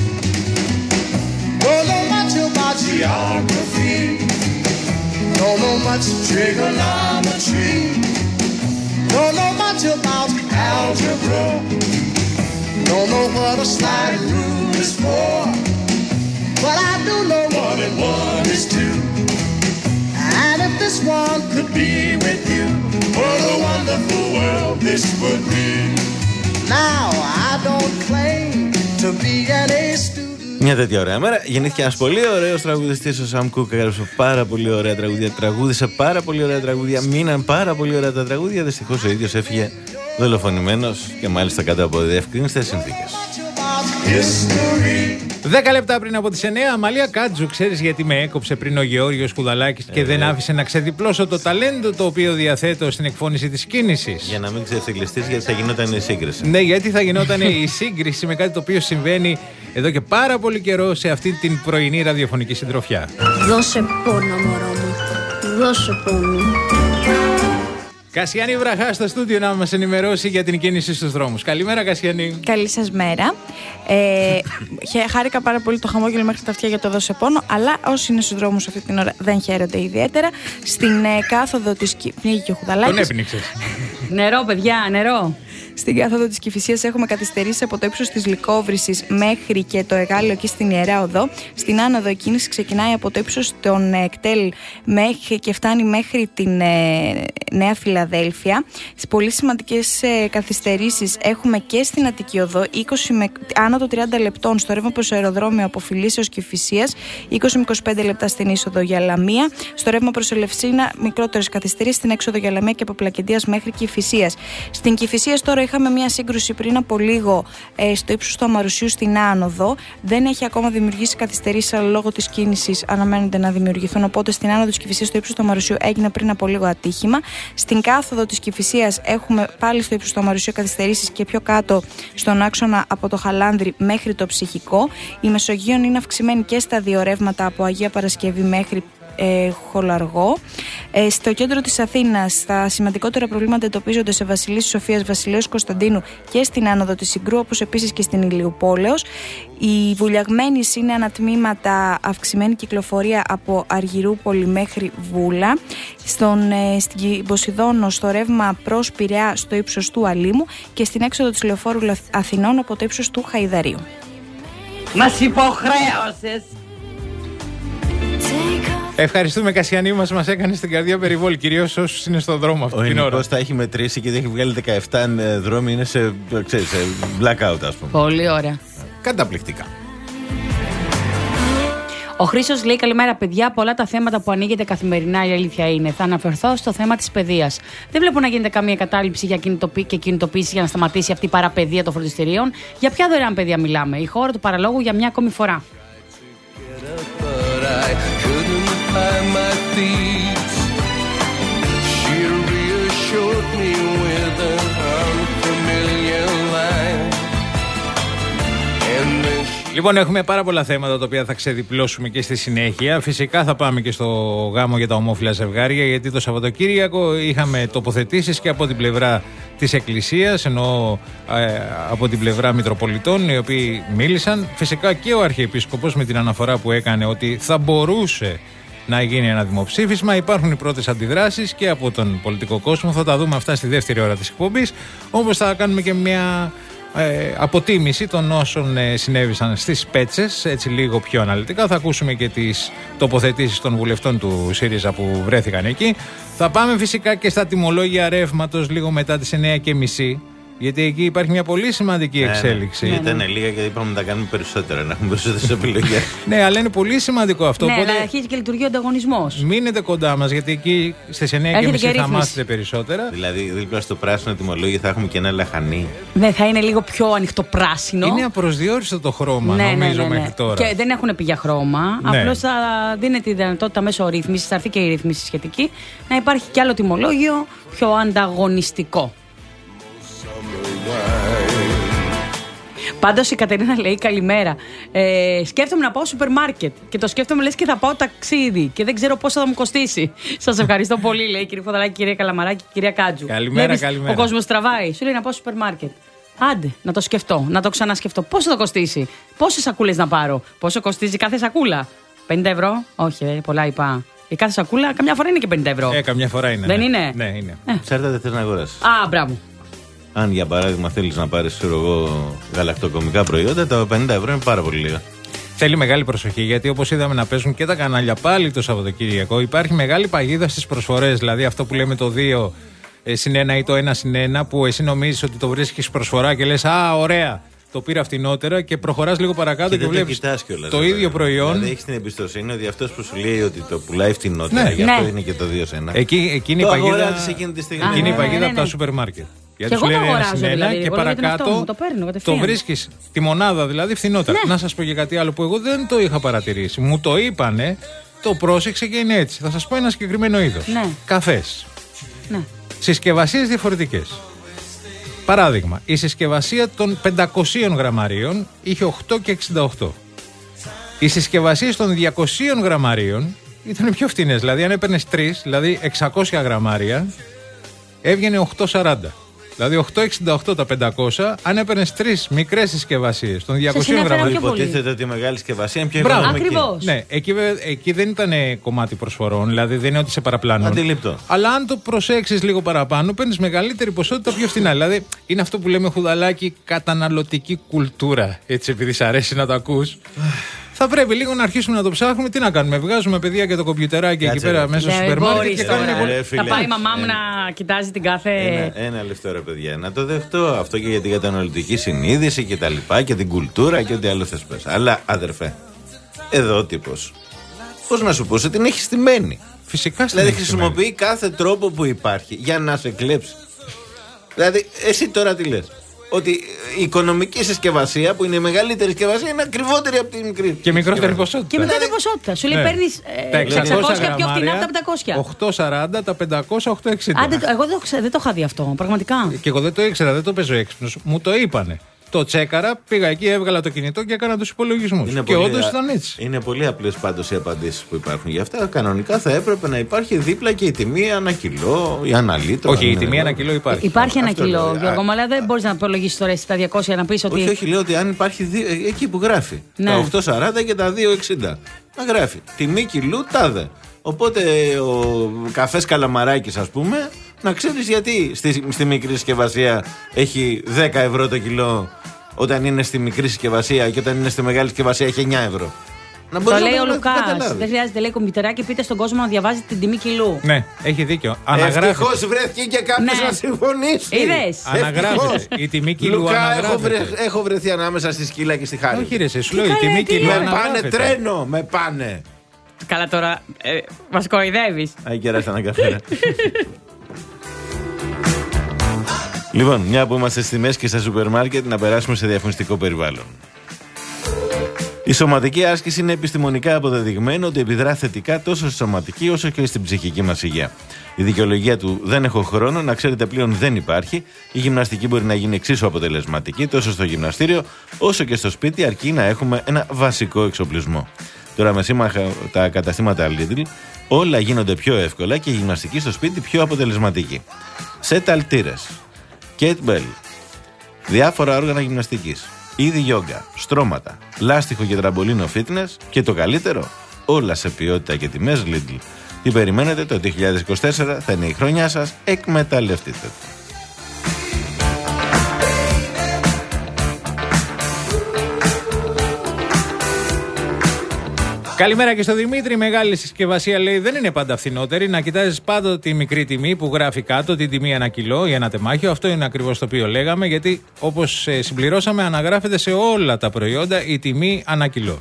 S17: Don't know much about geography, don't know much trigonometry, don't know much about algebra, don't know what a slide rule is for, but I do know one and one is two. And if this one could be with you, what a wonderful world this would be. Now I don't claim to be an A student.
S4: Μια τέτοια ωραία μέρα γεννήθηκε ένας πολύ ωραίος τραγουδιστής, ο Σαμ Κούκ. Έγραψε πάρα πολύ ωραία τραγούδια, τραγούδισε πάρα πολύ ωραία τραγούδια, μείναν πάρα πολύ ωραία τα τραγούδια. Δυστυχώς ο ίδιος έφυγε δολοφονημένος και μάλιστα κάτω από διευκρίνιστες συνθήκες.
S2: Δέκα λεπτά πριν από τις εννιά, Αμαλία Κάτζου, ξέρεις γιατί με έκοψε πριν ο Γεώργιος Κουδαλάκης και ε, δεν άφησε να ξεδιπλώσω το ταλέντο το οποίο διαθέτω στην εκφώνηση της κίνησης?
S4: Για να μην ξεφτυλιστείς, γιατί θα γινόταν η σύγκριση.
S2: Ναι, γιατί θα γινόταν η σύγκριση με κάτι το οποίο συμβαίνει εδώ και πάρα πολύ καιρό σε αυτή την πρωινή ραδιοφωνική συντροφιά.
S18: Δώσε πόνο, μωρό μου. Δώσε πόνο.
S2: Κασιάνη Βραχά στο στούντιο να μας ενημερώσει για την κίνηση στους δρόμους. Καλημέρα, Κασιάνη.
S19: Καλή σας μέρα. Ε, χάρηκα πάρα πολύ το χαμόγελο μέχρι τα αυτιά για το δώσε πόνο, αλλά όσοι είναι στους δρόμους αυτή την ώρα δεν χαίρονται ιδιαίτερα. Στην ε, κάθοδο της Πνίγη και ο Χουδαλάκης.
S2: Τον έπνιξες.
S3: Νερό, παιδιά, νερό.
S19: Στην κάθοδο της Κηφισίας έχουμε καθυστερήσει από το ύψος της Λυκόβρησης μέχρι και το Εγάλεο εκεί στην Ιερά Οδό. Στην άνοδο η κίνηση ξεκινάει από το ύψος των κτέλ μέχρι και φτάνει μέχρι την ε, Νέα Φιλαδέλφια. Στις πολύ σημαντικές ε, καθυστερήσεις έχουμε και στην Αττική Οδό, είκοσι με, άνω των τριάντα λεπτών στο ρεύμα προς αεροδρόμιο από Φιλίσσεως Κηφισίας, είκοσι με είκοσι πέντε λεπτά στην είσοδο για Λαμία. Στο ρεύμα προς Ελευσίνα, μικρότερες καθυστερήσεις στην έξοδο για Λαμία και από Πλακεντίας μέχρι Κηφισίας. Στην Κηφισίας τώρα είχαμε μια σύγκρουση πριν από λίγο ε, στο ύψος του Αμαρουσίου στην άνοδο. Δεν έχει ακόμα δημιουργήσει καθυστερήσεις, αλλά λόγω της κίνησης αναμένονται να δημιουργηθούν. Οπότε στην άνοδο της Κηφισίας στο ύψος του Αμαρουσίου έγινε πριν από λίγο ατύχημα. Στην κάθοδο της Κηφισίας έχουμε πάλι στο ύψος του Αμαρουσίου καθυστερήσεις και πιο κάτω στον άξονα από το Χαλάνδρι μέχρι το Ψυχικό. Η Μεσογείων είναι αυξημένη και στα δύο ρεύματα από Αγία Παρασκευή μέχρι Ε, Χολαργό. Ε, στο κέντρο της Αθήνας τα σημαντικότερα προβλήματα εντοπίζονται σε Βασιλής Σοφίας, Βασιλέως Κωνσταντίνου και στην άνοδο της Συγκρού, όπως επίσης και στην Ηλιουπόλεως. Η Βουλιαγμένης είναι ανατμήματα αυξημένη κυκλοφορία από Αργυρούπολη μέχρι Βούλα. Στον, ε, στην Ποσειδώνο στο ρεύμα προς Πειραιά στο ύψος του Αλήμου και στην έξοδο της Λεωφόρου Αθηνών από το ύψος του Χαϊδαρίου.
S20: Μας υποχρέωσες.
S2: Ευχαριστούμε, Κασιανή μας, μας έκανε στην καρδιά περιβόλη, κυρίως όσους είναι στον δρόμο αυτή
S4: ο
S2: την ώρα.
S4: Ο Ενικός τα έχει μετρήσει και δεν έχει βγάλει δεκαεπτά δρόμοι, είναι σε, ξέρεις, σε blackout, ας πούμε.
S3: Πολύ ωραία.
S4: Καταπληκτικά.
S3: Ο Χρήστος λέει: καλημέρα, παιδιά. Πολλά τα θέματα που ανοίγεται καθημερινά, η αλήθεια είναι. Θα αναφερθώ στο θέμα της παιδείας. Δεν βλέπω να γίνεται καμία κατάληψη για κινητοπί... και κινητοποίηση για να σταματήσει αυτή η παραπαιδεία των φροντιστηρίων. Για ποια δωρεάν παιδεία μιλάμε? Η χώρα του παραλόγου για μια ακόμη φορά. My feet. She reassured me with an unfamiliar line. And then she...
S2: Λοιπόν, έχουμε πάρα πολλά θέματα τα οποία θα ξεδιπλώσουμε και στη συνέχεια. Φυσικά θα πάμε και στο γάμο για τα ομόφυλα ζευγάρια, γιατί το Σαββατοκύριακο είχαμε τοποθετήσεις και από την πλευρά της Εκκλησίας, ενώ ε, από την πλευρά Μητροπολιτών, οι οποίοι μίλησαν. Φυσικά και ο Αρχιεπίσκοπος με την αναφορά που έκανε ότι θα μπορούσε να γίνει ένα δημοψήφισμα. Υπάρχουν οι πρώτες αντιδράσεις και από τον πολιτικό κόσμο. Θα τα δούμε αυτά στη δεύτερη ώρα της εκπομπής. Όμως θα κάνουμε και μια ε, αποτίμηση των όσων ε, συνέβησαν στις Πέτσες, έτσι λίγο πιο αναλυτικά. Θα ακούσουμε και τις τοποθετήσεις των βουλευτών του ΣΥΡΙΖΑ που βρέθηκαν εκεί. Θα πάμε φυσικά και στα τιμολόγια ρεύματος λίγο μετά τις εννιά και μισή. Γιατί εκεί υπάρχει μια πολύ σημαντική εξέλιξη.
S4: Ναι, ναι. Ήταν λίγα και είπαμε να τα κάνουμε περισσότερα, να έχουμε περισσότερες επιλογές.
S2: Ναι, αλλά είναι πολύ σημαντικό αυτό.
S3: Ναι,
S2: οπότε
S3: αλλά αρχίζει και λειτουργεί ο ανταγωνισμός.
S2: Μείνετε κοντά μας, γιατί εκεί στις εννιά και μισή θα μάθετε περισσότερα.
S4: Δηλαδή, δίπλα στο πράσινο τιμολόγιο θα έχουμε και ένα λαχανί.
S3: Ναι, θα είναι λίγο πιο ανοιχτό πράσινο.
S2: Είναι απροσδιόριστο το χρώμα, ναι, νομίζω, ναι, ναι, ναι. μέχρι τώρα. Και
S3: δεν έχουν πει για χρώμα. Ναι. Απλώς θα δίνεται η δυνατότητα μέσω ρύθμισης, θα έρθει και η ρύθμιση σχετική, να υπάρχει κι άλλο τιμολόγιο πιο ανταγωνιστικό. Πάντως η Κατερίνα λέει καλημέρα. Ε, σκέφτομαι να πάω σούπερ μάρκετ και το σκέφτομαι λες και θα πάω ταξίδι και δεν ξέρω πόσο θα μου κοστίσει. Σας ευχαριστώ πολύ, λέει κύριε Φοδαλάκη, κυρία Καλαμαράκη, κυρία Κάτζου.
S2: Καλημέρα, Βλέπεις, καλημέρα.
S3: Ο κόσμος τραβάει. Σου λέει να πάω σούπερ μάρκετ. Άντε, να το σκεφτώ, να το ξανασκεφτώ. Πόσο θα κοστίσει, πόσες σακούλες να πάρω, πόσο κοστίζει κάθε σακούλα. πενήντα ευρώ, όχι, ε, πολλά είπα. Η κάθε σακούλα καμιά φορά είναι και πενήντα ευρώ.
S2: Ε, καμιά φορά είναι.
S3: Δεν
S2: ναι.
S3: είναι.
S2: Ναι, είναι.
S3: Ε.
S4: Ξέρετε, θέλει να αγοράσει.
S3: Α, μπράβο.
S4: Αν για παράδειγμα θέλεις να πάρεις, ξέρω εγώ, γαλακτοκομικά προϊόντα, τα πενήντα ευρώ είναι πάρα πολύ λίγα.
S2: Θέλει μεγάλη προσοχή, γιατί όπως είδαμε να παίζουν και τα κανάλια πάλι το Σαββατοκύριακο, υπάρχει μεγάλη παγίδα στις προσφορές. Δηλαδή αυτό που λέμε το δύο συν ένα ή το ένα συν ένα, που εσύ νομίζεις ότι το βρίσκεις προσφορά και λες α, ωραία, το πήρα φτηνότερα και προχωράς λίγο παρακάτω και, και βλέπεις το, το ίδιο προϊόν.
S4: Δηλαδή έχεις την εμπιστοσύνη ότι αυτός που σου λέει ότι το πουλάει φτηνότερα,
S2: ναι,
S4: γι'
S3: ναι.
S4: αυτό είναι και το δύο σε ένα.
S2: Εκεί, εκείνη
S4: το
S2: η παγίδα,
S4: εκείνη τη στιγμή.
S2: εκείνη η παγίδα
S3: ναι, ναι,
S2: από
S3: ναι.
S2: τα σούπερ μάρκετ.
S3: Γιατί σου λέει ένα συν ένα δηλαδή,
S2: και παρακάτω
S3: το, παίρνω,
S2: το βρίσκεις τη μονάδα δηλαδή φθηνότερα.
S3: Ναι.
S2: Να σας πω και κάτι άλλο που εγώ δεν το είχα παρατηρήσει. Μου το είπανε, το πρόσεξε και είναι έτσι. Θα σας πω ένα συγκεκριμένο είδος.
S3: Ναι.
S2: Καφές.
S3: Ναι.
S2: Συσκευασίες διαφορετικές. Παράδειγμα, η συσκευασία των πεντακοσίων γραμμαρίων είχε οκτώ και εξήντα οκτώ. Οι συσκευασίες των διακοσίων γραμμαρίων ήταν πιο φτηνές. Δηλαδή, αν έπαιρνες τρεις, δηλαδή εξακόσια γραμμάρια, έβγαινε οκτώ σαράντα. Δηλαδή οκτώ εξήντα οκτώ τα πεντακόσια, αν έπαιρνες τρεις μικρές συσκευασίες των διακοσίων γραμμαρίων.
S4: Υποτίθεται ότι η μεγάλη συσκευασία είναι πιο οικονομική.
S3: Ακριβώς.
S2: Ναι, εκεί, εκεί δεν ήταν κομμάτι προσφορών, δηλαδή δεν είναι ότι σε παραπλάνουν.
S4: Αντιληπτό.
S2: Αλλά αν το προσέξεις λίγο παραπάνω, παίρνεις μεγαλύτερη ποσότητα πιο φθηνά. Δηλαδή είναι αυτό που λέμε, Χουδαλάκι, καταναλωτική κουλτούρα. Έτσι, επειδή σ' αρέσει να το ακούς. Θα πρέπει λίγο να αρχίσουμε να το ψάχνουμε. Τι να κάνουμε, βγάζουμε παιδιά και το κομπιουτεράκι εκεί πέρα μέσα στο σούπερ μάρκετ και κάνουμε.
S3: Θα πάει η μαμά μου να κοιτάζει την κάθε.
S4: Ένα, ένα λεπτό ρε παιδιά, να το δεχτώ αυτό και για την καταναλωτική συνείδηση και τα λοιπά και την κουλτούρα και ό,τι άλλο θες πες. Αλλά αδερφέ, εδώ ο τύπος, πώς να σου πω, ότι την έχει στημένη.
S2: Φυσικά
S4: δηλαδή χρησιμοποιεί κάθε τρόπο που υπάρχει για να σε κλέψει. Δηλαδή, εσύ τώρα τι λες? Ότι η οικονομική συσκευασία, που είναι η μεγαλύτερη συσκευασία, είναι ακριβότερη από τη μικρή.
S2: Και μικρότερη ποσότητα.
S3: Και μικρότερη ποσότητα. Σου λέει, παίρνεις εξακόσια πιο φθηνά από τα πεντακόσια.
S2: οκτώ σαράντα, τα πεντακόσια οκτώ εξήντα.
S3: Άντε, εγώ δεν το, δεν το είχα δει αυτό, πραγματικά.
S2: Και εγώ δεν το ήξερα, δεν το παίζω έξυπνος. Μου το είπανε. Το τσέκαρα, πήγα εκεί, έβγαλα το κινητό και έκανα τους υπολογισμούς. Και όντως ήταν έτσι.
S4: Είναι πολύ απλές πάντως οι απαντήσεις που υπάρχουν. Γι' αυτά κανονικά θα έπρεπε να υπάρχει δίπλα και η τιμή ανά κιλό ή ανά λίτρο.
S2: Όχι, η τιμή ανά κιλό υπάρχει.
S3: Υπάρχει ένα κιλό, Γιώργο, αλλά δεν μπορείς να υπολογίσεις τώρα εσύ τα διακόσια να πεις ότι.
S4: Όχι, όχι, λέω ότι αν υπάρχει δι... εκεί που γράφει.
S3: Ναι.
S4: Τα οκτώ σαράντα και τα δύο εξήντα. Να γράφει. Τιμή κιλού τάδε. Οπότε ο καφές Καλαμαράκης, ας πούμε, να ξέρεις γιατί στη, στη μικρή συσκευασία έχει δέκα ευρώ το κιλό, όταν είναι στη μικρή συσκευασία, και όταν είναι στη μεγάλη συσκευασία έχει εννιά ευρώ.
S3: Να το λέει ο Λουκάς. Δεν χρειάζεται, λέει, κομπιουτεράκι, πείτε στον κόσμο να διαβάζει την τιμή κιλού.
S2: Ναι, έχει δίκιο.
S4: Ευτυχώς βρέθηκε και κάποιος ναι. να συμφωνήσει.
S3: Είδες.
S2: Αναγράφεται. Η τιμή κιλού
S4: Λουκά,
S2: αναγράφεται.
S4: Έχω, βρε, έχω βρεθεί ανάμεσα στη Σκύλα και στη Χάρη.
S2: Όχι, ρε, σε σου λέω, η τιμή κιλού
S4: με
S2: αναγράφεται.
S4: πάνε τρένο, με πάνε.
S3: Καλά τώρα, ε, μας κοροϊδεύεις.
S4: Αϊ, κεράστα ένα καφέ. Λοιπόν, μια που είμαστε στη μέση και στα σούπερ μάρκετ, να περάσουμε σε διαφημιστικό περιβάλλον. Η σωματική άσκηση είναι επιστημονικά αποδεδειγμένο ότι επιδρά θετικά τόσο στη σωματική όσο και στην ψυχική μας υγεία. Η δικαιολογία του «δεν έχω χρόνο» να ξέρετε πλέον δεν υπάρχει. Η γυμναστική μπορεί να γίνει εξίσου αποτελεσματική τόσο στο γυμναστήριο όσο και στο σπίτι, αρκεί να έχουμε ένα βασικό εξοπλισμό. Τώρα με σύμμαχα τα καταστήματα Lidl όλα γίνονται πιο εύκολα και η γυμναστική στο σπίτι πιο αποτελεσματική. Σετ αλτήρες, kettlebell, διάφορα όργανα γυμναστικής, είδη γιόγκα, στρώματα, λάστιχο και τραμπολίνο fitness και το καλύτερο, όλα σε ποιότητα και τιμές Lidl. Τι περιμένετε, το δύο χιλιάδες είκοσι τέσσερα θα είναι η χρονιά σας, εκμεταλλευτείτε το.
S2: Καλημέρα και στο Δημήτρη. Η μεγάλη συσκευασία, λέει, δεν είναι πάντα φθηνότερη. Να κοιτάζεις πάντα τη μικρή τιμή που γράφει κάτω, την τιμή ένα κιλό ή ένα τεμάχιο. Αυτό είναι ακριβώς το οποίο λέγαμε, γιατί όπως συμπληρώσαμε, αναγράφεται σε όλα τα προϊόντα η τιμή ένα κιλό.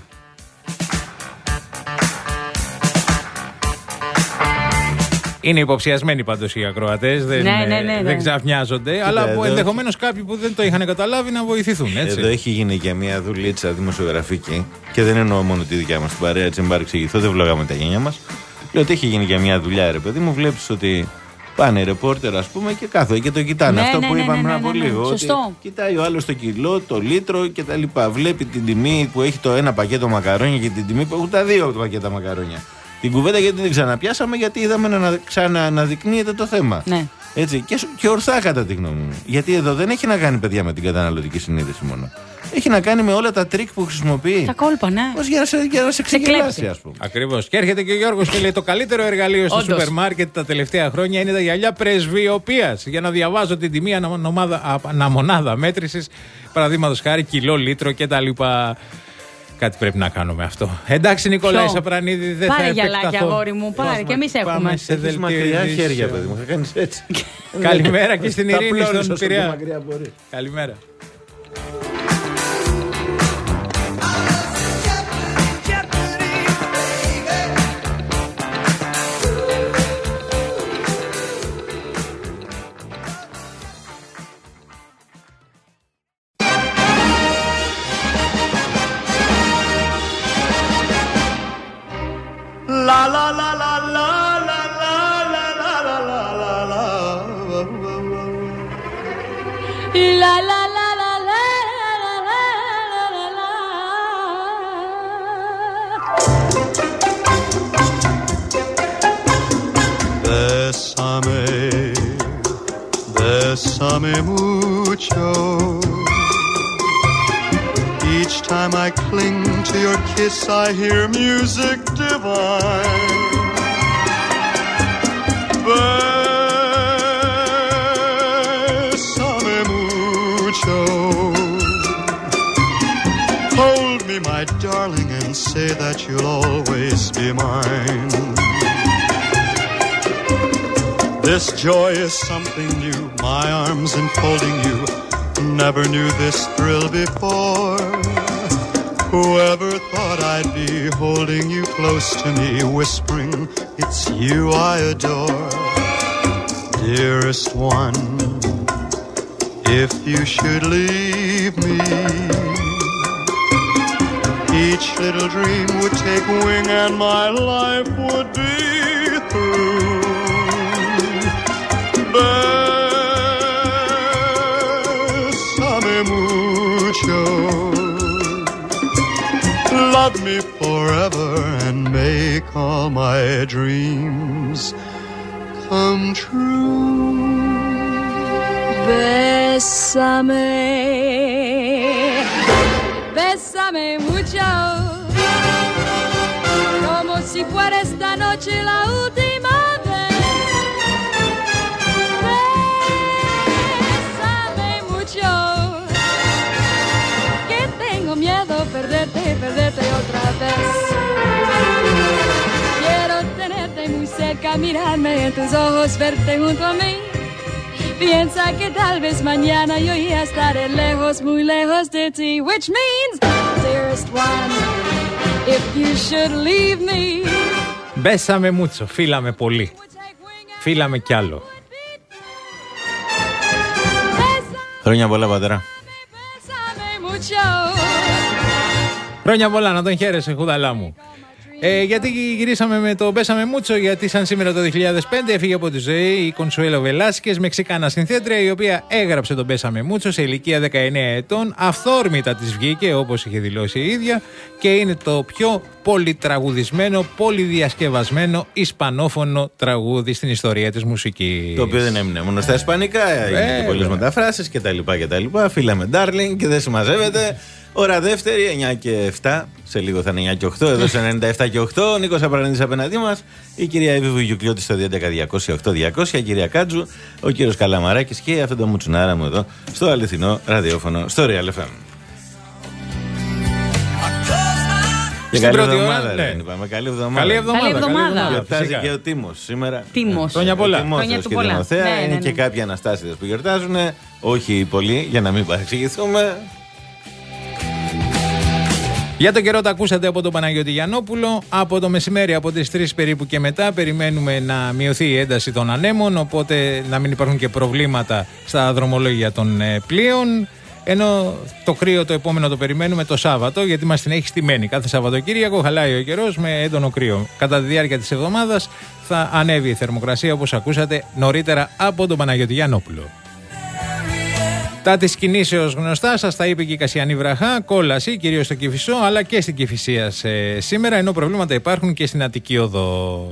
S2: Είναι υποψιασμένοι πάντως οι ακροατές, δεν,
S3: ναι, ναι, ναι, ναι.
S2: δεν ξαφνιάζονται, Κοίτα, αλλά εδώ... ενδεχομένως κάποιοι που δεν το είχαν καταλάβει να βοηθηθούν. Έτσι.
S4: Εδώ έχει γίνει και μια δουλίτσα δημοσιογραφική, και δεν εννοώ μόνο τη δικιά μας την παρέα, έτσι μην παρεξηγηθώ, δεν βλόγαμε τα γένια μας. Λέω ότι έχει γίνει και μια δουλειά, ρε παιδί μου, βλέπεις ότι Πάνε ρεπόρτερ, ας πούμε, και κάθονται και το κοιτάνε.
S3: Ναι,
S4: αυτό
S3: ναι,
S4: που
S3: ναι,
S4: είπαμε
S3: ναι,
S4: πριν
S3: ναι,
S4: από
S3: ναι,
S4: λίγο.
S3: ναι. Σωστό.
S4: Κοιτάει ο άλλος το κιλό, το λίτρο κτλ. Βλέπει την τιμή που έχει το ένα πακέτο μακαρόνια και την τιμή που έχουν τα δύο πακέτα μακαρόνια. Την κουβέντα γιατί δεν ξαναπιάσαμε, γιατί είδαμε να ξανααναδεικνύεται το θέμα.
S3: Ναι.
S4: Έτσι, και, και ορθά κατά τη γνώμη μου. Γιατί εδώ δεν έχει να κάνει, παιδιά, με την καταναλωτική συνείδηση μόνο. Έχει να κάνει με όλα τα τρίκ που χρησιμοποιεί.
S3: Τα κόλπα, ναι.
S4: Ως για να σε, για να σε ξεγελάσει, ας πούμε.
S2: Ακριβώς. Και έρχεται και ο Γιώργος και λέει: το καλύτερο εργαλείο στο σούπερ μάρκετ τα τελευταία χρόνια είναι τα γυαλιά πρεσβειοποίησης. Για να διαβάζω την τιμή αναμονάδα μέτρησης, παραδείγματος χάρη κιλό, λίτρο κτλ. Κάτι πρέπει να κάνουμε αυτό. Εντάξει, Νικόλαη Σαπρανίδη, δεν
S3: πάρε
S2: θα επεκταθώ.
S3: Πάρε γυαλάκια, αγόρι μου, πάρε. Και εμείς έχουμε.
S4: Έχεις μακριά χέρια, παιδί μου. Θα κάνεις έτσι.
S2: Καλημέρα και στην Ειρήνη, στον Πειραιά. Καλημέρα.
S17: La la la la la la la la la la la la. La la la la la la la la la. Bésame, bésame mucho. Each time I cling to your kiss, I hear music divine. Bésame mucho. Hold me, my darling, and say that you'll always be mine. This joy is something new, my arms enfolding you. Never knew this thrill before. Whoever thought I'd be holding you close to me, whispering, it's you I adore. Dearest one, if you should leave me, each little dream would take wing and my life would be through. Bésame mucho. Love me forever and make all my dreams come true.
S21: Bésame, bésame mucho, como si fuera esta noche la última vez. Bésame mucho, que tengo miedo perderte, perderte otra vez. Quiero tenerte muy cerca, mirarme en tus ojos, verte junto a mí. Piensa que tal vez mañana yo ya estaré lejos, muy lejos de ti. Which means, dearest one, if you should leave me.
S2: Μπέσαμε μούτσο, φίλαμε πολύ. Φίλαμε κι άλλο.
S4: Χρόνια πολλά, πατέρα.
S2: Χρόνια πολλά, να τον χαίρεσαι, χουδαλά μου. Ε, γιατί γυρίσαμε με το Μπέσαμε Μούτσο, γιατί σαν σήμερα το δύο χιλιάδες πέντε έφυγε από τη ζωή η Κονσουέλο Βελάσκες, Μεξικάνα συνθέτρια, η οποία έγραψε τον Μπέσαμε Μούτσο σε ηλικία δεκαεννέα ετών. Αυθόρμητα της βγήκε, όπως είχε δηλώσει η ίδια, και είναι το πιο πολυτραγουδισμένο, πολυδιασκευασμένο ισπανόφωνο τραγούδι στην ιστορία της μουσικής.
S4: Το οποίο δεν έμεινε μόνο στα ισπανικά, έγινε και πολλές μεταφράσεις κτλ. Φίλαμε Darling και δεν συμμαζεύεται. Ώρα δεύτερη, εννιά και επτά. Σε λίγο θα είναι εννιά και οκτώ. Εδώ σε ενενήντα επτά και οκτώ. Ο Νίκος Απρανίδης απέναντί μας. Η κυρία Εύη Βουγιουκλιώτη στο δύο έντεκα διακόσια οκτώ διακόσια. Η κυρία Κάτζου. Ο κύριος Καλαμαράκης και αυτό το μουτσουνάρα μου εδώ στο αληθινό ραδιόφωνο στο Real εφ εμ. Και καλή εβδομάδα, ναι. Δεν είπαμε. Καλή εβδομάδα.
S2: Καλή εβδομάδα.
S4: Γιορτάζει και ο Τίμος σήμερα.
S3: Τίμος.
S2: Χρόνια πολλά.
S3: Χρόνια του πολλά.
S4: Ναι, ναι, είναι ναι. Και κάποιοι Αναστάσιδες που γιορτάζουν. Όχι πολύ, για να μην παρεξηγηθούμε.
S2: Για τον καιρό τα ακούσατε από τον Παναγιώτη Γιαννόπουλο. Από το μεσημέρι, από τις τρεις περίπου και μετά, περιμένουμε να μειωθεί η ένταση των ανέμων, οπότε να μην υπάρχουν και προβλήματα στα δρομολόγια των ε, πλοίων. Ενώ το κρύο το επόμενο το περιμένουμε το Σάββατο, γιατί μας την έχει στημένη. Κάθε Σαββατοκύριακο χαλάει ο καιρός με έντονο κρύο. Κατά τη διάρκεια της εβδομάδας θα ανέβει η θερμοκρασία, όπως ακούσατε νωρίτερα από τον Παναγιώτη Γιαννόπουλο. Τα της κινήσεως γνωστά, σας τα είπε και η Κασιανή Βραχά, κόλαση κυρίως στο Κηφισό αλλά και στην Κηφισία σήμερα, ενώ προβλήματα υπάρχουν και στην Αττική Οδό.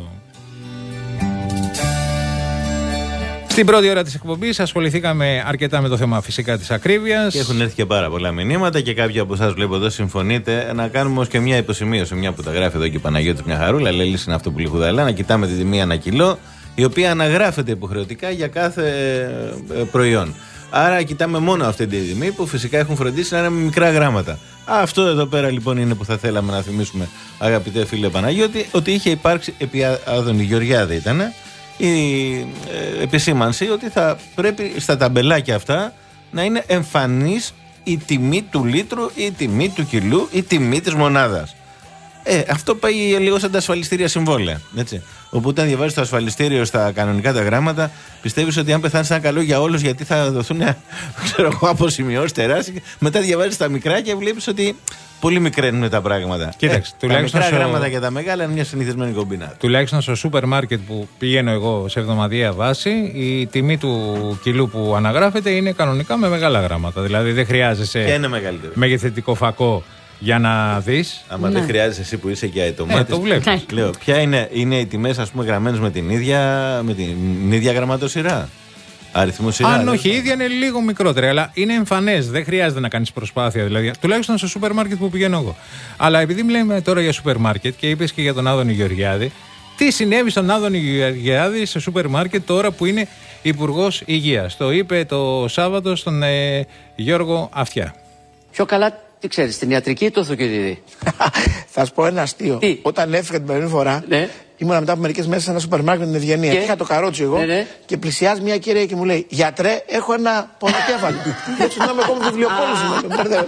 S2: Στην πρώτη ώρα της εκπομπής ασχοληθήκαμε αρκετά με το θέμα φυσικά της ακρίβειας.
S4: Και έχουν έρθει και πάρα πολλά μηνύματα και κάποιοι από εσάς βλέπω εδώ συμφωνείτε. Να κάνουμε όμως και μια υποσημείωση, μια που τα γράφει εδώ και η Παναγιώτης μια χαρούλα. Λέει λύση είναι αυτό που λιχουδαλά. Να κοιτάμε τη τιμή ανά κιλό, η οποία αναγράφεται υποχρεωτικά για κάθε προϊόν. Άρα κοιτάμε μόνο αυτή τη τιμή που φυσικά έχουν φροντίσει να είναι με μικρά γράμματα. Αυτό εδώ πέρα λοιπόν είναι που θα θέλαμε να θυμίσουμε, αγαπητέ φίλε Παναγιώτη, ότι είχε υπάρξει επί Άδωνη Γεωργιάδη ήταν η ε, επισήμανση ότι θα πρέπει στα ταμπελάκια αυτά να είναι εμφανής η τιμή του λίτρου, η τιμή του κιλού, η τιμή της μονάδας. Ε, αυτό πάει λίγο σαν τα ασφαλιστήρια συμβόλαια. Έτσι. Οπότε, αν διαβάζεις το ασφαλιστήριο στα κανονικά τα γράμματα, πιστεύεις ότι αν πεθάνεις θα είναι καλό για όλους, γιατί θα δοθούν αποσημειώσεις τεράστιες. Μετά διαβάζεις τα μικρά και βλέπεις ότι πολύ μικραίνουν τα πράγματα.
S2: Κοίταξε,
S4: ε, τα μικρά στο... γράμματα και τα μεγάλα είναι μια συνηθισμένη κομπίνα.
S2: Τουλάχιστον στο σούπερ μάρκετ που πηγαίνω εγώ σε εβδομαδιαία βάση, η τιμή του κιλού που αναγράφεται είναι κανονικά με μεγάλα γράμματα. Δηλαδή δεν χρειάζεσαι μεγεθυντικό φακό για να δεις.
S4: Άμα ναι. δεν χρειάζεσαι εσύ που είσαι και αετομάτης.
S2: Ε, το βλέπεις.
S4: Λέω, ποια είναι, είναι οι τιμές ας πούμε γραμμένες με την ίδια, με την ίδια γραμματοσυρά. Αριθμό σειρά.
S2: Αν όχι, η ίδια είναι λίγο μικρότερη, αλλά είναι εμφανές. Δεν χρειάζεται να κάνεις προσπάθεια. Δηλαδή, τουλάχιστον στο σούπερ μάρκετ που πηγαίνω εγώ. Αλλά επειδή μιλάμε τώρα για σούπερ μάρκετ και είπες και για τον Άδωνη Γεωργιάδη, τι συνέβη στον Άδωνη Γεωργιάδη σε σούπερ μάρκετ τώρα που είναι Υπουργός Υγείας? Το είπε το Σάββατο στον ε, Γιώργο Αυτιά.
S6: Πιο καλά. Τι ξέρεις, την ιατρική ή το θοκιδίδι?
S22: Θα σου πω ένα αστείο.
S6: Τι?
S22: Όταν έφυγα την περίπτωση φορά,
S6: ναι.
S22: ήμουν μετά από μερικές μέρες σε ένα σούπερ μάρκετ με την Ευγενία. Και είχα το καρότσι εγώ ναι, ναι. και πλησιάζει μια κυρία και μου λέει: γιατρέ, έχω ένα πονοκέφαλο. Και έτσι να είμαι ακόμα βιβλιοπόλης.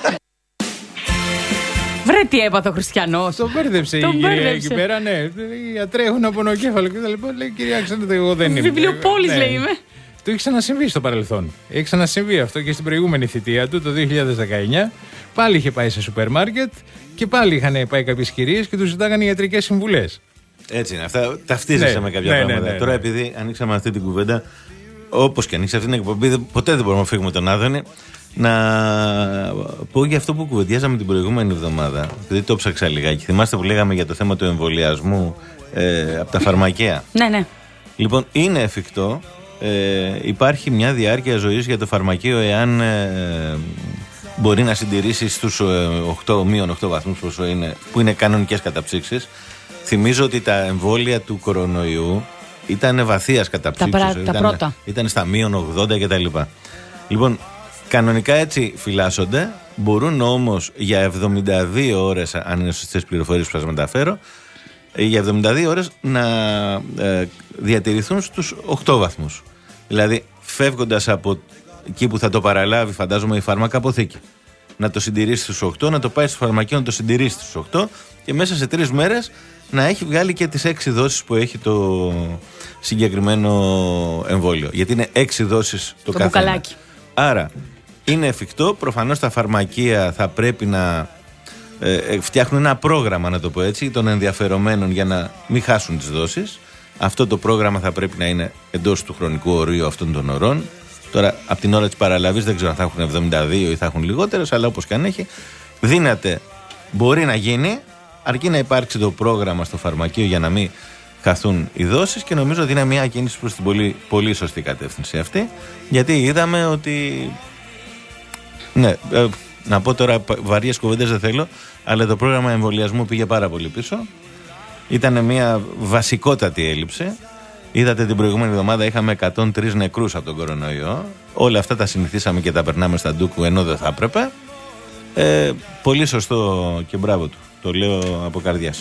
S3: Βρε τι έπαθε ο Χριστιανός.
S2: Τον μπέρδεψε η κυρία εκεί πέρα, ναι. Οι γιατροί έχουν ένα πονοκέφαλο και τα λοιπά. Λέει: κυρία, ξέρετε, εγώ δεν είμαι.
S3: Βιβλιοπόλης λέει είμαι.
S2: Του έχει ξανασυμβεί στο παρελθόν. Έχει ξανασυμβεί αυτό και στην προηγούμενη θητεία του, το δύο χιλιάδες δεκαεννιά. Πάλι είχε πάει σε σούπερ μάρκετ και πάλι είχαν πάει κάποιες κυρίες και του ζητάγανε ιατρικές συμβουλές.
S4: Έτσι είναι. Αυτά ταυτίζεσαι ναι, με κάποια ναι, πράγματα. Ναι, ναι, ναι. Τώρα, επειδή ανοίξαμε αυτή την κουβέντα, όπως και ανοίξει αυτή την εκπομπή, ποτέ δεν μπορούμε να φύγουμε τον Άδωνη. Να πω για αυτό που κουβεντιάζαμε την προηγούμενη εβδομάδα. Δηλαδή το ψάξα λιγάκι. Θυμάστε που λέγαμε για το θέμα του εμβολιασμού ε, από τα φαρμακεία.
S3: Ναι, ναι.
S4: Λοιπόν, είναι εφικτό. Ε, υπάρχει μια διάρκεια ζωής για το φαρμακείο εάν ε, μπορεί να συντηρήσει στους οκτώ, μείον οκτώ βαθμούς πόσο είναι, που είναι κανονικές καταψύξεις. Θυμίζω ότι τα εμβόλια του κορονοϊού ήταν βαθείας καταψύξης.
S3: Τα,
S4: ήταν,
S3: τα πρώτα.
S4: Ήταν στα μείον ογδόντα κτλ. Λοιπόν, κανονικά έτσι φυλάσσονται. Μπορούν όμως για εβδομήντα δύο ώρες, αν είναι σωστές πληροφορίες που σας μεταφέρω, για εβδομήντα δύο ώρες να ε, διατηρηθούν στους οκτώ βαθμούς. Δηλαδή φεύγοντας από εκεί που θα το παραλάβει, φαντάζομαι, η φάρμακα αποθήκη, να το συντηρήσει στους οκτώ, να το πάει στο φαρμακείο να το συντηρήσει στους οκτώ και μέσα σε τρεις μέρες να έχει βγάλει και τις έξι δόσεις που έχει το συγκεκριμένο εμβόλιο. Γιατί είναι έξι δόσεις το, το καθένα. Μπουκαλάκι. Άρα είναι εφικτό. Προφανώς τα φαρμακεία θα πρέπει να ε, φτιάχνουν ένα πρόγραμμα, να το πω έτσι, των ενδιαφερομένων για να μην χάσουν τις δόσεις. Αυτό το πρόγραμμα θα πρέπει να είναι εντός του χρονικού ορίου αυτών των ωρών. Τώρα, από την ώρα της παραλαβής δεν ξέρω αν θα έχουν εβδομήντα δύο ή θα έχουν λιγότερες, αλλά όπως και αν έχει, δύναται, μπορεί να γίνει, αρκεί να υπάρξει το πρόγραμμα στο φαρμακείο για να μην χαθούν οι δόσεις, και νομίζω ότι είναι μια κίνηση προς την πολύ, πολύ σωστή κατεύθυνση αυτή, γιατί είδαμε ότι. Ναι, ε, να πω τώρα βαριές κουβέντες δεν θέλω, αλλά το πρόγραμμα εμβολιασμού πήγε πάρα πολύ πίσω. Ήταν μια βασικότατη έλλειψη. Είδατε την προηγούμενη εβδομάδα είχαμε εκατόν τρεις νεκρούς από τον κορονοϊό. Όλα αυτά τα συνηθίσαμε και τα περνάμε στα ντούκου ενώ δεν θα έπρεπε. Ε, πολύ σωστό και μπράβο του. Το λέω από καρδιάς.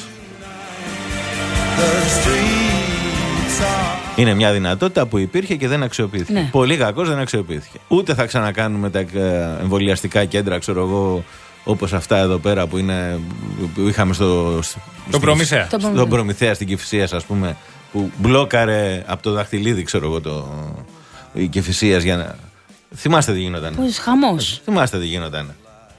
S4: Είναι μια δυνατότητα που υπήρχε και δεν αξιοποιήθηκε. Ναι. Πολύ κακώς δεν αξιοποιήθηκε. Ούτε θα ξανακάνουμε τα εμβολιαστικά κέντρα, ξέρω εγώ, όπως αυτά εδώ πέρα που, είναι, που είχαμε στο,
S2: το Προμηθέα.
S4: Στο, στο Προμηθέα στην Κηφισίας, ας πούμε, που μπλόκαρε από το δαχτυλίδι, ξέρω εγώ, το, η Κηφισίας για να Θυμάστε τι γινόταν.
S3: Πώς χαμός.
S4: Θυμάστε τι γινόταν.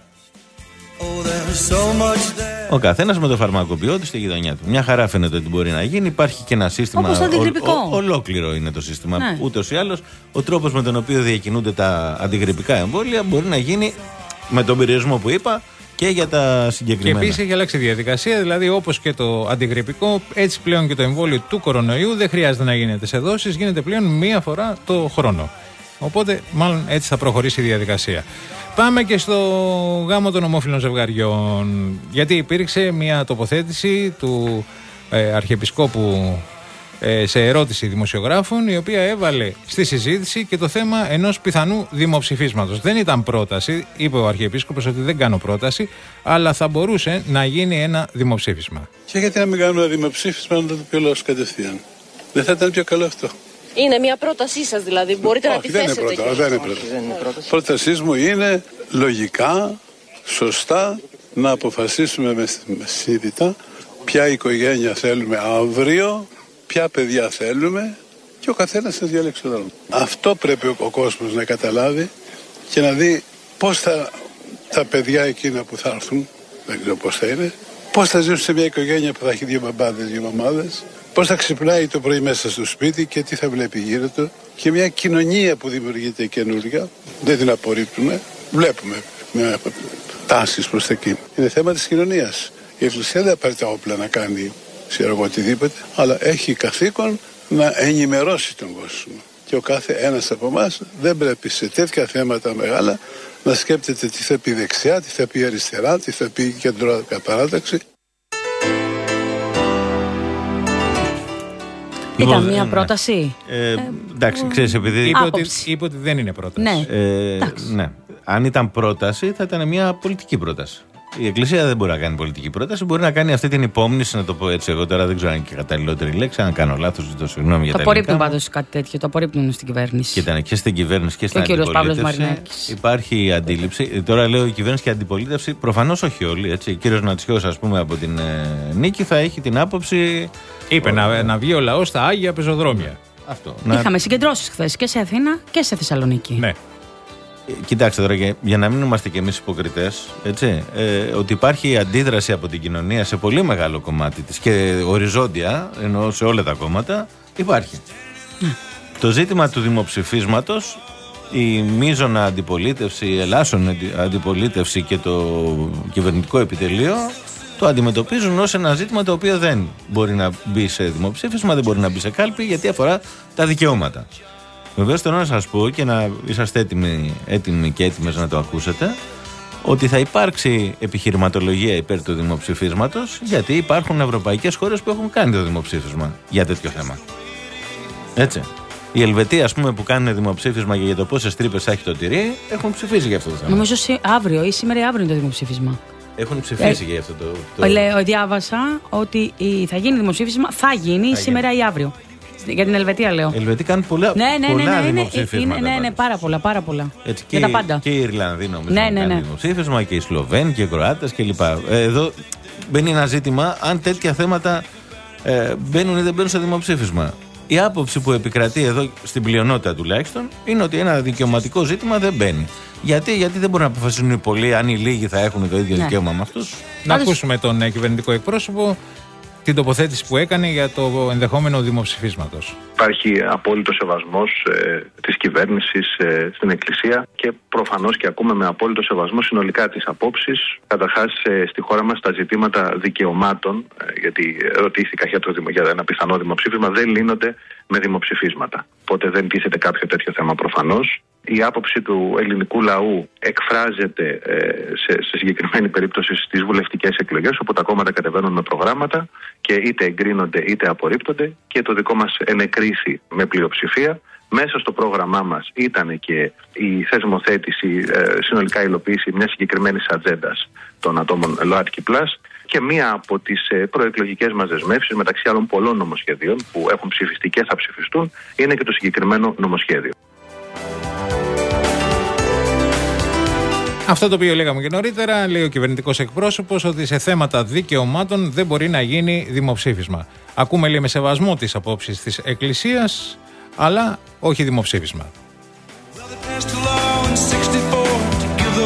S4: Ο καθένας με το φαρμακοποιό του στη γειτονιά του. Μια χαρά φαίνεται ότι μπορεί να γίνει. Υπάρχει και ένα σύστημα.
S3: Όπως το αντιγρυπικό.
S4: Ο, ο, ολόκληρο είναι το σύστημα.
S3: Ναι.
S4: Ούτως ή άλλως, ο τρόπος με τον οποίο διακινούνται τα αντιγρυπικά εμβόλια μπορεί να γίνει με τον περιορισμό που είπα και για τα συγκεκριμένα.
S2: Και επίσης έχει αλλάξει η διαδικασία. Δηλαδή, όπως και το αντιγρυπικό, έτσι πλέον και το εμβόλιο του κορονοϊού δεν χρειάζεται να γίνεται σε δόσεις, γίνεται πλέον μία φορά το χρόνο. Οπότε, μάλλον έτσι θα προχωρήσει η διαδικασία. Πάμε και στο γάμο των ομόφυλων ζευγαριών. Γιατί υπήρξε μια τοποθέτηση του ε, Αρχιεπισκόπου ε, σε ερώτηση δημοσιογράφων, η οποία έβαλε στη συζήτηση και το θέμα ενός πιθανού δημοψηφίσματος. Δεν ήταν πρόταση, είπε ο Αρχιεπίσκοπος ότι δεν κάνω πρόταση, αλλά θα μπορούσε να γίνει ένα δημοψήφισμα.
S5: Και γιατί να μην κάνουμε ένα δημοψήφισμα, να το πει ο λαός κατευθείαν. Δεν θα ήταν πιο καλό αυτό?
S8: Είναι μια πρότασή σας δηλαδή, μπορείτε
S5: Όχι,
S8: να τη
S5: δεν
S8: θέσετε.
S5: Είναι πρώτα, δεν είναι πρόταση. Δεν είναι πρόταση. Πρότασή μου είναι λογικά, σωστά, να αποφασίσουμε με συνειδητά ποια οικογένεια θέλουμε αύριο, ποια παιδιά θέλουμε και ο καθένας να διαλέξει το δρόμο. Αυτό πρέπει ο, ο κόσμος να καταλάβει και να δει πώς θα, τα παιδιά εκείνα που θα έρθουν, δεν ξέρω πώς θα είναι, πώς θα ζήσουν σε μια οικογένεια που θα έχει δύο μπαμπάδες, δύο μαμάδες. Πώς θα ξυπνάει το πρωί μέσα στο σπίτι και τι θα βλέπει γύρω του. Και μια κοινωνία που δημιουργείται καινούργια, δεν την απορρίπτουμε, βλέπουμε μια τάσεις προς τα εκεί. Είναι θέμα της κοινωνίας. Η Εκκλησία δεν πάρει τα όπλα να κάνει ξέρω εγώ οτιδήποτε, αλλά έχει καθήκον να ενημερώσει τον κόσμο. Και ο κάθε ένας από εμάς δεν πρέπει σε τέτοια θέματα μεγάλα να σκέπτεται τι θα πει δεξιά, τι θα πει αριστερά, τι θα πει κεντροparάταξη.
S3: Ήταν μια πρόταση.
S4: Ε, ε, εντάξει, ξέρεις, επειδή
S2: είπε ότι, είπε ότι δεν είναι πρόταση.
S3: Ναι.
S4: Ε, ναι. Αν ήταν πρόταση, θα ήταν μια πολιτική πρόταση. Η Εκκλησία δεν μπορεί να κάνει πολιτική πρόταση, μπορεί να κάνει αυτή την υπόμνηση, να το πω έτσι. Εγώ τώρα δεν ξέρω αν είναι και καταλληλότερη λέξη, αν κάνω λάθος, ζητώ συγγνώμη για τα ελληνικά.
S3: Το απορρίπτουν πάντως κάτι τέτοιο, το απορρίπτουν στην κυβέρνηση.
S4: Και ήταν και στην κυβέρνηση και στην αντιπολίτευση. Υπάρχει αντίληψη. Τώρα λέω η κυβέρνηση και η αντιπολίτευση, προφανώς όχι όλοι. Έτσι. Ο κύριος Νατσιός, ας πούμε, από την ε, Νίκη θα έχει την άποψη.
S2: Είπε ο... να, να βγει ο λαός στα Άγια πεζοδρόμια.
S4: Αυτό.
S3: Είχαμε
S4: να...
S3: συγκεντρώσεις χθες και σε Αθήνα και σε Θεσσαλονίκη.
S2: Ναι.
S4: Κοιτάξτε τώρα, για, για να μην είμαστε κι εμείς υποκριτές, έτσι, ε, ότι υπάρχει αντίδραση από την κοινωνία σε πολύ μεγάλο κομμάτι της και οριζόντια, ενώ σε όλα τα κόμματα, υπάρχει. Mm. Το ζήτημα του δημοψηφίσματος, η μείζωνα αντιπολίτευση, η ελάσσον αντιπολίτευση και το κυβερνητικό επιτελείο το αντιμετωπίζουν ως ένα ζήτημα το οποίο δεν μπορεί να μπει σε δημοψήφισμα, δεν μπορεί να μπει σε κάλπη, γιατί αφορά τα δικαιώματα. Βεβαίως θέλω να σας πω και να είσαστε έτοιμοι, έτοιμοι και έτοιμες να το ακούσετε, ότι θα υπάρξει επιχειρηματολογία υπέρ του δημοψηφίσματος, γιατί υπάρχουν ευρωπαϊκές χώρες που έχουν κάνει το δημοψήφισμα για τέτοιο θέμα. Έτσι. Η Ελβετία, ας πούμε, που κάνουν δημοψήφισμα για το πόσες τρύπες θα έχει το τυρί, έχουν ψηφίσει για αυτό το θέμα.
S3: Νομίζω αύριο ή σήμερα ή αύριο είναι το δημοψήφισμα.
S4: Έχουν ψηφίσει ε, για αυτό το. το...
S3: Λέω, διάβασα ότι θα γίνει δημοψήφισμα, θα γίνει θα σήμερα γίνει. Ή αύριο. Για την Ελβετία λέω.
S4: Οι Ελβετοί κάνουν πολλά, ναι, ναι, πολλά ναι, ναι, δημοψήφισματα.
S3: Ναι, ναι, ναι, πάρα πολλά, πάρα πολλά.
S4: Έτσι,
S3: για
S4: και,
S3: τα πάντα.
S4: Και οι Ιρλανδοί νομίζω
S3: ναι,
S4: ναι,
S3: ναι,
S4: κάνουν
S3: ναι.
S4: δημοψήφισμα και οι Σλοβαίνοι και οι Κροάτες κλπ. Εδώ μπαίνει ένα ζήτημα αν τέτοια θέματα ε, μπαίνουν ή δεν μπαίνουν σε δημοψήφισμα. Η άποψη που επικρατεί εδώ στην πλειονότητα τουλάχιστον είναι ότι ένα δικαιωματικό ζήτημα δεν μπαίνει. Γιατί, γιατί δεν μπορούν να αποφασίσουν οι πολλοί αν οι λίγοι θα έχουν το ίδιο ναι. δικαίωμα με αυτούς.
S2: Να Άντως... ακούσουμε τον ε, κυβερνητικό εκπρόσωπο, την τοποθέτηση που έκανε για το ενδεχόμενο δημοψηφίσματος.
S23: Υπάρχει απόλυτο σεβασμός ε, της κυβέρνησης ε, στην Εκκλησία και προφανώς και ακούμε με απόλυτο σεβασμό συνολικά τις απόψεις. Καταρχάς ε, στη χώρα μας τα ζητήματα δικαιωμάτων, ε, γιατί ρωτήθηκα για, το, για ένα πιθανό δημοψήφισμα, δεν λύνονται με δημοψηφίσματα. Οπότε δεν τίθεται κάποιο τέτοιο θέμα προφανώς. Η άποψη του ελληνικού λαού εκφράζεται ε, σε, σε συγκεκριμένη περίπτωση στις βουλευτικές εκλογές, όπου τα κόμματα κατεβαίνουν με προγράμματα και είτε εγκρίνονται είτε απορρίπτονται, και το δικό μας ενεκρίθη με πλειοψηφία. Μέσα στο πρόγραμμά μας ήταν και η θεσμοθέτηση, ε, συνολικά υλοποίηση μιας συγκεκριμένης ατζέντας των ατόμων ΛΟΑΤΚΙ πλας, και μία από τις ε, προεκλογικές μας δεσμεύσεις, μεταξύ άλλων πολλών νομοσχεδίων που έχουν ψηφιστεί και θα ψηφιστούν, είναι και το συγκεκριμένο νομοσχέδιο.
S2: Αυτό το οποίο λέγαμε και νωρίτερα, λέει ο κυβερνητικός εκπρόσωπος, ότι σε θέματα δικαιωμάτων δεν μπορεί να γίνει δημοψήφισμα. Ακούμε, λέει, με σεβασμό τις απόψεις της Εκκλησίας, αλλά όχι δημοψήφισμα.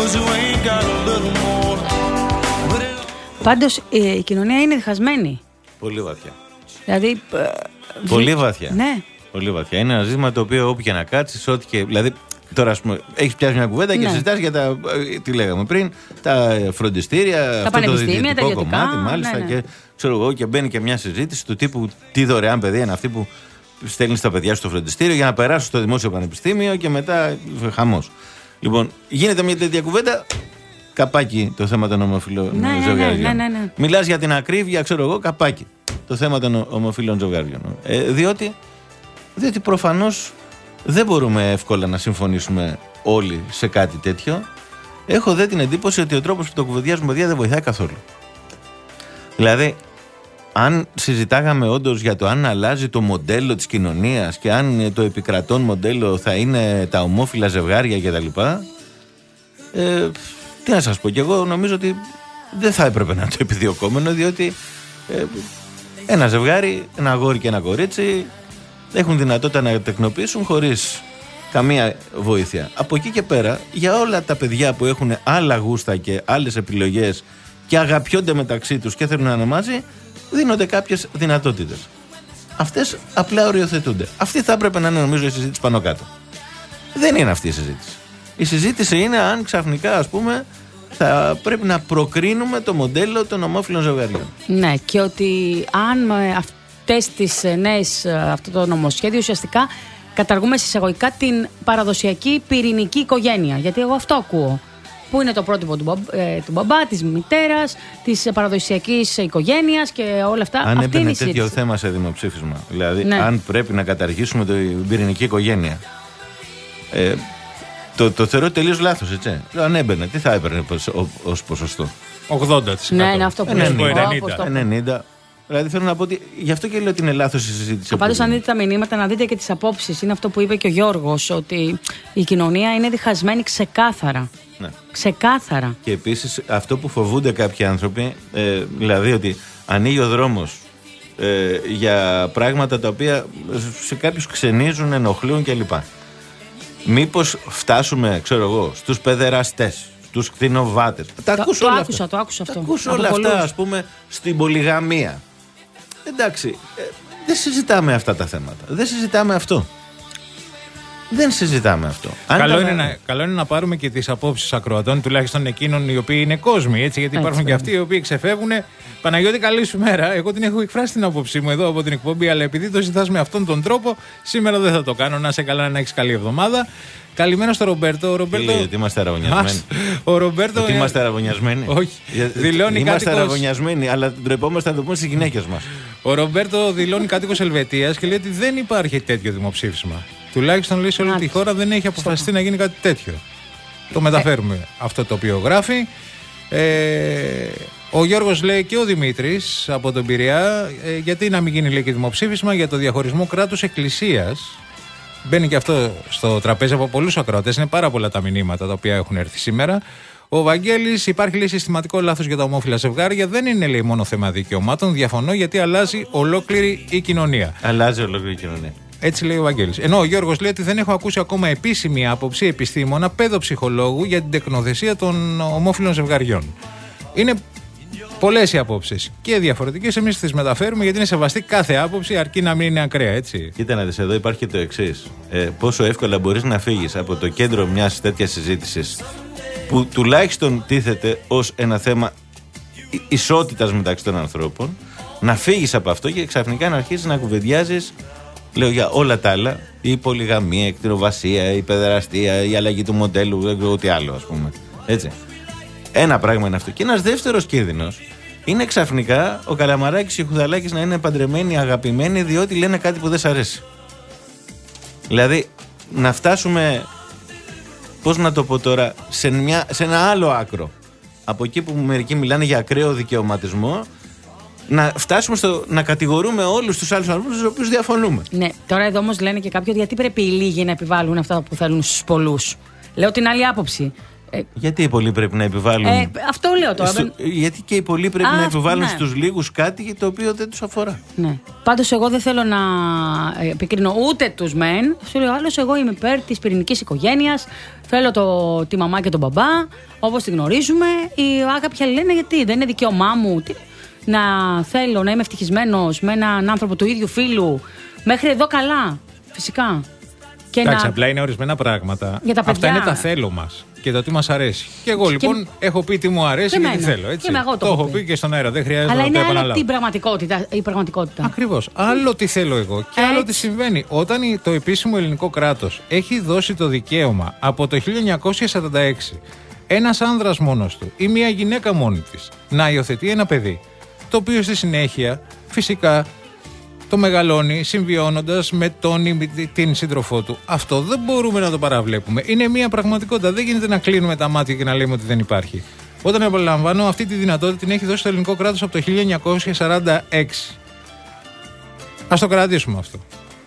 S3: Πάντως η κοινωνία είναι διχασμένη.
S4: Πολύ βαθιά.
S3: Δηλαδή.
S4: Πολύ βαθιά.
S3: Ναι.
S4: Πολύ βαθιά. Είναι ένα ζήτημα το οποίο όπου και να κάτσεις, ό,τι και. Δηλαδή, τώρα ας πούμε, έχεις πιάσει μια κουβέντα ναι. και συζητάς για τα. Τι λέγαμε πριν, τα φροντιστήρια,
S3: τα
S4: αυτό το διαιτητικό κομμάτι, μάλιστα.
S3: Ναι, ναι.
S4: Και ξέρω εγώ, και μπαίνει και μια συζήτηση του τύπου τι δωρεάν παιδεία είναι αυτή που στέλνει τα παιδιά στο φροντιστήριο για να περάσουν στο δημόσιο πανεπιστήμιο και μετά χαμός. Λοιπόν, γίνεται μια τέτοια κουβέντα. Καπάκι το θέμα των ομοφυλών
S3: ναι,
S4: ζευγαριών.
S3: Ναι, ναι, ναι, ναι.
S4: Μιλάς για την ακρίβεια, ξέρω εγώ, καπάκι το θέμα των ομοφυλών ζευγαριών. Ε, διότι, διότι προφανώς δεν μπορούμε εύκολα να συμφωνήσουμε όλοι σε κάτι τέτοιο. Έχω δε την εντύπωση ότι ο τρόπος που το κουβεντιάζουμε παιδιά δεν βοηθάει καθόλου. Δηλαδή, αν συζητάγαμε όντως για το αν αλλάζει το μοντέλο της κοινωνίας και αν το επικρατών μοντέλο θα είναι τα ομόφυλα ζευγάρια κτλ. Ε, τι να σας πω, και εγώ νομίζω ότι δεν θα έπρεπε να είναι το επιδιωκόμενο, διότι ε, ένα ζευγάρι, ένα αγόρι και ένα κορίτσι έχουν δυνατότητα να τεκνοποιήσουν χωρίς καμία βοήθεια. Από εκεί και πέρα, για όλα τα παιδιά που έχουν άλλα γούστα και άλλες επιλογές και αγαπιόνται μεταξύ τους και θέλουν να είναι μαζί, δίνονται κάποιες δυνατότητες. Αυτές απλά οριοθετούνται. Αυτή θα έπρεπε να είναι, νομίζω, η συζήτηση πάνω κάτω. Δεν είναι αυτή η συζήτηση. Η συζήτηση είναι αν ξαφνικά, ας πούμε, θα πρέπει να προκρίνουμε το μοντέλο των ομόφυλων ζευγαριών.
S3: Ναι, και ότι αν με αυτές τις νέες, αυτό το νομοσχέδιο ουσιαστικά καταργούμε εισαγωγικά την παραδοσιακή πυρηνική οικογένεια. Γιατί εγώ αυτό ακούω. Πού είναι το πρότυπο του, μπα, ε, του μπαμπά, της μητέρας, της παραδοσιακής οικογένειας και όλα αυτά.
S4: Αν
S3: αυτή
S4: έμπαινε τέτοιο θέμα σε δημοψήφισμα, δηλαδή ναι. αν πρέπει να καταργήσουμε την πυρηνική οικογένεια, ε, το, το θεωρώ τελείως λάθος, έτσι. Αν έμπαινε, τι θα έπαιρνε ως ποσοστό?
S2: ογδόντα τοις εκατό.
S3: Ναι, είναι αυτό που
S4: ενενήντα. ενενήντα. Δηλαδή θέλω να πω ότι γι' αυτό και λέω ότι είναι λάθος η συζήτηση.
S3: Πάντως, αν δείτε τα μηνύματα, να δείτε και τις απόψεις. Είναι αυτό που είπε και ο Γιώργος, ότι η κοινωνία είναι διχασμένη ξεκάθαρα.
S4: Ναι.
S3: Ξεκάθαρα.
S4: Και επίσης αυτό που φοβούνται κάποιοι άνθρωποι, ε, δηλαδή ότι ανοίγει ο δρόμος ε, για πράγματα τα οποία σε κάποιους ξενίζουν, ενοχλούν κλπ. Μήπως φτάσουμε, ξέρω εγώ, στους παιδεραστές, στους κτηνοβάτες. Τα
S3: το,
S4: ακούς
S3: το
S4: όλα
S3: άκουσα,
S4: αυτά.
S3: το άκουσα αυτό.
S4: Τα ακούς όλα αυτά, ας πούμε, στην πολυγαμία. Εντάξει, ε, δεν συζητάμε αυτά τα θέματα. Δεν συζητάμε αυτό. Δεν συζητάμε αυτό.
S2: Καλό, τα... είναι να, καλό είναι να πάρουμε και τις απόψεις ακροατών, τουλάχιστον εκείνων οι οποίοι είναι κόσμοι. Έτσι, γιατί υπάρχουν έτσι, και αυτοί οι οποίοι ξεφεύγουν. Παναγιώτη, καλή σου μέρα. Εγώ την έχω εκφράσει την άποψή μου εδώ από την εκπομπή, αλλά επειδή το ζητάς με αυτόν τον τρόπο, σήμερα δεν θα το κάνω. Να σε καλά, να έχεις καλή εβδομάδα. Καλημέρα στο Ρομπέρτο. Ο Ρομπέρτο...
S4: Γιατί είμαστε αραβωνιασμένοι.
S2: Ο Ρομπέρτο.
S4: Ότι είμαστε αραβωνιασμένοι.
S2: Όχι. Δηλώνει
S4: είμαστε
S2: κάτοικος...
S4: αραβωνιασμένοι, αλλά ντρεπόμαστε να το πούμε στις γυναίκες μας.
S2: Ο Ρομπέρτο δηλώνει κάτοικος Ελβετίας και λέει ότι δεν υπάρχει τέτοιο δημοψήφισμα. Τουλάχιστον λέει σε όλη τη χώρα δεν έχει αποφασιστεί να γίνει κάτι τέτοιο. Το μεταφέρουμε ε. αυτό το οποίο γράφει. Ε, ο Γιώργος λέει και ο Δημήτρης από τον Πειραιά, ε, γιατί να μην γίνει λέει και δημοψήφισμα για το διαχωρισμό κράτους εκκλησίας. Μπαίνει και αυτό στο τραπέζι από πολλούς ακροατές. Είναι πάρα πολλά τα μηνύματα τα οποία έχουν έρθει σήμερα. Ο Βαγγέλης, υπάρχει λέει συστηματικό λάθος για τα ομόφυλα ζευγάρια. Δεν είναι λέει μόνο θέμα δικαιωμάτων. Διαφωνώ γιατί αλλάζει ολόκληρη η κοινωνία.
S4: Αλλάζει ολόκληρη η κοινωνία.
S2: Έτσι λέει ο Βαγγέλης. Ενώ ο Γιώργος λέει ότι δεν έχω ακούσει ακόμα επίσημη άποψη επιστήμονα, παιδοψυχολόγου για την τεκνοθεσία των ομόφυλων ζευγαριών. Είναι πολλές οι απόψεις και διαφορετικές. Εμείς τις μεταφέρουμε γιατί είναι σεβαστή κάθε άποψη, αρκεί να μην είναι ακραία, έτσι.
S4: Κοίτα να δεις, εδώ υπάρχει και το εξής. Ε, πόσο εύκολα μπορείς να φύγεις από το κέντρο μιας τέτοιας συζήτησης που τουλάχιστον τίθεται ως ένα θέμα ισότητας μεταξύ των ανθρώπων, να φύγεις από αυτό και ξαφνικά να αρχίσεις να κουβεντιάζεις. Λέω για όλα τα άλλα, η πολυγαμία, η κτηνοβασία, η παιδεραστία, η αλλαγή του μοντέλου, δεν ξέρω τι άλλο, ας πούμε. Έτσι. Ένα πράγμα είναι αυτό. Και ένας δεύτερος κίνδυνος είναι ξαφνικά ο Καλαμαράκης και ο Χουδαλάκης να είναι παντρεμένοι, αγαπημένοι, διότι λένε κάτι που δεν σ' αρέσει. Δηλαδή, να φτάσουμε, πώς να το πω τώρα, σε, μια, σε ένα άλλο άκρο. Από εκεί που μερικοί μιλάνε για ακραίο δικαιωματισμό, να φτάσουμε στο να κατηγορούμε όλους τους άλλους ανθρώπους στους οποίους διαφωνούμε.
S3: Ναι, τώρα εδώ όμως λένε και κάποιοι ότι γιατί πρέπει οι λίγοι να επιβάλλουν αυτά που θέλουν στους πολλούς. Λέω την άλλη άποψη. Ε,
S4: γιατί οι πολλοί πρέπει να επιβάλλουν.
S3: Ε, αυτό λέω τώρα.
S4: Στο, γιατί και οι πολλοί πρέπει
S3: Α,
S4: να επιβάλλουν
S3: ναι.
S4: στους λίγους κάτι το οποίο δεν τους αφορά.
S3: Ναι. Πάντως, εγώ δεν θέλω να επικρίνω ούτε τους μεν. Σου λέω άλλος, εγώ είμαι υπέρ της πυρηνικής οικογένειας. Θέλω το, τη μαμά και τον μπαμπά, όπως τη γνωρίζουμε. Οι κάποιοι άλλοι λένε γιατί δεν είναι δικαίωμά μου τι, να θέλω να είμαι ευτυχισμένος με έναν άνθρωπο του ίδιου φύλου. Μέχρι εδώ καλά, φυσικά.
S2: Και εντάξει, να... απλά είναι ορισμένα πράγματα.
S3: Για τα παιδιά.
S2: Αυτά είναι τα θέλω μας και το τι μας αρέσει. Και εγώ λοιπόν και... έχω πει τι μου αρέσει και, και τι θέλω. Έτσι.
S3: Και εγώ το,
S2: το έχω πει. πει και στον αέρα. Δεν χρειάζεται
S3: αλλά
S2: να το επαναλάβω.
S3: Αλλά είναι άλλο πραγματικότητα, η πραγματικότητα.
S2: Ακριβώς. Άλλο τι θέλω εγώ και άλλο τι συμβαίνει. Όταν το επίσημο ελληνικό κράτος έχει δώσει το δικαίωμα από το χίλια εννιακόσια σαράντα έξι ένας άνδρας μόνος του ή μια γυναίκα μόνη της να υιοθετεί ένα παιδί, το οποίο στη συνέχεια φυσικά το μεγαλώνει συμβιώνοντας με τον ή την σύντροφό του. Αυτό δεν μπορούμε να το παραβλέπουμε. Είναι μια πραγματικότητα. Δεν γίνεται να κλείνουμε τα μάτια και να λέμε ότι δεν υπάρχει. Όταν επαναλαμβάνω, αυτή τη δυνατότητα την έχει δώσει το ελληνικό κράτος από το χίλια εννιακόσια σαράντα έξι. Ας το κρατήσουμε αυτό.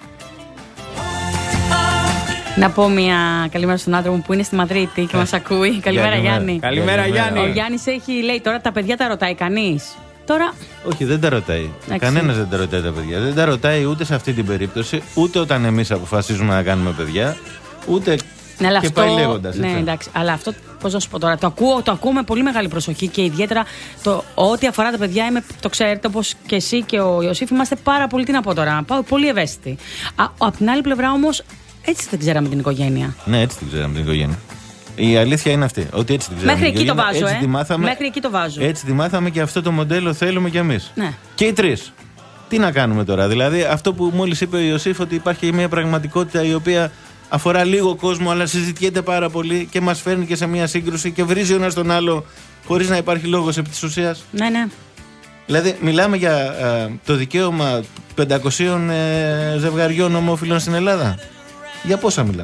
S3: Να πω μια καλημέρα στον άντρα μου που είναι στη Μαδρίτη και μας ακούει. Καλημέρα, Γιάννη.
S2: Καλημέρα, Γιάννη.
S3: Ο Γιάννης έχει, λέει, τώρα τα παιδιά τα ρωτάει κανείς. Τώρα...
S4: Όχι, δεν τα ρωτάει. Κανένας δεν τα ρωτάει τα παιδιά. Δεν τα ρωτάει ούτε σε αυτή την περίπτωση, ούτε όταν εμείς αποφασίζουμε να κάνουμε παιδιά, ούτε. Ναι, και αυτό, πάει λέγοντας.
S3: Ναι, εντάξει. Αλλά αυτό, πώς να σου πω τώρα, το ακούω, το ακούω με πολύ μεγάλη προσοχή και ιδιαίτερα το, ό,τι αφορά τα παιδιά, είμαι, το ξέρετε, όπως και εσύ και ο Ιωσήφ, είμαστε πάρα πολύ, τι να πω τώρα, πολύ ευαίσθητοι. Α, από την άλλη πλευρά όμως, έτσι δεν ξέραμε την οικογένεια.
S4: Ναι, έτσι δεν ξέραμε την οικογένεια. Η αλήθεια είναι αυτή. Ότι έτσι την ξέραμε.
S3: Μέχρι εκεί το βάζω,
S4: έτσι
S3: ε.
S4: μάθαμε,
S3: Μέχρι εκεί το βάζω.
S4: Έτσι τη μάθαμε και αυτό το μοντέλο θέλουμε κι εμείς.
S3: Ναι.
S4: Και οι τρεις. Τι να κάνουμε τώρα. Δηλαδή, αυτό που μόλις είπε ο Ιωσήφ, ότι υπάρχει μια πραγματικότητα η οποία αφορά λίγο κόσμο, αλλά συζητιέται πάρα πολύ και μας φέρνει και σε μια σύγκρουση και βρίζει ο ένας τον άλλο χωρίς να υπάρχει λόγος επί της ουσίας.
S3: Ναι, ναι.
S4: Δηλαδή, μιλάμε για α, το δικαίωμα πεντακοσίων ε, ζευγαριών ομόφυλων στην Ελλάδα. Για πόσα μιλάμε.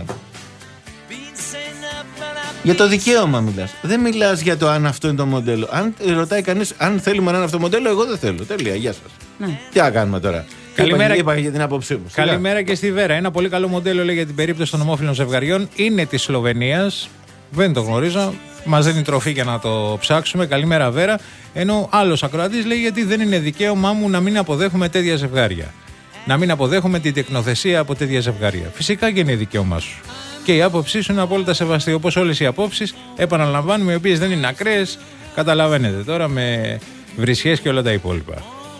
S4: Για το δικαίωμα μιλάς. Δεν μιλάς για το αν αυτό είναι το μοντέλο. Αν ρωτάει κανείς αν θέλουμε να είναι αυτό το μοντέλο, εγώ δεν θέλω. Τέλεια, γεια σας. Ναι. Τι να κάνουμε τώρα.
S2: Καλημέρα,
S4: είπα, είπα για την άποψή μου.
S2: Καλημέρα και στη Βέρα. Ένα πολύ καλό μοντέλο λέει για την περίπτωση των ομόφυλων ζευγαριών. Είναι της Σλοβενίας. Δεν το γνωρίζω. Μας δίνει τροφή για να το ψάξουμε. Καλημέρα, Βέρα. Ενώ άλλος ακροατής λέει γιατί δεν είναι δικαίωμά μου να μην αποδέχομαι τέτοια ζευγάρια. Να μην αποδέχομαι την τεκνοθεσία από τέτοια ζευγάρια. Φυσικά και είναι δικαίωμά σου. Και η άποψή σου είναι απόλυτα σεβαστή. Όπως όλες οι απόψεις, επαναλαμβάνουμε, οι οποίες δεν είναι ακραίες. Καταλαβαίνετε τώρα με βρισιές και όλα τα υπόλοιπα.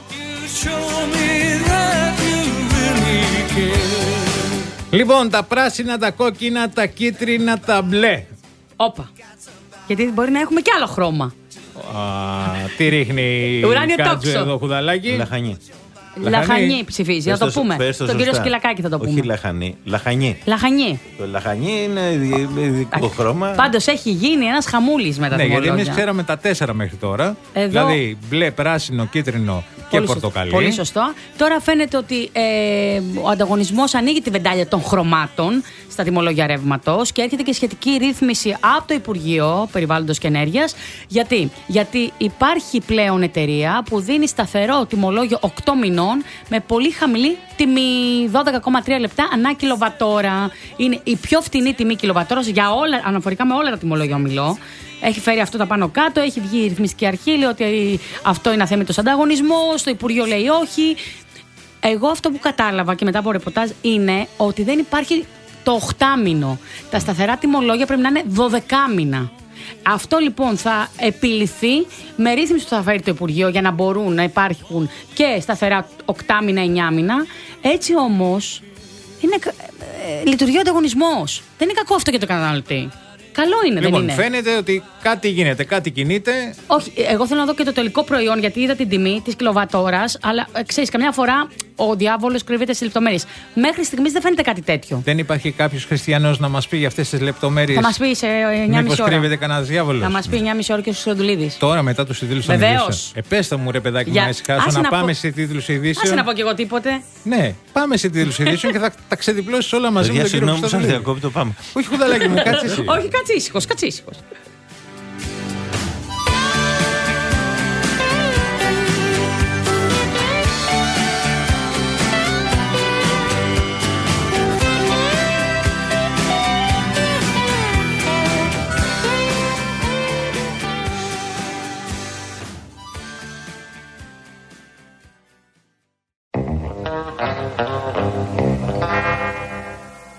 S2: Λοιπόν, τα πράσινα, τα κόκκινα, τα κίτρινα, τα μπλε.
S3: Όπα. Γιατί μπορεί να έχουμε και άλλο χρώμα.
S2: Α, τι ρίχνει
S3: ουράνιο
S2: Κάτζο
S3: τόξο.
S2: εδώ, Χουδαλάκι.
S4: Λαχανή.
S3: Λαχανή ψηφίζει, να το πούμε.
S4: Πες το
S3: Τον κύριο
S4: σωστά.
S3: Σκυλακάκη θα το πούμε.
S4: Όχι λαχανή, λαχανή.
S3: Λαχανή.
S4: Το λαχανή είναι ειδικό χρώμα.
S3: Πάντως έχει γίνει ένας χαμούλης με τα
S2: Ναι, γιατί
S3: θυμολόγια.
S2: εμείς ξέραμε τα τέσσερα μέχρι τώρα.
S3: Εδώ...
S2: Δηλαδή μπλε, πράσινο, κίτρινο και
S3: πολύ
S2: πορτοκαλί.
S3: Πολύ σωστό. Τώρα φαίνεται ότι ε, ο ανταγωνισμός ανοίγει τη βεντάλια των χρωμάτων στα τιμολόγια ρεύματος και έρχεται και σχετική ρύθμιση από το Υπουργείο Περιβάλλοντος και Ενέργειας. Γιατί? Γιατί υπάρχει πλέον εταιρεία που δίνει σταθερό τιμολόγιο οκτώ μηνών με πολύ χαμηλή τιμή, δώδεκα κόμμα τρία λεπτά ανά κιλοβατόρα. Είναι η πιο φτηνή τιμή κιλοβατόρας για όλα, αναφορικά με όλα τα τιμολόγια ομιλώ. Έχει φέρει αυτό τα πάνω κάτω, έχει βγει η ρυθμιστική αρχή, λέει ότι αυτό είναι αθέμητος ανταγωνισμός, το Υπουργείο λέει όχι. Εγώ αυτό που κατάλαβα και μετά από ρεπορτάζ είναι ότι δεν υπάρχει το οχτάμηνο. Τα σταθερά τιμολόγια πρέπει να είναι δωδεκάμηνα. Αυτό λοιπόν θα επιληθεί με ρύθμιση που θα φέρει το Υπουργείο για να μπορούν να υπάρχουν και σταθερά οκτάμηνα, εννιάμηνα. Έτσι όμως είναι, ε, λειτουργεί ο ανταγωνισμός. Δεν είναι κακό αυτό για το καταναλωτή. Καλό είναι,
S2: λοιπόν,
S3: δεν είναι.
S2: Φαίνεται ότι κάτι γίνεται, κάτι κινείται.
S3: Όχι, εγώ θέλω να δω και το τελικό προϊόν, γιατί είδα την τιμή της κιλοβατόρας, αλλά ξέρεις, καμιά φορά ο διάβολος κρύβεται στις λεπτομέρειες. Μέχρι στιγμής δεν φαίνεται κάτι τέτοιο.
S2: Δεν υπάρχει κάποιος χριστιανός να μας πει για αυτές τις λεπτομέρειες.
S3: Θα μας πει σε εννιά και μισή
S2: μήπως
S3: ώρα.
S2: κρύβεται κανένας διάβολος.
S3: Θα μας πει εννιά και μισή ώρα και ο Χρυστοδουλίδης.
S2: Τώρα μετά τους τίτλους των ειδήσεων. Επέστα μου ρε παιδάκι
S3: Για...
S2: να ησυχάσω να, να πάμε πω... σε τίτλους ειδήσεων.
S3: Άσε να πω κι εγώ τίποτε.
S2: Ναι, πάμε σε τίτλους ειδήσεων και θα τα ξεδιπλώσεις όλα μαζί με τον κύριο Χρυστοδουλίδη. Όχι Χουδαλάκι μου, κάτσε εσύ.
S3: Όχι, κάτσε ήσυχος, κάτσε ήσυχος.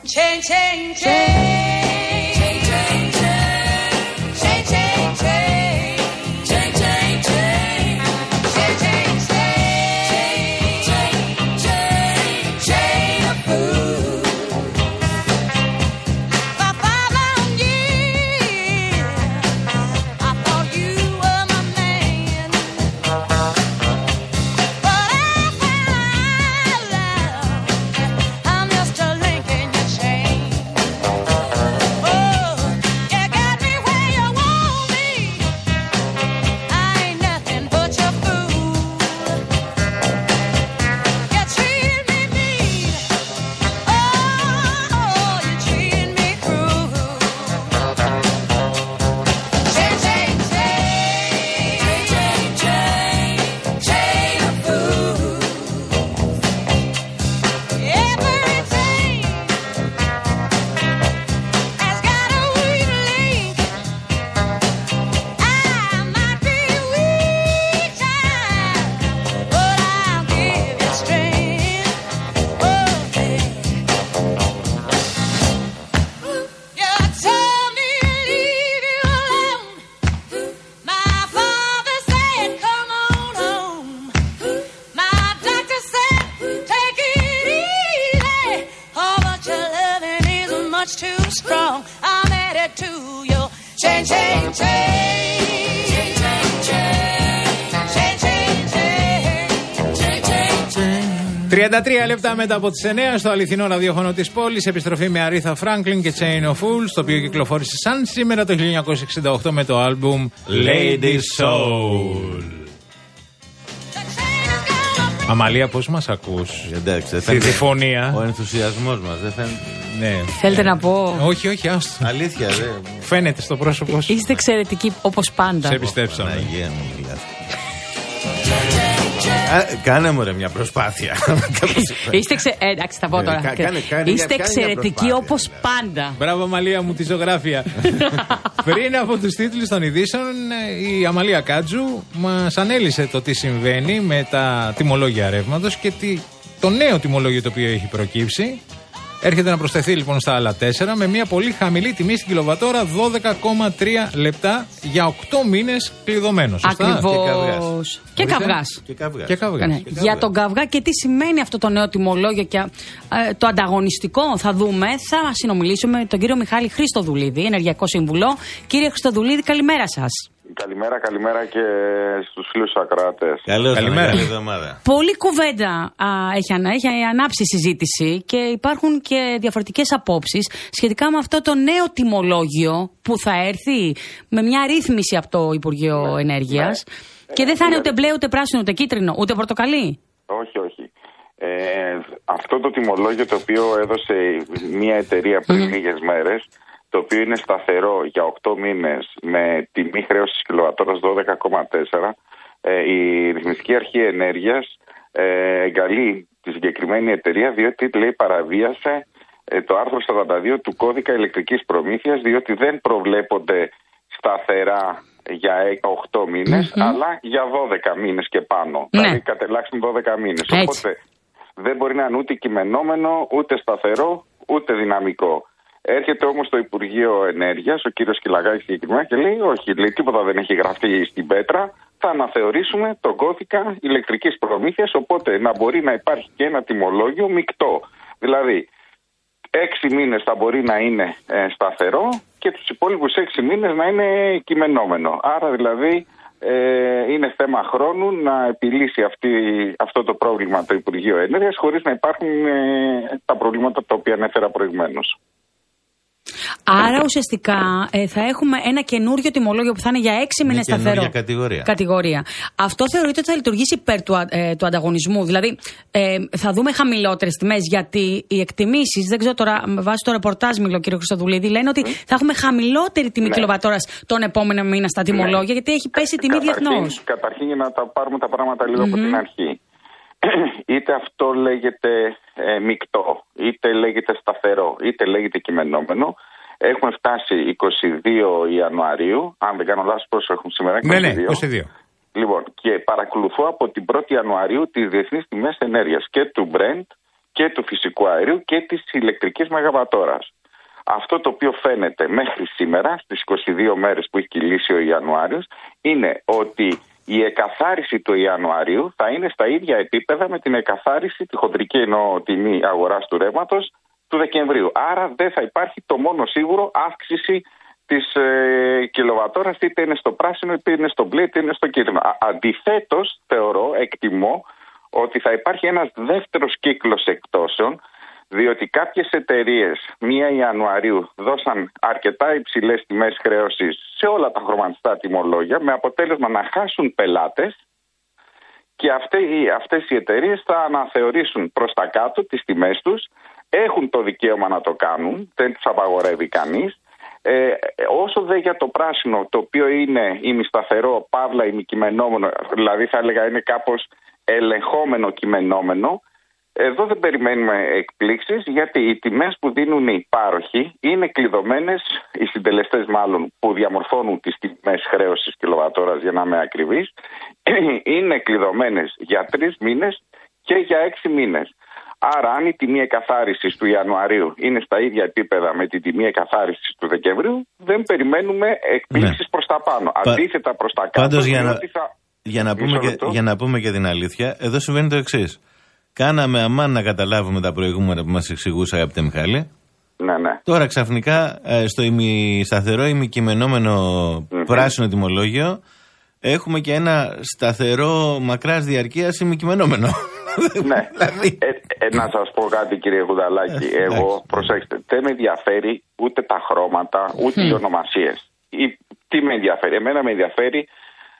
S21: Chain, chain, chain. Chain, chain, chain. Chain, chain, chain. Chain, chain, chain. Chain, chain, chain. Chain, chain, chain of food. For five long years, I thought you were my man. But I found love. I'm just a link in your chain. Oh, you got me where you want me. I ain't nothing but your fool. You treat me mean. Oh, you treat me cruel. Chain, chain, chain. Chain, chain, chain of food. Everything has got a weak link. I might be weak, child, but I'll give you strength. Oh, you told me to leave you alone. My father said, come on home. My doctor said, take it easy. Oh, but your loving is much too strong. I'm headed to your chain, chain, chain. Chain, chain, chain. Chain, chain, chain. Chain, chain, chain.
S2: τριάντα τρία λεπτά μετά από τις εννιά στο αληθινό ραδιόφωνο της πόλης. Επιστροφή με Aretha Franklin και Chain of Fools, το οποίο κυκλοφόρησε σαν σήμερα το χίλια εννιακόσια εξήντα οκτώ με το άλμπουμ Lady Soul. Αμαλία, πώς μας ακούς?
S4: Εντάξει,
S2: Στη διφωνία.
S4: Ο ενθουσιασμός μας δεν φαίνεται.
S2: Ναι.
S3: Θέλετε να πω.
S2: Όχι, όχι, άστο.
S4: Αλήθεια, δε.
S2: Φαίνεται στο πρόσωπό σου.
S3: Είστε εξαιρετικοί όπως πάντα.
S2: Σε πιστέψαμε.
S4: Παναγία μου, μιλάς. Α, κάνε μου ρε μια προσπάθεια.
S3: Είστε ξε... ε, εντάξει, θα πω τώρα.
S4: Κα- κάνε- κάνε-
S3: Είστε
S4: κάνε μια
S3: εξαιρετικοί
S4: προσπάθεια.
S3: όπως πάντα.
S2: Μπράβο, Αμαλία μου, τη ζωγράφια. Πριν από τους τίτλους των ειδήσεων, η Αμαλία Κάτζου μας ανέλησε το τι συμβαίνει με τα τιμολόγια ρεύματος και τι, το νέο τιμολόγιο το οποίο έχει προκύψει. Έρχεται να προσθεθεί λοιπόν στα άλλα τέσσερα με μια πολύ χαμηλή τιμή στην κιλοβατόρα, δώδεκα κόμμα τρία λεπτά για οκτώ μήνες κλειδωμένο. Σωστά.
S3: Ακριβώς. Και καυγάς.
S4: Και καυγάς.
S2: Και καυγάς.
S3: Ναι.
S4: Και καυγάς.
S3: Για τον καυγά και τι σημαίνει αυτό το νέο τιμολόγιο και ε, το ανταγωνιστικό θα δούμε. Θα συνομιλήσουμε με τον κύριο Μιχάλη Χριστοδουλίδη, ενεργειακό σύμβουλο. Κύριε Χριστοδουλίδη, καλημέρα σας.
S7: Καλημέρα, καλημέρα και στους φίλους ακροατές.
S4: Καλώς,
S2: Καλημέρα.
S4: καλή εβδομάδα.
S3: Πολλή κουβέντα α, έχει, ανα, έχει ανάψει η συζήτηση και υπάρχουν και διαφορετικές απόψεις σχετικά με αυτό το νέο τιμολόγιο που θα έρθει με μια ρύθμιση από το Υπουργείο
S7: Ναι.
S3: Ενέργειας
S7: Ναι.
S3: και δεν θα είναι
S7: Ε,
S3: ούτε μπλε, ούτε πράσινο, ούτε κίτρινο, ούτε πορτοκαλί.
S7: Όχι, όχι. Ε, αυτό το τιμολόγιο το οποίο έδωσε μια εταιρεία πριν mm. λίγες μέρες, το οποίο είναι σταθερό για οκτώ μήνες με τιμή χρέωσης κιλοβατόρας δώδεκα κόμμα τέσσερα, ε, η Ρυθμιστική Αρχή Ενέργειας ε, εγκαλεί τη συγκεκριμένη εταιρεία διότι λέει παραβίασε ε, το άρθρο σαράντα δύο του κώδικα ηλεκτρικής προμήθειας, διότι δεν προβλέπονται σταθερά για οκτώ μήνες, mm-hmm. αλλά για δώδεκα μήνες και πάνω. Ναι. Δηλαδή κατελάχιστον δώδεκα μήνες.
S3: Έτσι.
S7: Οπότε δεν μπορεί να είναι ούτε κειμενόμενο, ούτε σταθερό, ούτε δυναμικό. Έρχεται όμως το Υπουργείο Ενέργειας, ο κύριος Κυλαγάκης συγκεκριμένα, και λέει: όχι, λέει, τίποτα δεν έχει γραφτεί στην πέτρα. Θα αναθεωρήσουμε τον κώδικα ηλεκτρικής προμήθειας. Οπότε να μπορεί να υπάρχει και ένα τιμολόγιο μεικτό. Δηλαδή, έξι μήνες θα μπορεί να είναι ε, σταθερό και τους υπόλοιπους έξι μήνες να είναι κειμενόμενο. Άρα δηλαδή ε, είναι θέμα χρόνου να επιλύσει αυτή, αυτό το πρόβλημα το Υπουργείο Ενέργειας χωρίς να υπάρχουν ε, τα προβλήματα τα οποία ανέφερα προηγουμένως.
S3: Άρα ουσιαστικά ε, θα έχουμε ένα καινούριο τιμολόγιο που θα είναι για έξι μήνες σταθερό.
S4: Κατηγορία.
S3: κατηγορία. Αυτό θεωρείται ότι θα λειτουργήσει υπέρ του, ε, του ανταγωνισμού. Δηλαδή ε, θα δούμε χαμηλότερες τιμές γιατί οι εκτιμήσεις, δεν ξέρω τώρα, με βάση το ρεπορτάζ μιλώ κύριο Χριστοδουλίδη, λένε ότι θα έχουμε χαμηλότερη τιμή
S7: Ναι.
S3: κιλοβατόρας τον επόμενο μήνα στα τιμολόγια, ναι. γιατί έχει πέσει η τιμή διεθνώς.
S7: Καταρχήν για να τα πάρουμε τα πράγματα λίγο mm-hmm. από την αρχή. Είτε αυτό λέγεται ε, μεικτό, είτε λέγεται σταθερό, είτε λέγεται κειμενόμενο. Έχουμε φτάσει είκοσι δύο Ιανουαρίου, αν δεν κάνω λάθος πόσο έχουν σήμερα, είκοσι δύο.
S2: Ναι, ναι, είκοσι δύο.
S7: Λοιπόν, και παρακολουθώ από την πρώτη Ιανουαρίου τις διεθνείς τιμές ενέργειας και του Brent και του φυσικού αερίου και της ηλεκτρικής μεγαβατόρας. Αυτό το οποίο φαίνεται μέχρι σήμερα, στις είκοσι δύο μέρες που έχει κυλήσει ο Ιανουάριος, είναι ότι η εκαθάριση του Ιανουαρίου θα είναι στα ίδια επίπεδα με την εκαθάριση, τη χοντρική εννοώ τιμή αγοράς του ρεύματος, του Δεκεμβρίου. Άρα δεν θα υπάρχει το μόνο σίγουρο αύξηση της ε, κιλοβατόρας, είτε είναι στο πράσινο, είτε είναι στο μπλε, είτε είναι στο κίτρινο. Αντιθέτως, θεωρώ, εκτιμώ, ότι θα υπάρχει ένας δεύτερος κύκλος εκτόσεων, διότι κάποιες εταιρείες πρώτη Ιανουαρίου δώσαν αρκετά υψηλές τιμές χρέωσης σε όλα τα χρωματιστά τιμολόγια, με αποτέλεσμα να χάσουν πελάτες, και αυτές οι εταιρείες θα αναθεωρήσουν προς τα κάτω τις τιμές τους, έχουν το δικαίωμα να το κάνουν, δεν τους απαγορεύει κανείς. Ε, όσο δε για το πράσινο, το οποίο είναι ημισταθερό, παύλα ημικειμενόμενο, δηλαδή θα έλεγα είναι κάπως ελεγχόμενο κειμενόμενο, εδώ δεν περιμένουμε εκπλήξεις, γιατί οι τιμές που δίνουν οι πάροχοι είναι κλειδωμένες, οι συντελεστές μάλλον που διαμορφώνουν τις τιμές χρέωσης κιλοβατόρας, για να είμαι ακριβής, είναι κλειδωμένες για τρεις μήνες και για έξι μήνες. Άρα, αν η τιμή εκαθάρισης του Ιανουαρίου είναι στα ίδια επίπεδα με την τιμή εκαθάρισης του Δεκεμβρίου, δεν περιμένουμε εκπλήξεις ναι. προς τα πάνω. Πα... Αντίθετα προς τα κάτω.
S4: Πάντως, για να,
S7: θα...
S4: για, να πούμε και, για να πούμε και την αλήθεια, εδώ συμβαίνει το εξής. Κάναμε αμάν να καταλάβουμε τα προηγούμενα που μας εξηγούσε, αγαπητέ Μιχάλη.
S7: Ναι, ναι.
S4: Τώρα ξαφνικά στο ημισταθερό, ημικειμενόμενο mm-hmm. πράσινο τιμολόγιο, έχουμε και ένα σταθερό μακράς διαρκείας ημικειμενόμενο.
S7: Ναι. ε, ε, να σας πω κάτι, κύριε Γουδαλάκη. Εγώ, προσέξτε, δεν με ενδιαφέρει ούτε τα χρώματα, ούτε οι ονομασίες. Ή, τι με ενδιαφέρει? Εμένα με ενδιαφέρει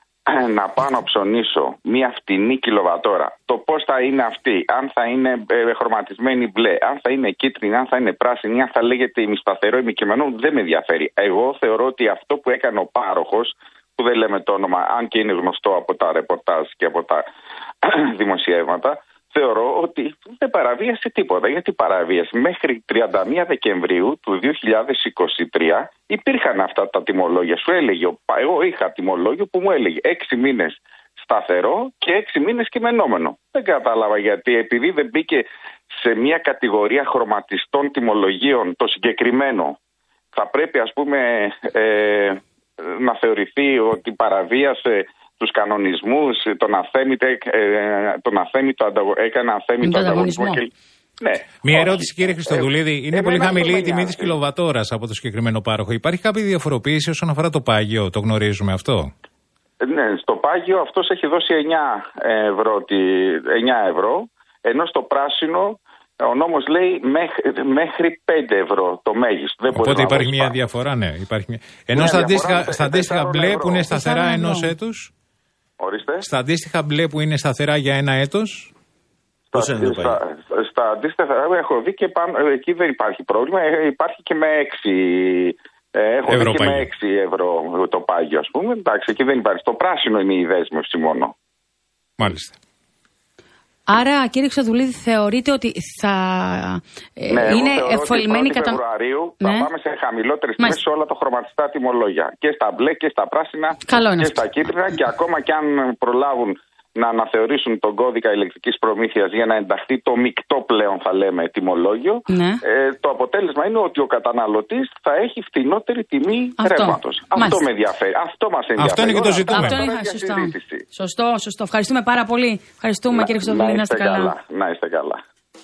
S7: να πάω να ψωνίσω μια φτηνή κιλοβατόρα. Το πώς θα είναι αυτή, αν θα είναι ε, χρωματισμένη μπλε, αν θα είναι κίτρινη, αν θα είναι πράσινη, αν θα λέγεται ημισταθερό, ημικειμενό, δεν με ενδιαφέρει. Εγώ θεωρώ ότι αυτό που έκανε ο πάροχος, που δεν λέμε το όνομα, αν και είναι γνωστό από τα ρεπορτάζ και από τα δημοσιεύματα, θεωρώ ότι δεν παραβίασε τίποτα. Γιατί παραβίασε? Μέχρι τριάντα μία Δεκεμβρίου του δύο χιλιάδες είκοσι τρία υπήρχαν αυτά τα τιμολόγια. Σου έλεγε, εγώ είχα τιμολόγιο που μου έλεγε έξι μήνες σταθερό και έξι μήνες κειμενόμενο. Δεν κατάλαβα γιατί, επειδή δεν μπήκε σε μια κατηγορία χρωματιστών τιμολογίων το συγκεκριμένο, θα πρέπει ας πούμε ε, να θεωρηθεί ότι παραβίασε τους κανονισμούς, τον αθέμητο, ε, τον αθέμητο ανταγω... έκανε αθέμητο ανταγωνισμό. Και... Ναι.
S2: Μια ερώτηση, κύριε Χριστοδουλίδη. Είναι ε, πολύ χαμηλή η τιμή της κιλοβατόρας από το συγκεκριμένο πάροχο. Υπάρχει κάποια διαφοροποίηση όσον αφορά το πάγιο? Το γνωρίζουμε αυτό?
S7: Ναι, στο πάγιο αυτός έχει δώσει εννιά ευρώ, εννιά ευρώ, ενώ στο πράσινο ο νόμος λέει μέχρι, μέχρι πέντε ευρώ το μέγιστο. Δεν
S2: Οπότε υπάρχει μια διαφορά, ναι. Υπάρχει μια... Ενώ μια στα αντίστοιχα, στα αντίστοιχα μπλε ευρώ. Που είναι σταθερά ενός έτους.
S7: Ορίστε.
S2: Στα αντίστοιχα μπλε που είναι σταθερά για ένα έτος.
S7: Στα, στα, στα, στα αντίστοιχα έχω δει και πάνω, εκεί δεν υπάρχει πρόβλημα. Υπάρχει και με έξι. Έχω δει και με έξι ευρώ το πάγιο, ας πούμε. Εντάξει, εκεί δεν υπάρχει. Το πράσινο είναι η δέσμευση μόνο.
S2: Μάλιστα.
S3: Άρα, κύριε Χριστοδουλίδη, θεωρείτε ότι θα
S7: ναι,
S3: είναι εφολημένη κατά...
S7: Φεβρουαρίου
S3: ναι.
S7: θα πάμε σε χαμηλότερες τιμές σε όλα τα χρωματιστά τιμολόγια. Και στα μπλε και στα πράσινα και στα κίτρινα. Και ακόμα και αν προλάβουν να αναθεωρήσουν τον κώδικα ηλεκτρικής προμήθειας για να ενταχθεί το μεικτό πλέον, θα λέμε, τιμολόγιο,
S3: ναι.
S7: ε, το αποτέλεσμα είναι ότι ο καταναλωτής θα έχει φτηνότερη τιμή ρεύματος. Αυτό με ενδιαφέρει. Αυτό μας ενδιαφέρει.
S2: Αυτό είναι και το ζητούμε.
S3: Αυτό είναι σωστό. Σωστό, σωστό. Ευχαριστούμε πάρα πολύ. Ευχαριστούμε, να, κύριε Χριστοδουλίδη, να είστε καλά. καλά.
S7: Να είστε καλά.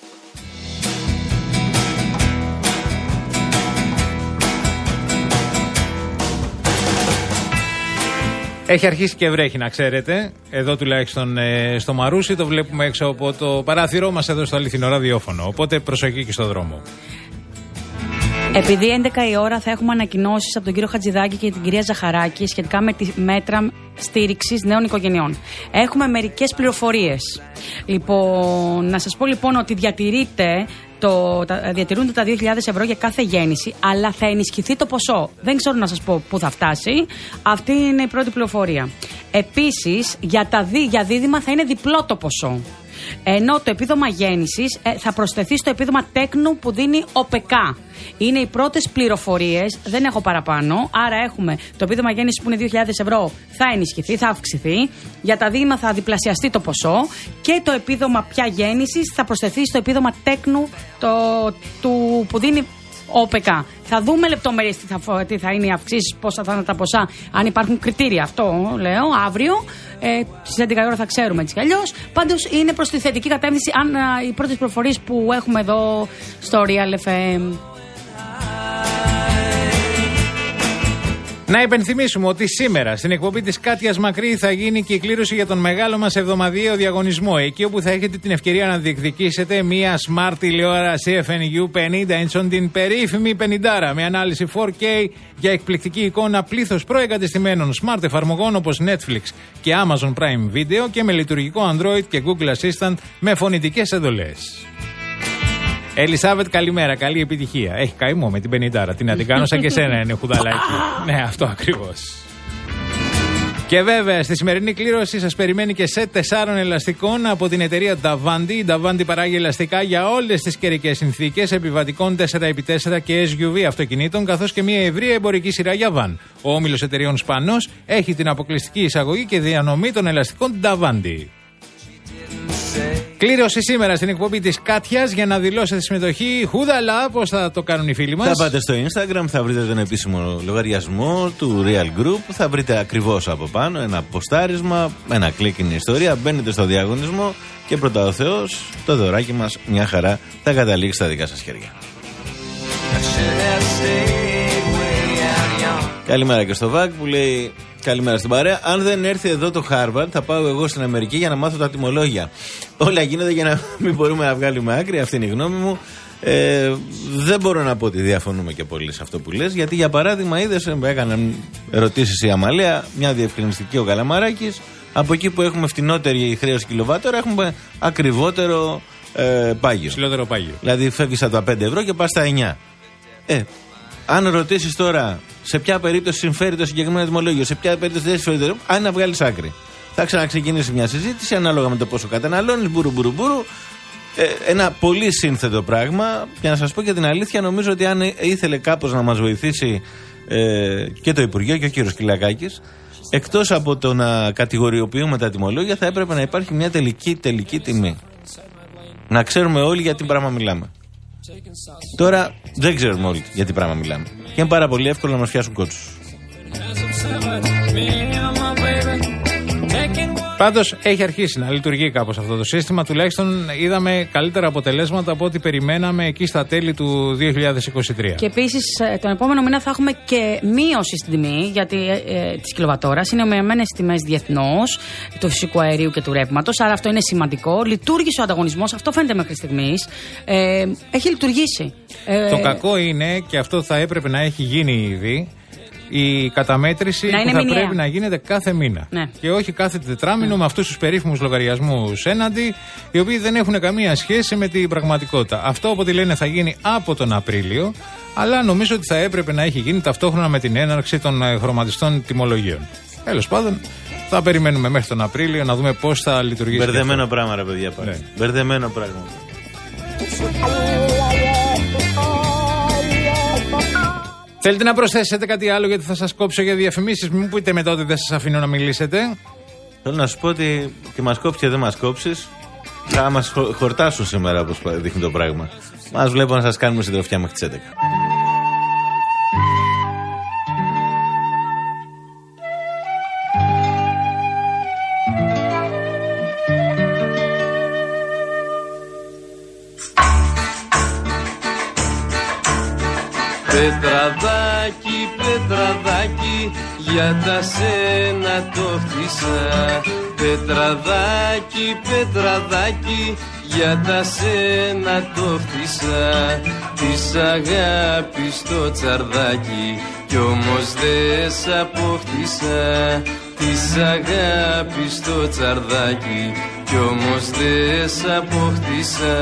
S2: Έχει αρχίσει και βρέχει, να ξέρετε. Εδώ τουλάχιστον ε, στο Μαρούσι, το βλέπουμε έξω από το παράθυρό μας εδώ στο αληθινό ραδιόφωνο. Οπότε προσοχή και στο δρόμο.
S3: Επειδή έντεκα η ώρα θα έχουμε ανακοινώσεις από τον κύριο Χατζηδάκη και την κυρία Ζαχαράκη σχετικά με τη μέτρα στήριξης νέων οικογενειών. Έχουμε μερικές πληροφορίες. Λοιπόν, να σας πω λοιπόν ότι διατηρείται το, τα, διατηρούνται τα δύο χιλιάδες ευρώ για κάθε γέννηση, αλλά θα ενισχυθεί το ποσό. Δεν ξέρω να σας πω πού θα φτάσει. Αυτή είναι η πρώτη πληροφορία. Επίσης, για, τα δι, για δίδυμα θα είναι διπλό το ποσό. Ενώ το επίδομα γέννησης ε, θα προσθεθεί στο επίδομα τέκνου που δίνει ο ΠΕΚΑ. Είναι οι πρώτες πληροφορίες, δεν έχω παραπάνω. Άρα έχουμε το επίδομα γέννησης που είναι δύο χιλιάδες ευρώ, θα ενισχυθεί, θα αυξηθεί. Για τα δίδυμα θα διπλασιαστεί το ποσό. Και το επίδομα πια γέννησης θα προσθεθεί στο επίδομα τέκνου το, του, που δίνει ο ΠΕΚΑ. Θα δούμε λεπτομέρειες τι θα, τι θα είναι οι αυξήσεις, πόσα θα είναι τα ποσά, αν υπάρχουν κριτήρια. Αυτό λέω αύριο. Ε, στις έντεκα η ώρα θα ξέρουμε έτσι κι αλλιώς. Πάντως είναι προς τη θετική κατεύθυνση, αν α, οι πρώτες προφορίες που έχουμε εδώ στο Real εφ εμ.
S2: Να υπενθυμίσουμε ότι σήμερα στην εκπομπή της Κάτιας Μακρύ θα γίνει και η κλήρωση για τον μεγάλο μας εβδομαδιαίο διαγωνισμό. Εκεί όπου θα έχετε την ευκαιρία να διεκδικήσετε μια Smart τηλεόραση εφ εν γιου πενήντα inch, την περίφημη πενήντα με ανάλυση φορ κέι για εκπληκτική εικόνα, πλήθος προεγκατεστημένων smart εφαρμογών όπως Netflix και Amazon Prime Video και με λειτουργικό Android και Google Assistant με φωνητικές εντολές. Ελισάβετ, καλημέρα, καλή επιτυχία. Έχει καημό με την πενηντάρα. Τι να την κάνω, σαν και σένα είναι χουδαλάκι. Ναι, αυτό ακριβώς. Και βέβαια, στη σημερινή κλήρωση σας περιμένει και σετ τεσσάρων ελαστικών από την εταιρεία Davanti. Η Davanti παράγει ελαστικά για όλες τις καιρικές συνθήκες επιβατικών τέσσερα επί τέσσερα και ες γιου βι αυτοκινήτων, καθώς και μια ευρεία εμπορική σειρά για βαν. Ο όμιλος εταιρεών Σπανός έχει την αποκλειστική εισαγωγή και διανομή των ελαστικών Davanti. Κλήρωση σήμερα στην εκπομπή της Κάτιας για να δηλώσετε συμμετοχή. Χούδαλα, πώς θα το κάνουν οι φίλοι μας?
S4: Θα πάτε στο Instagram, θα βρείτε τον επίσημο λογαριασμό του Real Group. Θα βρείτε ακριβώς από πάνω ένα ποστάρισμα, ένα κλικ είναι η ιστορία. Μπαίνετε στο διαγωνισμό και πρώτα ο Θεός, το δωράκι μας μια χαρά θα καταλήξει στα δικά σας χέρια. Καλημέρα και στο Βακ που λέει καλημέρα στην παρέα. Αν δεν έρθει εδώ το Harvard, θα πάω εγώ στην Αμερική για να μάθω τα τιμολόγια. Όλα γίνονται για να μην μπορούμε να βγάλουμε άκρη. Αυτή είναι η γνώμη μου. Ε, δεν μπορώ να πω ότι διαφωνούμε και πολύ σε αυτό που λες. Γιατί για παράδειγμα, είδες, έκαναν ερωτήσεις η Αμαλέα, μια διευκρινιστική ο Καλαμαράκης. Από εκεί που έχουμε φτηνότερη χρέωση κιλοβάτωρα, έχουμε ακριβότερο ε, πάγιο.
S2: Ψηλότερο πάγιο.
S4: Δηλαδή φεύγεις από τα πέντε ευρώ και πας στα εννιά. Ε, αν ρωτήσεις τώρα σε ποια περίπτωση συμφέρει το συγκεκριμένο τιμολόγιο, σε ποια περίπτωση δεν συμφέρει το, αν να βγάλεις άκρη. Θα ξαναξεκινήσει μια συζήτηση ανάλογα με το πόσο καταναλώνεις, μπουρου μπουρου μπουρου. Ε, ένα πολύ σύνθετο πράγμα. Και να σας πω και την αλήθεια, νομίζω ότι αν ήθελε κάπως να μας βοηθήσει ε, και το Υπουργείο και ο κύριος Κυλακάκης, εκτός από το να κατηγοριοποιούμε τα τιμολόγια, θα έπρεπε να υπάρχει μια τελική, τελική τιμή. Να ξέρουμε όλοι για τι πράγμα μιλάμε. Τώρα δεν ξέρουμε όλοι για τι πράγμα μιλάμε. Και είναι πάρα πολύ εύκολο να μας πιάσουν κότσους.
S2: Πάντως έχει αρχίσει να λειτουργεί κάπως αυτό το σύστημα. Τουλάχιστον είδαμε καλύτερα αποτελέσματα από ό,τι περιμέναμε εκεί στα τέλη του δύο χιλιάδες είκοσι τρία.
S3: Και επίσης τον επόμενο μήνα θα έχουμε και μείωση στην τιμή γιατί, ε, της κιλοβατόρας. Είναι μειωμένες τιμές διεθνώς του φυσικού αερίου και του ρεύματος. Άρα αυτό είναι σημαντικό. Λειτουργήσε ο ανταγωνισμός. Αυτό φαίνεται μέχρι στιγμής. Ε, έχει λειτουργήσει.
S2: Το ε, κακό είναι, και αυτό θα έπρεπε να έχει γίνει ήδη, η καταμέτρηση που θα
S3: μηνιαία.
S2: πρέπει να γίνεται κάθε μήνα.
S3: Ναι.
S2: Και όχι κάθε τετράμινο ναι. με αυτούς τους περίφημους λογαριασμούς έναντι, οι οποίοι δεν έχουν καμία σχέση με την πραγματικότητα. Αυτό, από ό,τι λένε, θα γίνει από τον Απρίλιο, αλλά νομίζω ότι θα έπρεπε να έχει γίνει ταυτόχρονα με την έναρξη των χρωματιστών τιμολογίων. Τέλος πάντων, θα περιμένουμε μέχρι τον Απρίλιο να δούμε πώς θα λειτουργήσει.
S4: Μπερδεμένο πράγμα, ρε παιδιά. Ναι. Μπερδεμένο πράγμα.
S2: Θέλετε να προσθέσετε κάτι άλλο, γιατί θα σας κόψω για διαφημίσεις? Μην μου πείτε μετά ότι δεν σας αφήνω να μιλήσετε.
S4: Θέλω να σου πω ότι και μας κόψεις και δεν μας κόψεις, θα μας χορτάσουν σήμερα, όπως δείχνει το πράγμα. Μας βλέπω να σας κάνουμε συντροφιά μέχρι τις έντεκα.
S1: Πετραδάκι, πετραδάκι, για τα σένα το χτίσα. Πετραδάκι, πετραδάκι, για τα σένα το χτίσα. Της αγάπης το τσαρδάκι, κι όμως δεν σ' αποκτήσα. Της αγάπης το τσαρδάκι, κι όμως δεν σ' αποκτήσα.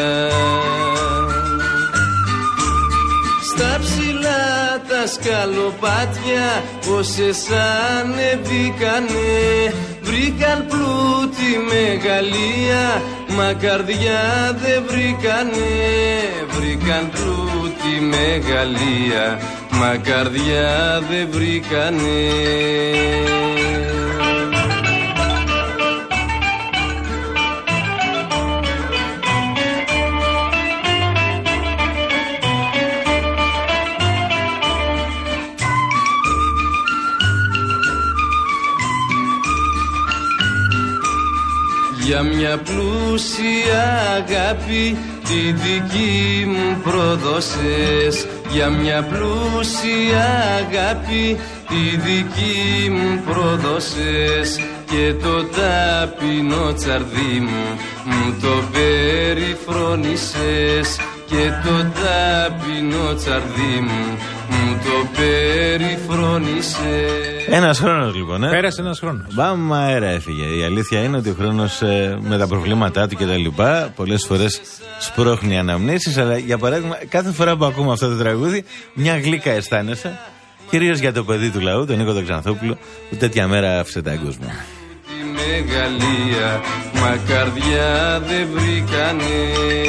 S1: Στα ψηλά τα σκαλοπάτια όσες ανεβήκανε, βρήκαν πλούτη μεγαλεία, μα καρδιά δεν βρήκανε. Βρήκαν πλούτη μεγαλεία, μα καρδιά δεν βρήκανε. Για μια πλούσια αγάπη τη δική μου πρόδωσες. Για μια πλούσια αγάπη τη δική μου πρόδωσες. Και το ταπεινό τσαρδί μου μου το περιφρόνησες. Και το ταπεινό τσαρδί μου μου το περιφρόνησες.
S4: Ένας χρόνος λοιπόν, ε.
S2: Πέρασε ένας χρόνος.
S4: Μπαμ, αέρα έφυγε. Η αλήθεια είναι ότι ο χρόνος ε, με τα προβλήματά του και τα λοιπά πολλές φορές σπρώχνει αναμνήσεις. Αλλά για παράδειγμα, κάθε φορά που ακούμε αυτό το τραγούδι, μια γλύκα αισθάνεσαι. Κυρίως για το παιδί του λαού, τον Νίκο τον Ξανθόπουλο, που τέτοια μέρα άφησε τα κόσμο.
S1: Τη μεγαλεία, μα καρδιά δεν βρήκανε.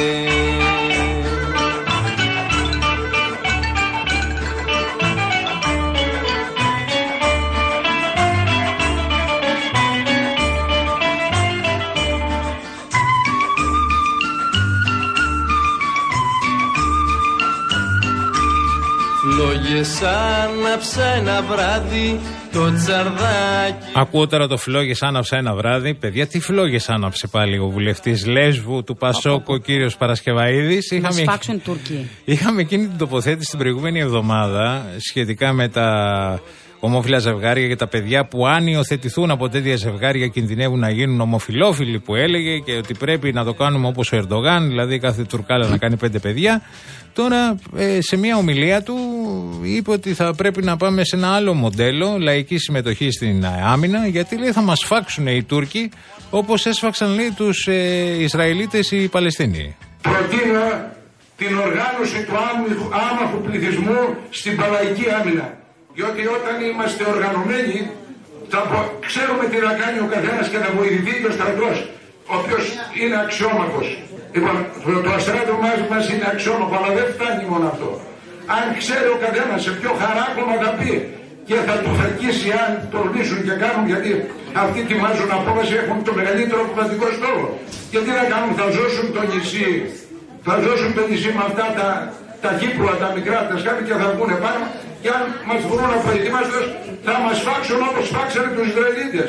S1: Φλόγες άναψα ένα βράδυ το τσαρδάκι.
S2: Ακούω τώρα το φλόγες άναψα ένα βράδυ. Παιδιά, τι φλόγες άναψε πάλι ο βουλευτής Λέσβου του Πασόκ, ο κύριος Παρασκευαίδης.
S3: Να
S2: είχαμε...
S3: σφάξουν Τούρκοι.
S2: Είχαμε εκείνη την τοποθέτηση την προηγούμενη εβδομάδα σχετικά με τα ομόφυλα ζευγάρια και τα παιδιά που αν υιοθετηθούν από τέτοια ζευγάρια κινδυνεύουν να γίνουν ομοφυλόφιλοι, που έλεγε, και ότι πρέπει να το κάνουμε όπως ο Ερντογάν, δηλαδή κάθε Τουρκάλα να κάνει πέντε παιδιά. Τώρα ε, σε μια ομιλία του είπε ότι θα πρέπει να πάμε σε ένα άλλο μοντέλο λαϊκή συμμετοχή στην άμυνα, γιατί λέει θα μας φάξουν οι Τούρκοι όπως έσφαξαν, λέει, τους ε, Ισραηλίτες οι Παλαιστίνοι.
S9: Προτείνω την οργάνωση του άμαχου πληθυσμού στην παλαϊκή άμυνα. Διότι όταν είμαστε οργανωμένοι, θα ξέρουμε τι να κάνει ο καθένας και να βοηθηθεί και ο στρατός, ο οποίος είναι αξιόμαχος. Λοιπόν, το αστράτο μας, μας είναι αξιόμαχο, αλλά δεν φτάνει μόνο αυτό. Αν ξέρει ο καθένας σε ποιο χαράκωμα θα πει και θα του θαρκίσει αν τολμήσουν και κάνουν, γιατί αυτοί ετοιμάζουν απόβαση, έχουν το μεγαλύτερο κομματικό στόχο. Και τι να κάνουν, θα ζώσουν το νησί, θα ζώσουν το νησί με αυτά τα, τα κύπρουα, τα μικρά, τα σκάφη και θα βγουν πάνω. Και αν μας βρουν αποετοιμάστες, θα μας φάξουν όπως φάξανε τους Ισραηλίτες.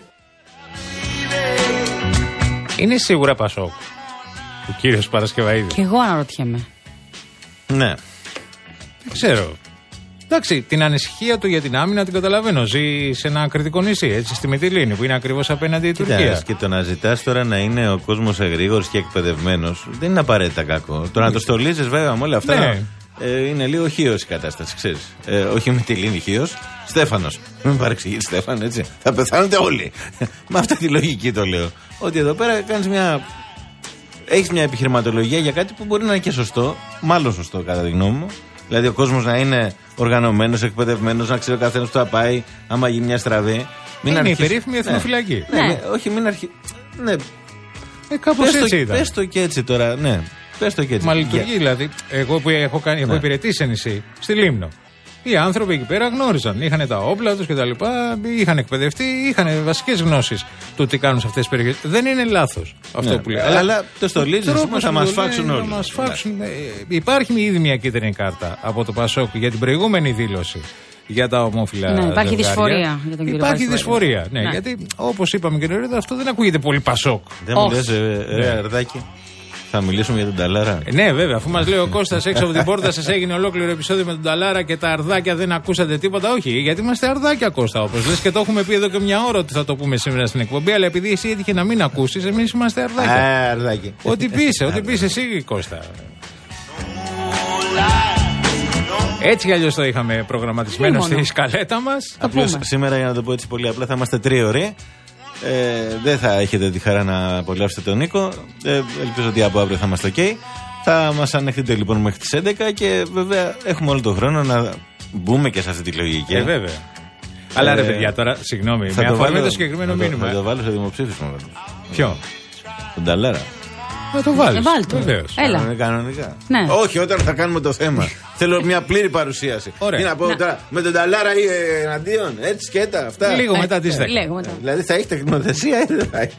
S2: Είναι σίγουρα Πασόκ ο κύριος Παρασκευαίδης.
S3: Και εγώ αναρωτιέμαι.
S2: Ναι. Δεν ξέρω. Εντάξει, την ανησυχία του για την άμυνα την καταλαβαίνω. Ζει σε ένα κριτικό νησί, έτσι, στη Μυτιλήνη, που είναι ακριβώς απέναντι η Τουρκία.
S4: Και το να ζητάς τώρα να είναι ο κόσμος εγρήγορος και εκπαιδευμένος δεν είναι απαραίτητα κακό. Το να το στολίζεις βέβαια με όλα αυτά. Ναι. Ε, είναι λίγο χίος η κατάσταση, ξέρεις. Ε, όχι Μυτιλήνη, χίος. Στέφανος. Μην παρεξηγείς, Στέφανο, έτσι. Θα πεθάνετε όλοι. Με αυτή τη λογική το λέω. Ότι εδώ πέρα κάνεις μια. Έχεις μια επιχειρηματολογία για κάτι που μπορεί να είναι και σωστό, μάλλον σωστό κατά τη γνώμη μου. Δηλαδή ο κόσμος να είναι οργανωμένος, εκπαιδευμένος, να ξέρει ο καθένας που θα πάει, άμα γίνει μια στραβή.
S2: Είναι αρχίσει... η περίφημη εθνοφυλακή.
S4: Ναι, ναι. Ναι, όχι, μην αρχίσει. Ναι.
S2: Ε, κάπως πες έτσι το, ήταν.
S4: Πες το και έτσι τώρα, ναι. Πες το και έτσι.
S2: Μα λειτουργεί yeah. δηλαδή. Εγώ που έχω, κάνει, έχω ναι. υπηρετήσει σε νησί, στη Λίμνο. Οι άνθρωποι εκεί πέρα γνώριζαν. Είχαν τα όπλα τους κτλ. Είχαν εκπαιδευτεί, είχαν βασικές γνώσεις του τι κάνουν σε αυτές τις περιοχές. Δεν είναι λάθος αυτό ναι. που λέει.
S4: Αλλά, αλλά το στολίζεις, θα μας φάξουν όλοι.
S2: Μας φάξουν. Ναι. Υπάρχει ήδη μια κίτρινη κάρτα από το Πασόκ για την προηγούμενη δήλωση για τα ομόφυλα.
S3: Ναι, υπάρχει δυσφορία για τον κύριο
S2: Υπάρχει δυσφορία. Ναι, ναι. Γιατί όπως είπαμε και νωρίτερα, αυτό δεν ακούγεται πολύ Πασόκ.
S4: Δεν μου λες, ρε Αρδάκη. Θα μιλήσουμε για τον Ταλάρα.
S2: Ε, ναι, βέβαια. Αφού μας λέει ο Κώστας έξω από την πόρτα, σας έγινε ολόκληρο επεισόδιο με τον Ταλάρα και τα αρδάκια δεν ακούσατε τίποτα. Όχι, γιατί είμαστε αρδάκια, Κώστα. Όπως λες και το έχουμε πει εδώ και μια ώρα ότι θα το πούμε σήμερα στην εκπομπή. Αλλά επειδή εσύ έτυχε να μην ακούσεις, εμείς είμαστε αρδάκια.
S4: Α, αρδάκι.
S2: Ό,τι πεις, ό,τι πεις εσύ, Κώστα. Έτσι κι αλλιώς το είχαμε προγραμματισμένο στη σκαλέτα μας.
S4: Απλώς σήμερα, για να το πω έτσι πολύ απλά, θα είμαστε τρίωροι. Ε, δεν θα έχετε τη χαρά να απολαύσετε τον Νίκο. Ε, ελπίζω ότι από αύριο θα είμαστε ok. Θα μας ανεχτείτε λοιπόν μέχρι τις έντεκα και βέβαια έχουμε όλο τον χρόνο να μπούμε και σε αυτή τη λογική.
S2: Ε, βέβαια. Ε, Αλλά ρε παιδιά, τώρα, συγγνώμη, με αφορμή το συγκεκριμένο μήνυμα.
S4: Θα το βάλω σε δημοψήφισμα.
S2: Ποιο?
S4: Τον Ταλάρα.
S2: Να το βάλεις.
S3: Βεβαίως. Έλα.
S4: Κανονικά. κανονικά.
S3: Ναι.
S4: Όχι, όταν θα κάνουμε το θέμα. Θέλω μια πλήρη παρουσίαση.
S2: Ωραία.
S4: Τι να πω
S3: να.
S4: τώρα, με τον Ταλάρα ή εναντίον, έτσι σκέτα, αυτά.
S2: Λίγο μετά τις δέκα.
S3: Λίγο μετά.
S4: Δηλαδή θα έχει τεχνοθεσία ή δεν θα έχει.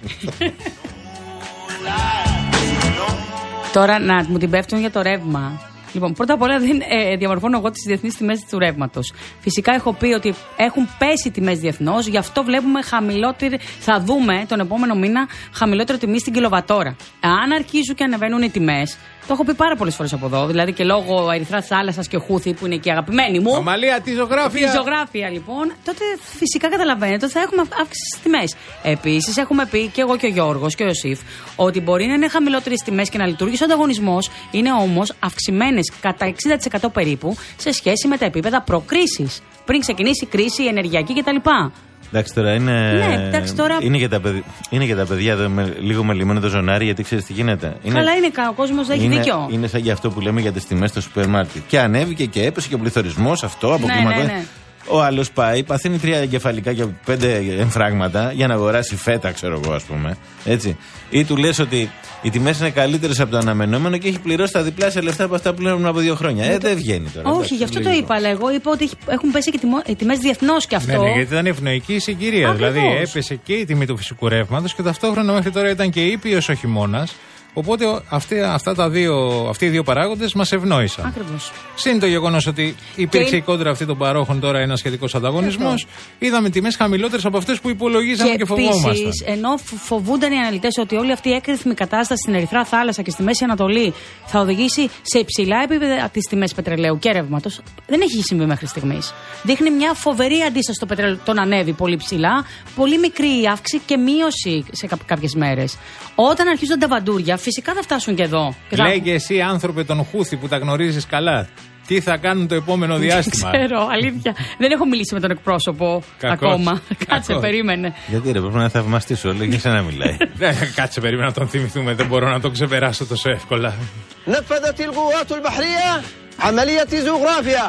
S3: Τώρα να μου την πέφτουν για το ρεύμα. Λοιπόν, πρώτα απ' όλα δεν ε, διαμορφώνω εγώ τις διεθνείς τιμές του ρεύματος. Φυσικά έχω πει ότι έχουν πέσει τιμές διεθνώς, γι' αυτό βλέπουμε χαμηλότερη, θα δούμε τον επόμενο μήνα χαμηλότερη τιμή στην κιλοβατόρα. Αν αρχίζουν και ανεβαίνουν οι τιμές, το έχω πει πάρα πολλές φορές από εδώ, δηλαδή και λόγω Ερυθράς Θάλασσας και Χούθη που είναι και αγαπημένοι μου.
S2: Ομαλία, τη ζωγράφια.
S3: Τη ζωγράφια λοιπόν, τότε φυσικά καταλαβαίνετε ότι θα έχουμε αύξηση στις τιμές. Επίσης, έχουμε πει και εγώ και ο Γιώργος και ο Ιωσήφ ότι μπορεί να είναι χαμηλότερες τιμές και να λειτουργήσει ο ανταγωνισμός, είναι όμως αυξημένες κατά εξήντα τοις εκατό περίπου σε σχέση με τα επίπεδα προκρίσης. Πριν ξεκινήσει η κρίση, η ενεργειακή κτλ.
S4: Εντάξει, τώρα είναι.
S3: Ναι, εντάξει, τώρα...
S4: Είναι, και τα παιδι... είναι και τα παιδιά εδώ με... λίγο μελιμμένο το ζωνάρι, γιατί ξέρεις τι γίνεται. Είναι...
S3: Καλά, είναι ο κόσμος δεν έχει
S4: είναι...
S3: δίκιο.
S4: Είναι σαν για αυτό που λέμε για τις τιμές στο σούπερ μάρκετ. Και ανέβηκε και έπεσε και ο πληθωρισμός, αυτό από
S3: ναι, ναι, ναι.
S4: Ο άλλος πάει, παθαίνει τρία εγκεφαλικά και πέντε εμφράγματα για να αγοράσει φέτα, ξέρω εγώ, ας πούμε. Έτσι. Ή του λες ότι οι τιμές είναι καλύτερες από το αναμενόμενο και έχει πληρώσει τα διπλάσια λεφτά από αυτά που πληρώνουν από δύο χρόνια. Ε, δεν βγαίνει τώρα.
S3: Όχι, εντάξει, γι' αυτό λίγο. Το είπα. Αλλά εγώ είπα ότι έχουν πέσει και οι τιμές διεθνώς κι αυτό.
S2: Ναι, ναι, γιατί ήταν ευνοϊκή η συγκυρία. Ακριβώς. Δηλαδή έπεσε και η τιμή του φυσικού ρεύματος και ταυτόχρονα μέχρι τώρα ήταν και ήπιος ο χειμώνας. Οπότε αυτοί, αυτά τα δύο, αυτοί οι δύο παράγοντες μας ευνόησαν.
S3: Ακριβώς.
S2: Συν το γεγονός ότι υπήρξε και η κόντρα αυτή των παρόχων τώρα ένα σχετικός ανταγωνισμός. Είδαμε τιμές χαμηλότερες από αυτές που υπολογίζαμε και, και φοβόμασταν.
S3: Επίσης, ενώ φοβούνταν οι αναλυτές ότι όλη αυτή η έκρηθμη κατάσταση στην Ερυθρά Θάλασσα και στη Μέση Ανατολή θα οδηγήσει σε υψηλά επίπεδα τις τιμές πετρελαίου και ρεύματος, δεν έχει συμβεί μέχρι στιγμής. Δείχνει μια φοβερή αντίσταση στο πετρέλαιο, τον ανέβει πολύ ψηλά, πολύ μικρή αύξηση και μείωση σε κάποιες μέρες. Όταν αρχίζουν τα βαντούρια, φυσικά θα φτάσουν και εδώ. Και
S2: λέει και εσύ, άνθρωπε τον Χούθη που τα γνωρίζεις καλά, τι θα κάνουν το επόμενο διάστημα.
S3: Δεν ξέρω, αλήθεια. Δεν έχω μιλήσει με τον εκπρόσωπο Κακός. ακόμα. Κακός. Κάτσε, περίμενε.
S4: Γιατί ρε, πρέπει να θαυμαστήσω, λέει και εσένα μιλάει.
S2: Κάτσε, περίμενα να τον θυμηθούμε. Δεν μπορώ να τον ξεπεράσω τόσο εύκολα.
S17: نفذت القوات البحرية عملية جغرافيا.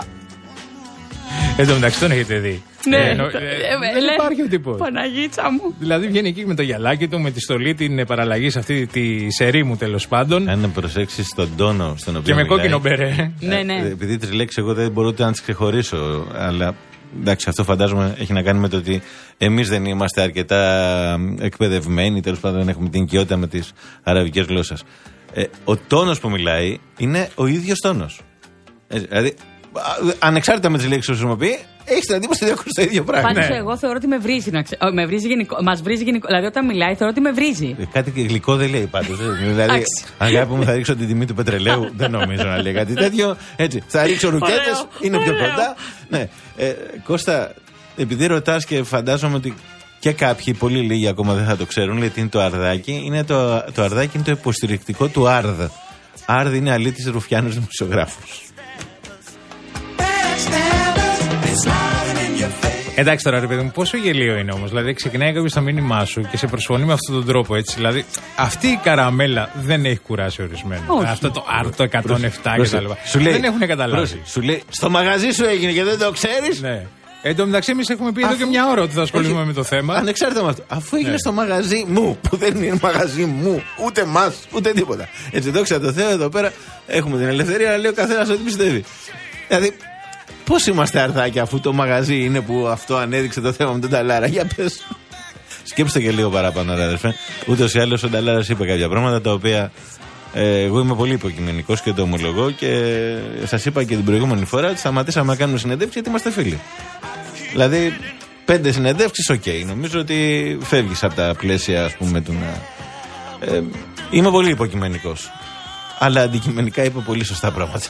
S2: Εν τω μεταξύ τον έχετε δει.
S3: Ναι,
S2: ε,
S3: ε,
S2: νο, ε,
S3: ε,
S2: δεν
S3: ε,
S2: υπάρχει ο τύπος.
S3: Παναγίτσα μου.
S2: Δηλαδή βγαίνει εκεί με το γυαλάκι του, με τη στολή, την παραλλαγή σε αυτή τη σερή μου τέλος πάντων.
S4: Αν προσέξει στον τόνο στον οποίο.
S2: Και με
S4: μιλάει,
S2: κόκκινο μπερέ.
S3: Ναι, ναι.
S4: Επειδή τρεις λέξεις εγώ δεν μπορώ ούτε να τις ξεχωρίσω. Αλλά εντάξει, αυτό φαντάζομαι έχει να κάνει με το ότι εμείς δεν είμαστε αρκετά εκπαιδευμένοι. Τέλος πάντων, δεν έχουμε την οικειότητα με τις αραβικές γλώσσες. Ε, ο τόνος που μιλάει είναι ο ίδιος τόνος. Ε, δηλαδή, ανεξάρτητα με τις λέξεις που χρησιμοποιεί, έχει την εντύπωση ότι ακούσει το ίδιο πράγμα.
S3: Πάντως,
S2: ναι.
S3: εγώ θεωρώ ότι με βρίζει. Να ξε... με βρίζει γενικό... Μας βρίζει γενικό. Δηλαδή, όταν μιλάει, θεωρώ ότι με βρίζει.
S4: Ε, κάτι γλυκό δεν λέει πάντως. Δηλαδή, αγάπη μου, θα ρίξω την τιμή του πετρελαίου. Δεν νομίζω να λέει κάτι τέτοιο. Έτσι, θα ρίξω ρουκέτες, είναι πιο κοντά. Ναι. Ε, Κώστα, επειδή ρωτάς και φαντάζομαι ότι και κάποιοι, πολύ λίγοι ακόμα δεν θα το ξέρουν, λέει τι είναι το αρδάκι. Είναι το, το αρδάκι είναι το υποστηρικτικό του Άρδ. Άρδ είναι αλήτης Ρουφιάνος δημοσιογράφος.
S2: Εντάξει τώρα, ρε παιδί μου, πόσο γελίο είναι όμως. Δηλαδή, ξεκινάει κάποιο το μήνυμά σου και σε προσφωνεί με αυτόν τον τρόπο έτσι. Δηλαδή, αυτή η καραμέλα δεν έχει κουράσει ορισμένο. Αυτό το άρτο εκατόν επτά κτλ. Δεν έχουν καταλάβει.
S4: Σου λέει, στο μαγαζί σου έγινε και δεν το ξέρεις.
S2: Ναι. Εν τω μεταξύ, εμείς έχουμε πει εδώ και μια ώρα ότι θα ασχοληθούμε με το θέμα.
S4: Ανεξάρτητα με αυτό. Αφού έγινε ναι. στο μαγαζί μου, που δεν είναι μαγαζί μου, ούτε μας, ούτε τίποτα. Έτσι, δόξα τω Θεώ, εδώ πέρα έχουμε την ελευθερία να λέει ο καθένας ό,τι πιστεύει. Δηλαδή, πώς είμαστε αρδάκια αφού το μαγαζί είναι που αυτό ανέδειξε το θέμα με τον Ταλάρα. Για πες. Σκέψτε και λίγο παραπάνω, αδερφέ. Ούτως ή άλλως ο Ταλάρας είπε κάποια πράγματα τα οποία ε, εγώ είμαι πολύ υποκειμενικός και το ομολογώ και σας είπα και την προηγούμενη φορά ότι σταματήσαμε να κάνουμε συνεντεύξεις γιατί είμαστε φίλοι. Δηλαδή, πέντε συνεντεύξεις, οκ. Okay. Νομίζω ότι φεύγεις από τα πλαίσια, ας πούμε, του να. Ε, είμαι πολύ υποκειμενικός. Αλλά αντικειμενικά είπε πολύ σωστά πράγματα.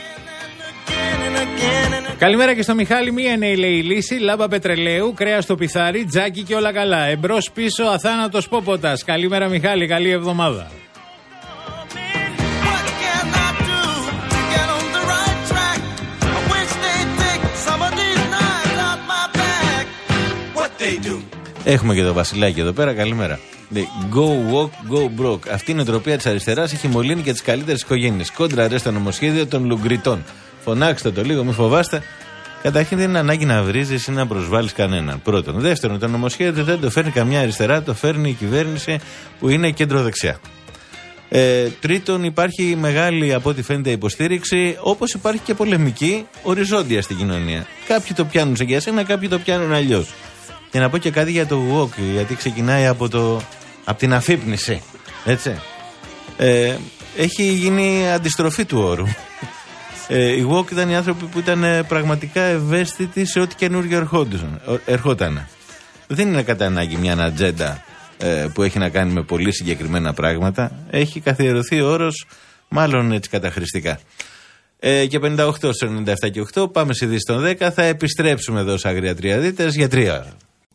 S2: Καλημέρα και στο Μιχάλη. Μία είναι η λέει λύση. Λάμπα πετρελαίου, κρέας στο πιθάρι, τζάκι και όλα καλά. Εμπρός πίσω, αθάνατος πόποτας. Καλημέρα Μιχάλη, καλή εβδομάδα.
S4: Έχουμε και το Βασιλάκι εδώ πέρα, καλημέρα. Go walk, go broke. Αυτή η νοοτροπία της αριστεράς έχει μολύνει και τις καλύτερες οικογένειες. Κόντρα ρε στο νομοσχέδιο των Λουγκριτών. Φωνάξτε το λίγο, μην φοβάστε. Καταρχήν δεν είναι ανάγκη να βρίζεις ή να προσβάλλεις κανέναν. Πρώτον. Δεύτερον, το νομοσχέδιο δεν το φέρνει καμιά αριστερά, το φέρνει η κυβέρνηση που είναι κέντρο-δεξιά. Ε, τρίτον, υπάρχει μεγάλη από ό,τι φαίνεται υποστήριξη, όπως υπάρχει και πολεμική οριζόντια στην κοινωνία. Κάποιοι το πιάνουν σε για σένα, κάποιοι το πιάνουν αλλιώς. Και να πω και κάτι για το walk, γιατί ξεκινάει από, το, από την αφύπνιση. Έτσι. Ε, έχει γίνει αντιστροφή του όρου. Ε, οι walk ήταν οι άνθρωποι που ήταν πραγματικά ευαίσθητοι σε ό,τι καινούργιο ερχόταν. Δεν είναι κατά ανάγκη μια ατζέντα ε, που έχει να κάνει με πολύ συγκεκριμένα πράγματα. Έχει καθιερωθεί ο όρος, μάλλον έτσι καταχρηστικά. Ε, και πενήντα οκτώ στο ενενήντα επτά και οκτώ, πάμε στη Δύση των δέκα. Θα επιστρέψουμε εδώ σε Αγρία Τριαδίτες για τρία ώρα.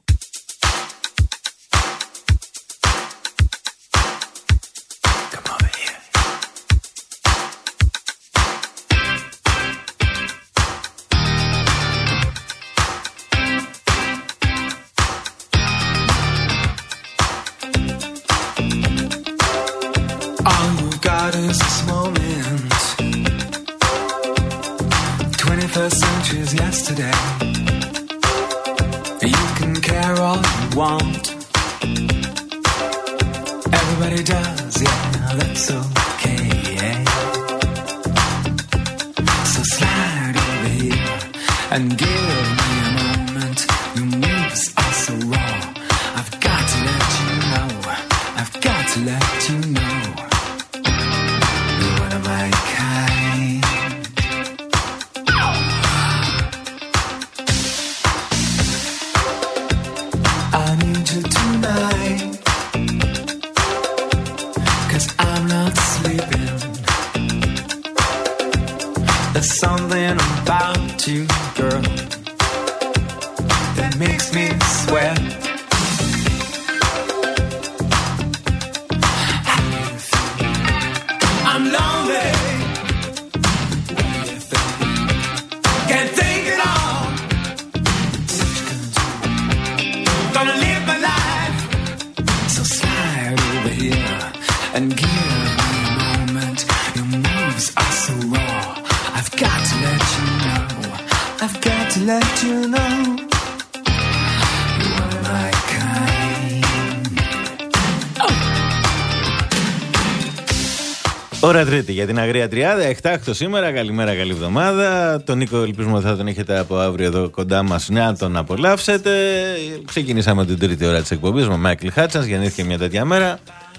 S4: Ώρα Τρίτη για την Αγρία Τριάδα, εκτάκτο σήμερα. Καλημέρα, καλή εβδομάδα. Τον Νίκο ελπίζουμε ότι θα τον έχετε από αύριο εδώ κοντά μας να τον απολαύσετε. Ξεκινήσαμε την τρίτη ώρα της εκπομπής με Μάικλ Χάτσανς, γεννήθηκε μια τέτοια μέρα.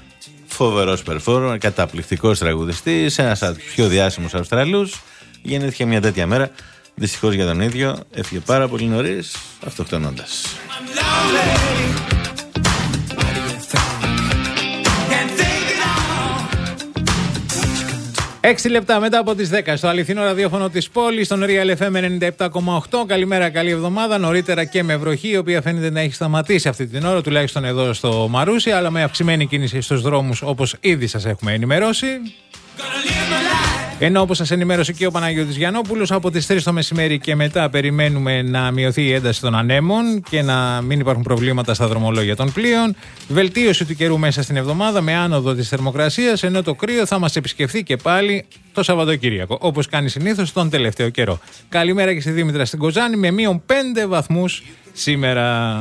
S4: Φοβερός περφόρμερ, καταπληκτικός τραγουδιστής, ένας από τους πιο διάσημους Αυστραλούς. Γεννήθηκε μια τέτοια μέρα. Δυστυχώς για τον ίδιο έφυγε πάρα πολύ νωρίς, αυτοκτονώντας.
S2: Έξι λεπτά μετά από τις δέκα στο αληθινό ραδιόφωνο της πόλης, στον Real εφ εμ ενενήντα επτά κόμμα οκτώ. Καλημέρα, καλή εβδομάδα. Νωρίτερα και με βροχή, η οποία φαίνεται να έχει σταματήσει αυτή την ώρα, τουλάχιστον εδώ στο Μαρούσι, αλλά με αυξημένη κίνηση στους δρόμους, όπως ήδη σας έχουμε ενημερώσει. Ενώ όπως σας ενημέρωσε και ο Παναγιώτης Γιαννόπουλος, από τις τρεις το μεσημέρι και μετά περιμένουμε να μειωθεί η ένταση των ανέμων και να μην υπάρχουν προβλήματα στα δρομολόγια των πλοίων. Βελτίωση του καιρού μέσα στην εβδομάδα με άνοδο της θερμοκρασίας, ενώ το κρύο θα μας επισκεφθεί και πάλι το Σαββατοκύριακο, όπως κάνει συνήθως τον τελευταίο καιρό. Καλημέρα και στη Δήμητρα στην Κοζάνη με μείον πέντε βαθμούς σήμερα.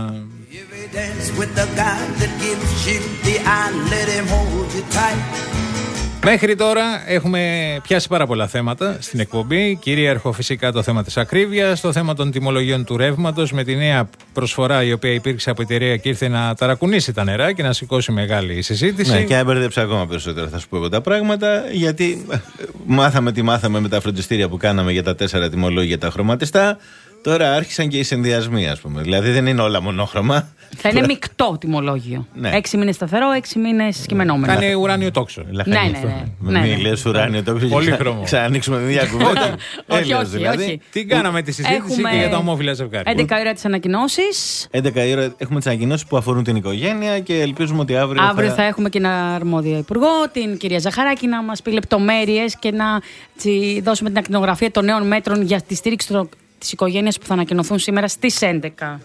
S2: Μέχρι τώρα έχουμε πιάσει πάρα πολλά θέματα στην εκπομπή. Κυρίαρχο φυσικά το θέμα της ακρίβειας, το θέμα των τιμολογίων του ρεύματος με τη νέα προσφορά η οποία υπήρξε από εταιρεία και ήρθε να ταρακουνήσει τα νερά και να σηκώσει μεγάλη συζήτηση.
S4: Ναι, και έμπερδεψα ακόμα περισσότερα, θα σου πω εγώ τα πράγματα, γιατί μάθαμε τι μάθαμε με τα φροντιστήρια που κάναμε για τα τέσσερα τιμολόγια τα χρωματιστά. Τώρα άρχισαν και οι συνδυασμοί, ας πούμε. Δηλαδή δεν είναι όλα μονόχρωμα.
S3: Θα είναι μεικτό τιμολόγιο. Ναι. Έξι μήνες σταθερό, έξι μήνες κειμενόμενο.
S2: Κάνει ουράνιο τόξο.
S3: Ναι, ναι, ναι.
S4: Μην λες ουράνιο τόξο.
S2: Πολύχρωμο.
S4: Ξανανοίξουμε την ίδια κουβέντα.
S3: Όχι, όχι, όχι.
S2: Τι κάναμε τη συζήτηση και για τα ομόφυλα ζευγάρια.
S3: έντεκα ώρα τις ανακοινώσεις.
S4: έντεκα ώρα έχουμε τις ανακοινώσεις που αφορούν την οικογένεια και ελπίζουμε ότι αύριο.
S3: Αύριο θα, θα έχουμε και ένα αρμόδιο υπουργό, την κυρία Ζαχαράκη, να μας πει λεπτομέρειες και να δώσουμε την ακτινογραφία των νέων μέτρων για τη στήριξη των τις οικογένειες που θα ανακοινωθούν σήμερα στις έντεκα.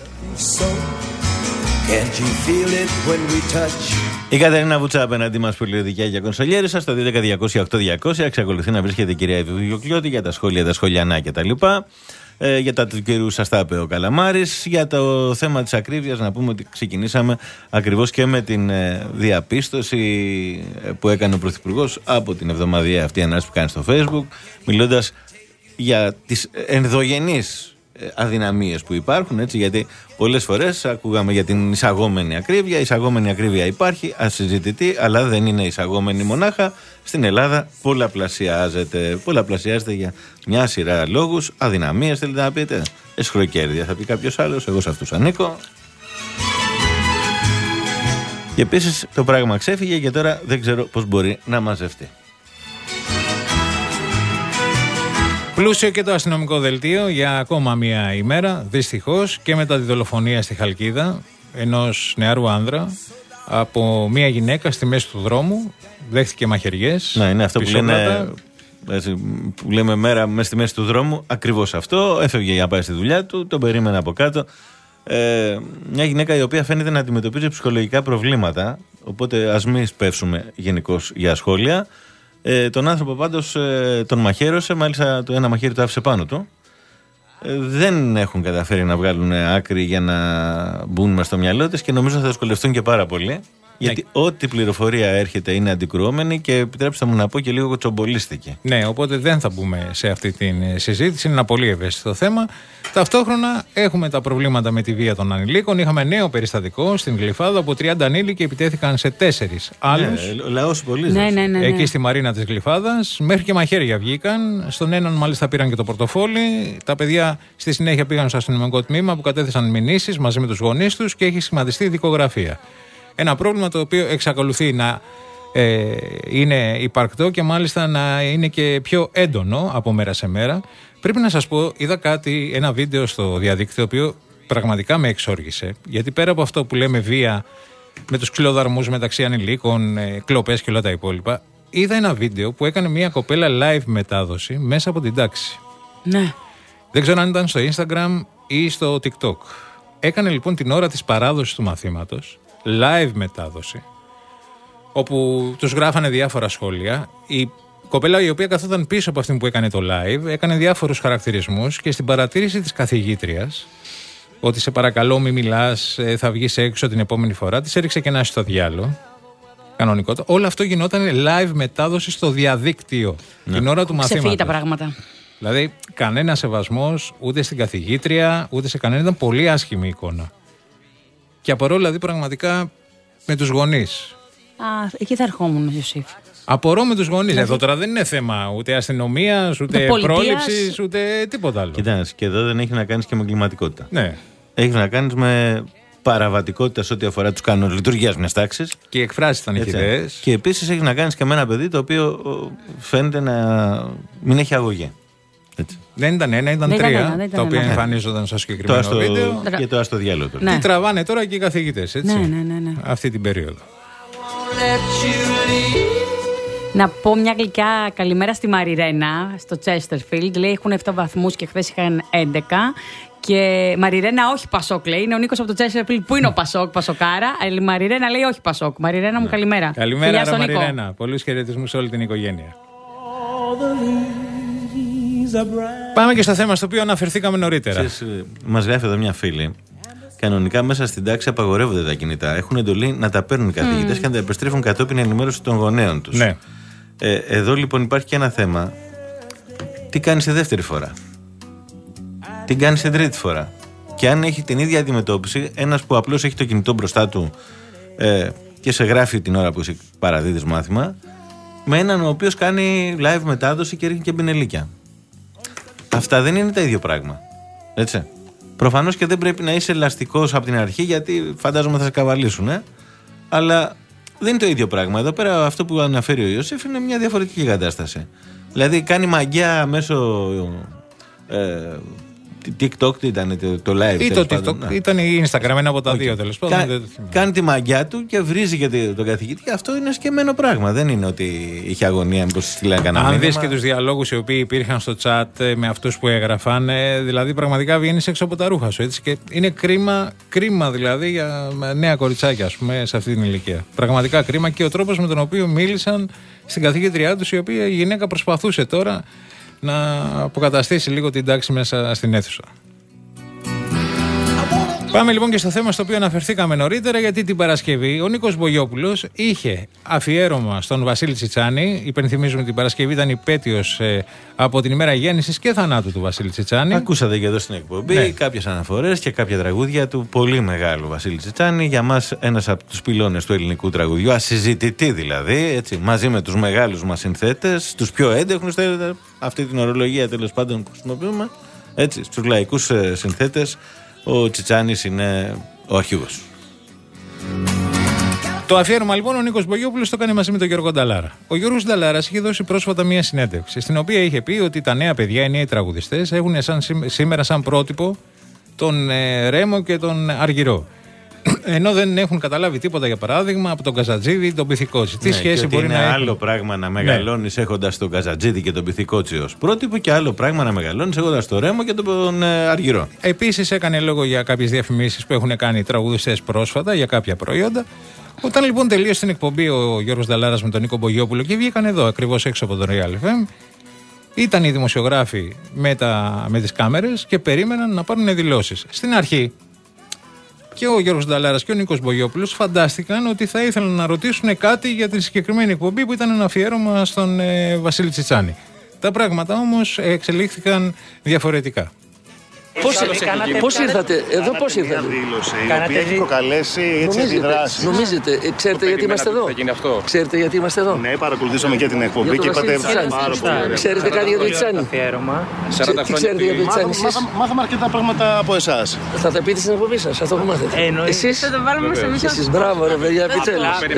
S4: Η Κατερίνα Βούτσα απέναντί μας πολυεδικιά για κονσολιέρισα στο δύο ένα μηδέν διακόσια οκτώ διακόσια. Εξακολουθεί να βρίσκεται η κυρία Βιβλιοκλώτη για τα σχόλια, τα σχολιανά κτλ. Ε, για τα του κυρίου σας τα είπε ο Καλαμάρης. Για το θέμα της ακρίβειας, να πούμε ότι ξεκινήσαμε ακριβώς και με την ε, διαπίστωση που έκανε ο Πρωθυπουργός από την εβδομαδιαία αυτή ανάλυση που κάνει στο Facebook, μιλώντας για τις ενδογενείς αδυναμίες που υπάρχουν, έτσι, γιατί πολλές φορές ακούγαμε για την εισαγόμενη ακρίβεια. Η εισαγόμενη ακρίβεια υπάρχει, ασυζητητή, αλλά δεν είναι εισαγόμενη μονάχα. Στην Ελλάδα πολλαπλασιάζεται. Πολλαπλασιάζεται για μια σειρά λόγους. Αδυναμίες θέλετε να πείτε? Εσχροκέρδεια θα πει κάποιος άλλος. Εγώ σε αυτούς ανήκω. Και επίσης το πράγμα ξέφυγε και τώρα δεν ξέρω πώς μπορεί να μαζευτεί.
S2: Πλούσιο και το αστυνομικό δελτίο για ακόμα μία ημέρα, δυστυχώς, και μετά τη δολοφονία στη Χαλκίδα ενός νεαρού άνδρα από μία γυναίκα στη μέση του δρόμου. Δέχτηκε μαχαιριές.
S4: Να, είναι αυτό που, λένε, έτσι, που λέμε μέρα μέσα στη μέση του δρόμου. Ακριβώς αυτό. Έφευγε για να πάει στη δουλειά του, τον περίμενε από κάτω. Ε, μια γυναίκα η οποία φαίνεται να αντιμετωπίζει ψυχολογικά προβλήματα. Οπότε ας μην σπεύσουμε γενικώς για σχόλια. Ε, τον άνθρωπο πάντως ε, τον μαχαίρωσε, μάλιστα το ένα μαχαίρι το άφησε πάνω του. Ε, δεν έχουν καταφέρει να βγάλουν άκρη για να μπουν μες στο μυαλό της και νομίζω θα δυσκολευτούν και πάρα πολύ. Γιατί ναι, ό,τι πληροφορία έρχεται είναι αντικρουόμενη και επιτρέψτε μου να πω και λίγο κοτσομπολίστικη. Ναι, οπότε δεν θα μπούμε σε αυτή τη συζήτηση. Είναι ένα πολύ ευαίσθητο θέμα. Ταυτόχρονα έχουμε τα προβλήματα με τη βία των ανηλίκων. Είχαμε νέο περιστατικό στην Γλυφάδα όπου τριάντα ανήλικοι επιτέθηκαν σε τέσσερις άλλους. Ναι, ο λαός πολύ.
S3: Ναι, ναι, ναι, ναι.
S2: Εκεί στη Μαρίνα της Γλυφάδας. Μέχρι και μαχαίρια βγήκαν. Στον έναν μάλιστα πήραν και το πορτοφόλι. Τα παιδιά στη συνέχεια πήγαν στο αστυνομικό τμήμα που κατέθεσαν μηνύσεις μαζί με τους γονείς τους και έχει σχηματιστεί δικογραφία. Ένα πρόβλημα το οποίο εξακολουθεί να ε, είναι υπαρκτό και μάλιστα να είναι και πιο έντονο από μέρα σε μέρα. Πρέπει να σας πω, είδα κάτι, ένα βίντεο στο διαδίκτυο το οποίο πραγματικά με εξόργησε. Γιατί πέρα από αυτό που λέμε βία με τους ξυλοδαρμούς μεταξύ ανηλίκων, ε, κλοπές και όλα τα υπόλοιπα, είδα ένα βίντεο που έκανε μια κοπέλα live μετάδοση μέσα από την τάξη.
S3: Ναι.
S2: Δεν ξέρω αν ήταν στο Instagram ή στο TikTok. Έκανε λοιπόν την ώρα της παράδοσης του μαθήματος live μετάδοση, όπου τους γράφανε διάφορα σχόλια. Η κοπέλα η οποία καθόταν πίσω από αυτήν που έκανε το live έκανε διάφορους χαρακτηρισμούς και στην παρατήρηση της καθηγήτριας ότι σε παρακαλώ μη μιλάς, θα βγεις έξω την επόμενη φορά, της έριξε και ένα στο διάλο. Κανονικότητα. Όλο αυτό γινόταν live μετάδοση στο διαδίκτυο, ναι, την ώρα του μαθήματος.
S3: Ξεφύγει τα πράγματα.
S2: Δηλαδή κανένα σεβασμός ούτε στην καθηγήτρια ούτε σε κανένα. Ήταν πολύ άσχημη εικόνα. Και απορώ δηλαδή πραγματικά με τους γονείς.
S3: Α, εκεί θα ερχόμουν, Ιωσήφ.
S2: Απορώ με τους γονείς. Εδώ τώρα δεν είναι θέμα ούτε αστυνομίας, ούτε πρόληψης, ούτε τίποτα άλλο.
S4: Κοιτάξτε, και εδώ δεν έχει να κάνεις και με εγκληματικότητα.
S2: Ναι.
S4: Έχει να κάνεις με παραβατικότητα σε ό,τι αφορά τους κανόνες λειτουργίας μιας τάξης.
S2: Και οι εκφράσεις ήταν ηχηρές.
S4: Και επίσης έχει να κάνεις και με ένα παιδί το οποίο φαίνεται να μην έχει αγωγή. Έτσι.
S2: Δεν ήταν ένα, ήταν
S3: δεν
S2: τρία,
S3: ήταν ένα, δεν ήταν
S2: τα οποία
S3: ένα.
S2: εμφανίζονταν στο συγκεκριμένο
S4: το
S2: βίντεο.
S4: Και το άστο διάλογο.
S2: Ναι. Τι τραβάνε τώρα και οι καθηγητές, έτσι.
S3: Ναι, ναι, ναι, ναι.
S2: Αυτή την περίοδο.
S3: Να πω μια γλυκιά καλημέρα στη Μαριρένα, στο Chesterfield. Λέει έχουν επτά βαθμούς και χθες είχαν έντεκα. Και Μαριρένα, όχι Πασόκ, λέει. Είναι ο Νίκος από το Chesterfield που είναι ο Πασόκ, Πασοκάρα. Η Μαριρένα λέει όχι Πασόκ. Μαριρένα μου, καλημέρα.
S2: Καλημέρα, ρε, Μαριρένα. Πολλούς χαιρετισμούς σε όλη την οικογένεια. Πάμε και στο θέμα στο οποίο αναφερθήκαμε νωρίτερα.
S4: Μας γράφει εδώ μια φίλη. Κανονικά μέσα στην τάξη απαγορεύονται τα κινητά. Έχουν εντολή να τα παίρνουν οι καθηγητές mm. και να τα επιστρέφουν κατόπιν ενημέρωση των γονέων τους.
S2: Ναι.
S4: Ε, εδώ λοιπόν υπάρχει και ένα θέμα. Τι κάνεις τη δεύτερη φορά? Τι κάνεις την τρίτη φορά? Και αν έχει την ίδια αντιμετώπιση ένας που απλώς έχει το κινητό μπροστά του ε, και σε γράφει την ώρα που εσύ παραδίδεις μάθημα, με έναν ο οποίος κάνει live μετάδοση και ρίχνει και πινελίκια. Αυτά δεν είναι τα ίδιο πράγμα. Έτσι. Προφανώς και δεν πρέπει να είσαι ελαστικός από την αρχή, γιατί φαντάζομαι θα σε καβαλήσουν, ε? Αλλά δεν είναι το ίδιο πράγμα. Εδώ πέρα αυτό που αναφέρει ο Ιωσήφ είναι μια διαφορετική κατάσταση. Δηλαδή κάνει μαγιά μέσω ε, TikTok, τι ήταν το, το live.
S2: Ή το TikTok,
S4: ναι.
S2: Ήταν η Instagram, ένα από τα okay. δύο τέλος πάντων.
S4: Κα, κάνει τη μαγιά του και βρίζει και τον καθηγητή. Και αυτό είναι σκεμμένο πράγμα. Δεν είναι ότι είχε αγωνία, μήπως στείλανε κανένα μήνυμα.
S2: Αν δεις και τους διαλόγους οι οποίοι υπήρχαν στο chat με αυτούς που έγραφαν, δηλαδή πραγματικά βγαίνεις έξω από τα ρούχα σου. Έτσι, και είναι κρίμα, κρίμα δηλαδή για νέα κοριτσάκια, ας πούμε, σε αυτή την ηλικία. Πραγματικά κρίμα και ο τρόπος με τον οποίο μίλησαν στην καθηγήτριά τους, η οποία η γυναίκα προσπαθούσε τώρα να αποκαταστήσει λίγο την τάξη μέσα στην αίθουσα. Πάμε λοιπόν και στο θέμα στο οποίο αναφερθήκαμε νωρίτερα, γιατί την Παρασκευή ο Νίκος Μπογιόπουλος είχε αφιέρωμα στον Βασίλη Τσιτσάνη. Υπενθυμίζουμε ότι την Παρασκευή ήταν υπέτειος ε, από την ημέρα γέννησης και θανάτου του Βασίλη Τσιτσάνη.
S4: Ακούσατε και εδώ στην εκπομπή ναι. κάποιες αναφορές και κάποια τραγούδια του πολύ μεγάλου Βασίλη Τσιτσάνη. Για μας ένας από τους πυλώνες του ελληνικού τραγουδιού, ασυζητητή δηλαδή, έτσι, μαζί με τους μεγάλους μας συνθέτες, τους πιο έντεχνους, αυτή την ορολογία τέλος πάντων που χρησιμοποιούμε, έτσι, στους λαϊκούς ε, συνθέτες. Ο Τσιτσάνης είναι ο αρχηγός.
S2: Το αφιέρωμα λοιπόν ο Νίκος Μπογιόπουλος το έκανε μαζί με τον Γιώργο Νταλάρα. Ο Γιώργος Νταλάρας είχε δώσει πρόσφατα μία συνέντευξη, στην οποία είχε πει ότι τα νέα παιδιά, οι νέοι τραγουδιστές, έχουν σαν, σήμερα σαν πρότυπο τον ε, Ρέμο και τον Αργυρό. Ενώ δεν έχουν καταλάβει τίποτα, για παράδειγμα, από τον Καζατζίδη ή τον Πυθικότσι. Τι
S4: ναι,
S2: σχέση μπορεί
S4: είναι
S2: να έχει.
S4: Είναι άλλο πράγμα να μεγαλώνεις ναι. έχοντας τον Καζατζίδη και τον Πυθικότσι ως πρότυπο, και άλλο πράγμα να μεγαλώνεις έχοντας τον Ρέμο και τον ε, Αργυρό.
S2: Επίσης, έκανε λόγο για κάποιες διαφημίσεις που έχουν κάνει τραγουδιστές πρόσφατα για κάποια προϊόντα. Όταν λοιπόν τελείωσε την εκπομπή ο Γιώργος Νταλάρας με τον Νίκο Μπογιόπουλο και βγήκαν εδώ, ακριβώς έξω από τον Real εφ εμ, ήταν οι δημοσιογράφοι με, τα, με τις κάμερες και περίμεναν να πάρουν δηλώσεις. Στην αρχή, και ο Γιώργος Νταλάρας και ο Νίκος Μπογιόπουλος φαντάστηκαν ότι θα ήθελαν να ρωτήσουν κάτι για τη συγκεκριμένη εκπομπή που ήταν ένα αφιέρωμα στον ε, Βασίλη Τσιτσάνη. Τα πράγματα όμως εξελίχθηκαν διαφορετικά.
S10: Πώς, πώς ήρθατε, εδώ πώς ήρθατε.
S12: Κάνατε έχει προκαλέσει έτσι αντιδράσεις.
S10: Νομίζετε, ε, ξέρετε γιατί είμαστε εδώ. Ξέρετε γιατί είμαστε εδώ.
S12: Ναι, παρακολουθήσαμε και την εκπομπή και είπατε πάρα πολύ.
S10: Ξέρετε κάτι για το Τσιτσάνη. Τι ξέρετε για το Τσιτσάνη εσείς.
S12: Μάθαμε αρκετά πράγματα από εσάς.
S10: Θα τα πείτε στην εκπομπή σας, αυτό που μάθετε. Εσείς.
S8: Θα το βάλουμε μέσα εμείς.
S10: Εσείς, μπράβο ρε παιδιά, πείτε.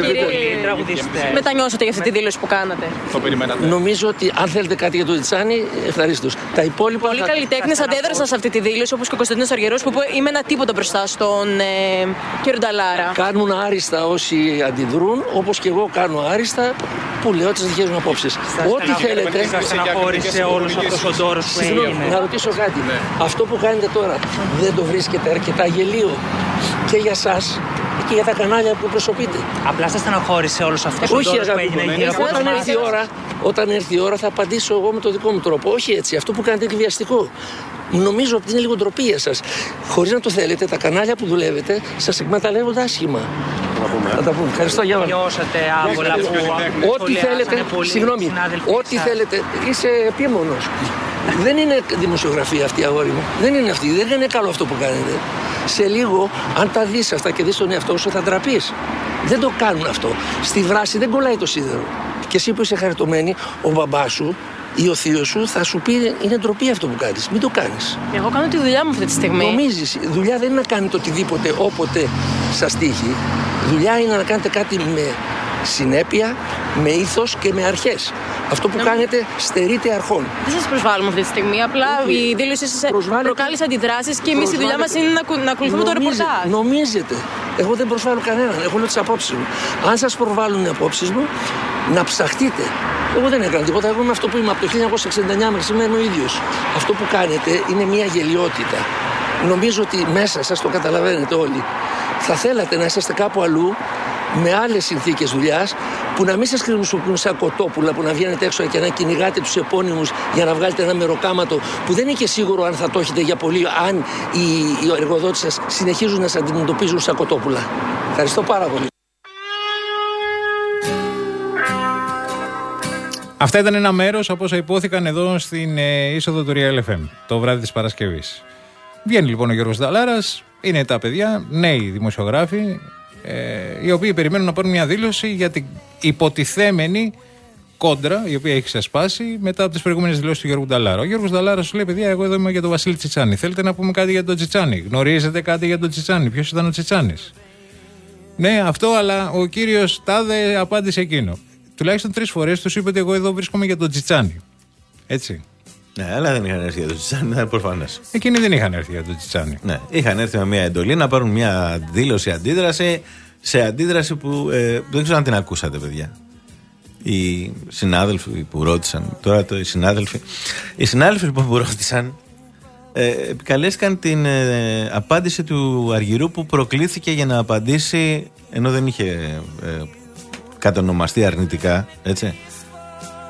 S8: Μετανιώσατε για αυτή τη δήλωση που κάνατε.
S10: Νομίζω ότι αν θέλετε κάτι για το Τσιτσάνη, ευχαρίστως. Τα υπόλοιπα.
S8: Πολλοί καλλιτέχνες αντέδρασαν σε αυτή τη δήλωση, όπως και ο Κωνσταντίνος Αργυρός, που είπε είμαι ένα τίποτα μπροστά στον ε, κύριο Νταλάρα.
S10: Κάνουν άριστα όσοι αντιδρούν, όπως και εγώ κάνω άριστα που λέω τις δικές μου απόψεις. Ό,τι θέλετε.
S13: Σας στεναχώρησε όλος αυτός ο τόρος που έγινε.
S10: Να ρωτήσω κάτι. Ναι. Αυτό που κάνετε τώρα δεν το βρίσκετε αρκετά γελίο και για σας και για τα κανάλια που προσωπείτε?
S13: Απλά σας στεναχώρησε όλος αυτός ο τόρος που έγινε.
S10: Όταν έρθει η ώρα, όταν έρθει η ώρα θα απαντήσω εγώ με τον δικό μου τρόπο. Όχι έτσι. Αυτό που κάνετε είναι εκβιαστικό. Νομίζω ότι είναι λίγο ντροπή για σας. Χωρίς να το θέλετε, τα κανάλια που δουλεύετε σας εκμεταλλεύονται άσχημα. Θα τα πούμε. Ευχαριστώ για όλα.
S13: Νιώσατε άβολα που
S10: ό,τι θέλετε, συγγνώμη, ό,τι θέλετε, είσαι επίμονος. Δεν είναι δημοσιογραφία αυτή, αγόρι μου. Δεν είναι αυτή. Δεν είναι καλό αυτό που κάνετε. Σε λίγο, αν τα δεις αυτά και δεις τον εαυτό σου, θα ντραπείς. Δεν το κάνουν αυτό. Στη βράση δεν κολλάει το σίδερο. Και εσύ που είσαι χαριτωμένη, ο μπαμπάς σου ή ο θείος σου θα σου πει είναι ντροπή αυτό που κάνεις. Μην το κάνεις.
S8: Εγώ κάνω τη δουλειά μου αυτή τη στιγμή.
S10: Νομίζεις, δουλειά δεν είναι να κάνετε οτιδήποτε όποτε σας τύχει. Δουλειά είναι να κάνετε κάτι με συνέπεια, με ήθος και με αρχές. Αυτό που ναι. κάνετε στερείται αρχών.
S8: Δεν σας προσβάλλουμε αυτή τη στιγμή. Απλά okay. η δήλωσή σας προκάλεσε αντιδράσεις και εμείς η δουλειά μας είναι να, να ακολουθούμε το ρεπορτάζ.
S10: Νομίζετε. Εγώ δεν προσβάλλω κανέναν. Εγώ λέω τις απόψεις μου. Αν σας προβάλλουν οι απόψεις μου, να ψαχτείτε. Εγώ δεν έκανα τίποτα. Εγώ είμαι αυτό που είμαι από το χίλια εννιακόσια εξήντα εννιά μέχρι σήμερα, είμαι ο ίδιος. Αυτό που κάνετε είναι μια γελιότητα. Νομίζω ότι μέσα σας το καταλαβαίνετε όλοι. Θα θέλατε να είσαστε κάπου αλλού με άλλες συνθήκες δουλειάς που να μην σας χρησιμοποιούν σαν κοτόπουλα που να βγαίνετε έξω και να κυνηγάτε τους επώνυμους για να βγάλετε ένα μεροκάματο που δεν είναι και σίγουρο αν θα το έχετε για πολύ, αν οι, οι εργοδότες σας συνεχίζουν να σας αντιμετωπίζουν σαν κοτόπουλα. Ευχαριστώ πάρα πολύ.
S2: Αυτά ήταν ένα μέρος από όσα υπόθηκαν εδώ στην ε, είσοδο του Real εφ εμ το βράδυ της Παρασκευής. Βγαίνει λοιπόν ο Γιώργος Νταλάρας, είναι τα παιδιά, νέοι δημοσιογράφοι, ε, οι οποίοι περιμένουν να πάρουν μια δήλωση για την υποτιθέμενη κόντρα η οποία έχει ξεσπάσει μετά από τις προηγούμενες δηλώσεις του Γιώργου Νταλάρα. Ο Γιώργος Νταλάρας σου λέει: παιδιά, εγώ εδώ είμαι για τον Βασίλη Τσιτσάνη. Θέλετε να πούμε κάτι για τον Τσιτσάνη? Γνωρίζετε κάτι για τον Τσιτσάνη? Ποιος ήταν ο Τσιτσάνης? Ναι, αυτό, αλλά ο κύριος Τάδε απάντησε εκείνο. Τουλάχιστον τρεις φορές τους είπε ότι εγώ εδώ βρίσκομαι για τον Τσιτσάνη. Έτσι.
S4: Ναι, αλλά δεν είχαν έρθει για τον Τσιτσάνη, είναι προφανές.
S2: Εκείνοι δεν είχαν έρθει για τον Τσιτσάνη.
S4: Ναι, είχαν έρθει με μια εντολή να πάρουν μια δήλωση αντίδραση σε αντίδραση που ε, δεν ξέρω αν την ακούσατε, παιδιά. Οι συνάδελφοι που ρώτησαν, τώρα το, οι συνάδελφοι, οι συνάδελφοι που ρώτησαν ε, επικαλέστηκαν την ε, απάντηση του Αργυρού που προκλήθηκε για να απαντήσει ενώ δεν είχε ε, κατονομαστεί αρνητικά, έτσι.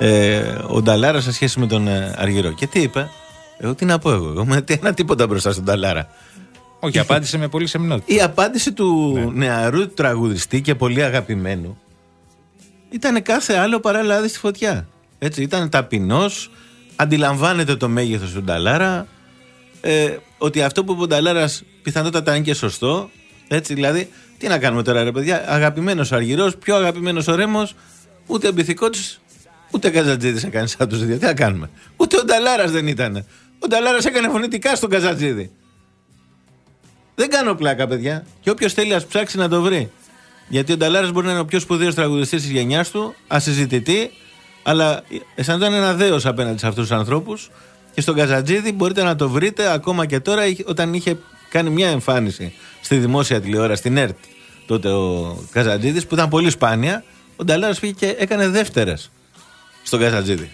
S4: ε, ο Νταλάρα σε σχέση με τον ε, Αργυρό. Και τι είπε, εγώ τι να πω εγώ, εγώ με ένα τίποτα μπροστά στον Νταλάρα.
S2: Όχι, απάντησε με πολύ σεμνότητα.
S4: Η απάντηση του ναι. νεαρού τραγουδιστή και πολύ αγαπημένου ήταν κάθε άλλο παρά λάδι στη φωτιά. Έτσι, ήταν ταπεινός, αντιλαμβάνεται το μέγεθος του Νταλάρα, ε, ότι αυτό που είπε ο Νταλάρας πιθανότατα είναι και σωστό. Έτσι, δηλαδή, τι να κάνουμε τώρα, ρε παιδιά, αγαπημένος ο Αργυρός, πιο αγαπημένος ο Ρέμος, ούτε Μπιθικότσης, ούτε Καζατζίδης έκανε σαν τους δύο. Τι να κάνουμε. Ούτε ο Νταλάρας δεν ήταν. Ο Νταλάρας έκανε φωνητικά στον Καζατζίδη. Δεν κάνω πλάκα, παιδιά. Και όποιος θέλει ας ψάξει να το βρει. Γιατί ο Νταλάρας μπορεί να είναι ο πιο σπουδαίος τραγουδιστής της γενιάς του, ασυζητητή, αλλά αισθανόταν ένα δέος απέναντι σε αυτούς τους ανθρώπους. Και στον Καζατζίδη μπορείτε να το βρείτε ακόμα και τώρα, όταν είχε κάνει μια εμφάνιση στη δημόσια τηλεόραση, στην ΕΡΤ, τότε ο Καζατζίδης, που ήταν πολύ σπάνια. Ο Νταλάρας πήγε και έκανε δεύτερες στον Καζατζίδη.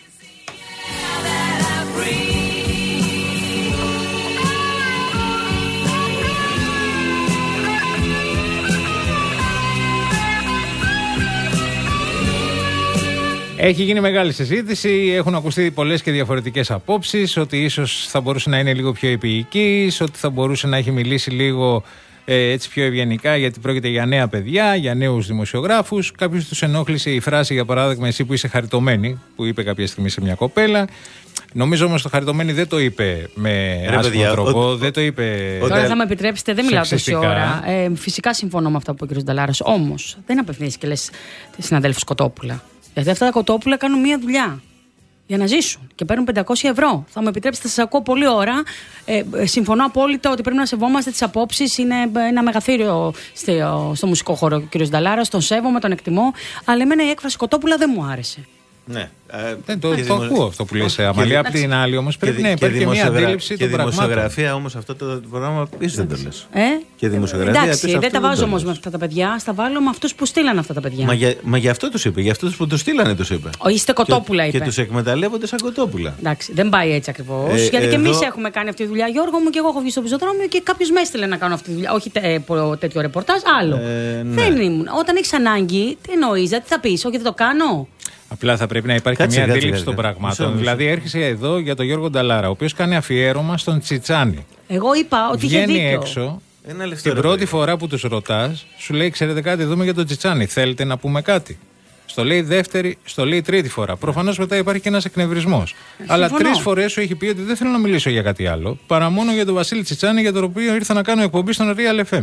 S2: Έχει γίνει μεγάλη συζήτηση, έχουν ακουστεί πολλές και διαφορετικές απόψεις, ότι ίσως θα μπορούσε να είναι λίγο πιο επίοικης, ότι θα μπορούσε να έχει μιλήσει λίγο ε, έτσι πιο ευγενικά, γιατί πρόκειται για νέα παιδιά, για νέους δημοσιογράφους. Κάποιους τους ενόχλησε η φράση, για παράδειγμα, εσύ που είσαι χαριτωμένη, που είπε κάποια στιγμή σε μια κοπέλα. Νομίζω όμως το χαριτωμένη δεν το είπε με άσχημο τρόπο, ο, δεν το είπε.
S3: Τώρα θα με επιτρέψετε, δεν μιλάω τόση ώρα. Ε, φυσικά συμφωνώ με αυτά που είπε ο κ. Νταλάρας. Όμως δεν απευθύνεσαι και λες τη συναδέλφου Κοτόπουλα. Γιατί αυτά τα κοτόπουλα κάνουν μία δουλειά για να ζήσουν και παίρνουν πεντακόσια ευρώ. Θα μου επιτρέψετε, σας ακούω πολλή ώρα. Ε, συμφωνώ απόλυτα ότι πρέπει να σεβόμαστε τις απόψεις. Είναι ένα μεγαθύριο στο, στο μουσικό χώρο ο κ. Νταλάρας. Τον σέβομαι, τον εκτιμώ. Αλλά εμένα η έκφραση κοτόπουλα δεν μου άρεσε.
S4: Ναι.
S2: Δεν το, το δημο... ακούω αυτό που λες, Αμαλία. Απ' την άλλη όμως πρέπει να υπάρχει και μια αντίληψη των πραγμάτων.
S4: Και δημοσιογραφία όμως αυτό το πρόγραμμα επίσης δεν το λες.
S3: Ε?
S4: Και δημοσιογραφία.
S3: Εντάξει, δεν τα βάζω όμως με αυτά τα παιδιά, στα βάλω με αυτούς που στείλαν αυτά τα παιδιά.
S4: Μα για, μα για αυτό τους είπε, για αυτούς που τους στείλανε τους είπε.
S3: Ο, είστε κοτόπουλα,
S4: και,
S3: είπε.
S4: Και τους εκμεταλλεύονται σαν κοτόπουλα.
S3: Εντάξει, δεν πάει έτσι ακριβώς. Ε, γιατί εδώ... και εμείς έχουμε κάνει αυτή τη δουλειά, Γιώργο μου, και εγώ έχω βγει στο πεζοδρόμιο και κάποιος με έστειλε να κάνω αυτή τη δουλειά. Όχι τε, τέτοιο ρεπορτάζ, άλλο. Ε, ναι. Δεν ήμουν. Όταν έχεις ανάγκη, τι εννοείς, τι θα πεις, όχι δεν το κάνω.
S2: Απλά θα πρέπει να υπάρχει κάτσε, μια κάτσε, αντίληψη κάτσε, των πραγμάτων. Μισό, δηλαδή, έρχεσαι εδώ για τον Γιώργο Νταλάρα, ο οποίος κάνει αφιέρωμα στον Τσιτσάνι.
S3: Εγώ είπα ότι είχε δίκιο.
S2: Βγαίνει έξω, την πρώτη φορά που τους ρωτάς, σου λέει: ξέρετε κάτι, δούμε για τον Τσιτσάνι. Θέλετε να πούμε κάτι. Στο λέει δεύτερη, στο λέει τρίτη φορά. Προφανώς μετά υπάρχει και ένας εκνευρισμός. Αλλά τρεις φορές σου έχει πει ότι δεν θέλω να μιλήσω για κάτι άλλο, παρά μόνο για τον Βασίλη Τσιτσάνι, για τον οποίο ήρθα να κάνω εκπομπή στον Real εφ εμ.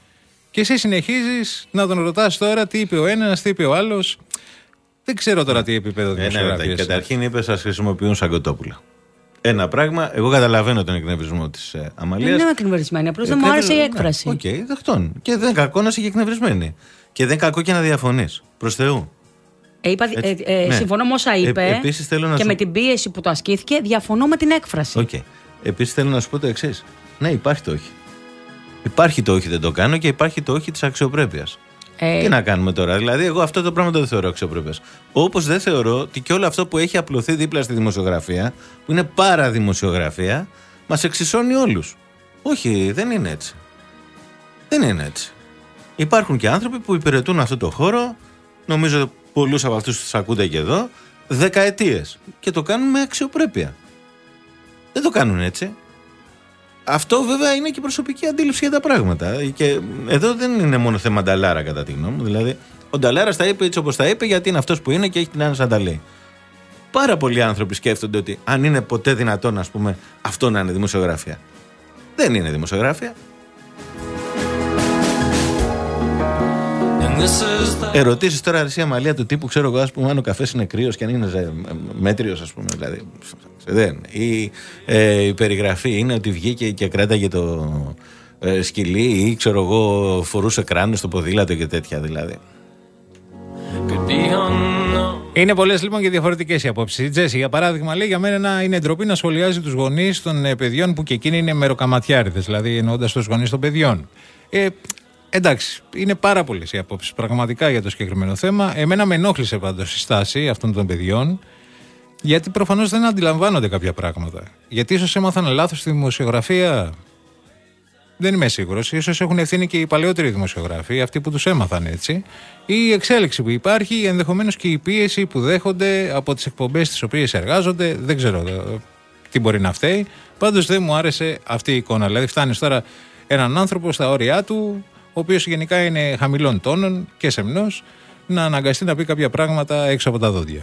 S2: Και εσύ συνεχίζεις να τον ρωτάς τώρα τι είπε ο ένας, τι είπε ο άλλος. Δεν ξέρω τώρα τι επίπεδο δημοσιογραφίας.
S4: Καταρχήν είπε σας χρησιμοποιούν σαν κοτόπουλα. Ένα πράγμα, εγώ καταλαβαίνω τον εκνευρισμό της ε, Αμαλίας.
S3: Δεν είμαι εκνευρισμένη, απλώς δεν μου άρεσε η έκφραση.
S4: Οκ, okay, δεχτών. Και δεν είναι κακό να είσαι και εκνευρισμένη. Και δεν είναι κακό και να διαφωνείς. Προς Θεού.
S3: Ε, είπα, ε, ε, ναι. Συμφωνώ με όσα είπε. Ε,
S4: επίσης, θέλω να
S3: και
S4: σου...
S3: με την πίεση που το ασκήθηκε, διαφωνώ με την έκφραση.
S4: Okay. Επίσης θέλω να σου πω το εξής. Ναι, υπάρχει το όχι. Υπάρχει το όχι, δεν το κάνω, και υπάρχει το όχι της αξιοπρέπειας. Ε... Τι να κάνουμε τώρα, δηλαδή, εγώ αυτό το πράγμα δεν το θεωρώ αξιοπρέπειας. Όπως δεν θεωρώ ότι και όλο αυτό που έχει απλωθεί δίπλα στη δημοσιογραφία, που είναι παραδημοσιογραφία, μας εξισώνει όλους. Όχι, δεν είναι έτσι. Δεν είναι έτσι. Υπάρχουν και άνθρωποι που υπηρετούν αυτό το χώρο, νομίζω πολλούς από αυτούς τους ακούτε και εδώ, δεκαετίες. Και το κάνουν με αξιοπρέπεια. Δεν το κάνουν έτσι. Αυτό βέβαια είναι και προσωπική αντίληψη για τα πράγματα. Και εδώ δεν είναι μόνο θέμα Νταλάρα, κατά τη γνώμη μου. Δηλαδή, ο Νταλάρας τα είπε έτσι όπως τα είπε, γιατί είναι αυτός που είναι και έχει την άνεση να τα λέει. Πάρα πολλοί άνθρωποι σκέφτονται ότι αν είναι ποτέ δυνατόν, ας πούμε, αυτό να είναι δημοσιογραφία. Δεν είναι δημοσιογραφία. Ερωτήσεις τώρα, Αρσία Μαλία, του τύπου, ξέρω εγώ, ας πούμε, αν ο καφές είναι κρύος και αν είναι μέτριος, ας πούμε, δηλαδή. Δεν. Η, ε, η περιγραφή είναι ότι βγήκε και κράταγε το ε, σκυλί, ή ξέρω εγώ, φορούσε κράνος στο ποδήλατο και τέτοια, δηλαδή.
S2: Είναι πολλές λοιπόν και διαφορετικές οι απόψεις. Η Τζέσι, για παράδειγμα, λέει: για μένα είναι ντροπή να σχολιάζει τους γονείς των ε, παιδιών που και εκείνοι είναι μεροκαματιάριδες, δηλαδή εννοώντας τους γονείς των παιδιών. Ε, Εντάξει, είναι πάρα πολλές οι απόψεις πραγματικά για το συγκεκριμένο θέμα. Εμένα με ενόχλησε πάντως η στάση αυτών των παιδιών, γιατί προφανώς δεν αντιλαμβάνονται κάποια πράγματα. Γιατί ίσως έμαθαν λάθος στη δημοσιογραφία. Δεν είμαι σίγουρος. Ίσως έχουν ευθύνη και οι παλαιότεροι δημοσιογράφοι, αυτοί που τους έμαθαν έτσι. Η εξέλιξη που υπάρχει, ενδεχομένως και η πίεση που δέχονται από τις εκπομπές τις οποίες εργάζονται. Δεν ξέρω τι μπορεί να φταίει. Πάντως δεν μου άρεσε αυτή η εικόνα. Δηλαδή, φτάνεις τώρα έναν άνθρωπο στα όρια του, ο οποίος γενικά είναι χαμηλών τόνων και σεμνός, να αναγκαστεί να πει κάποια πράγματα έξω από τα δόντια.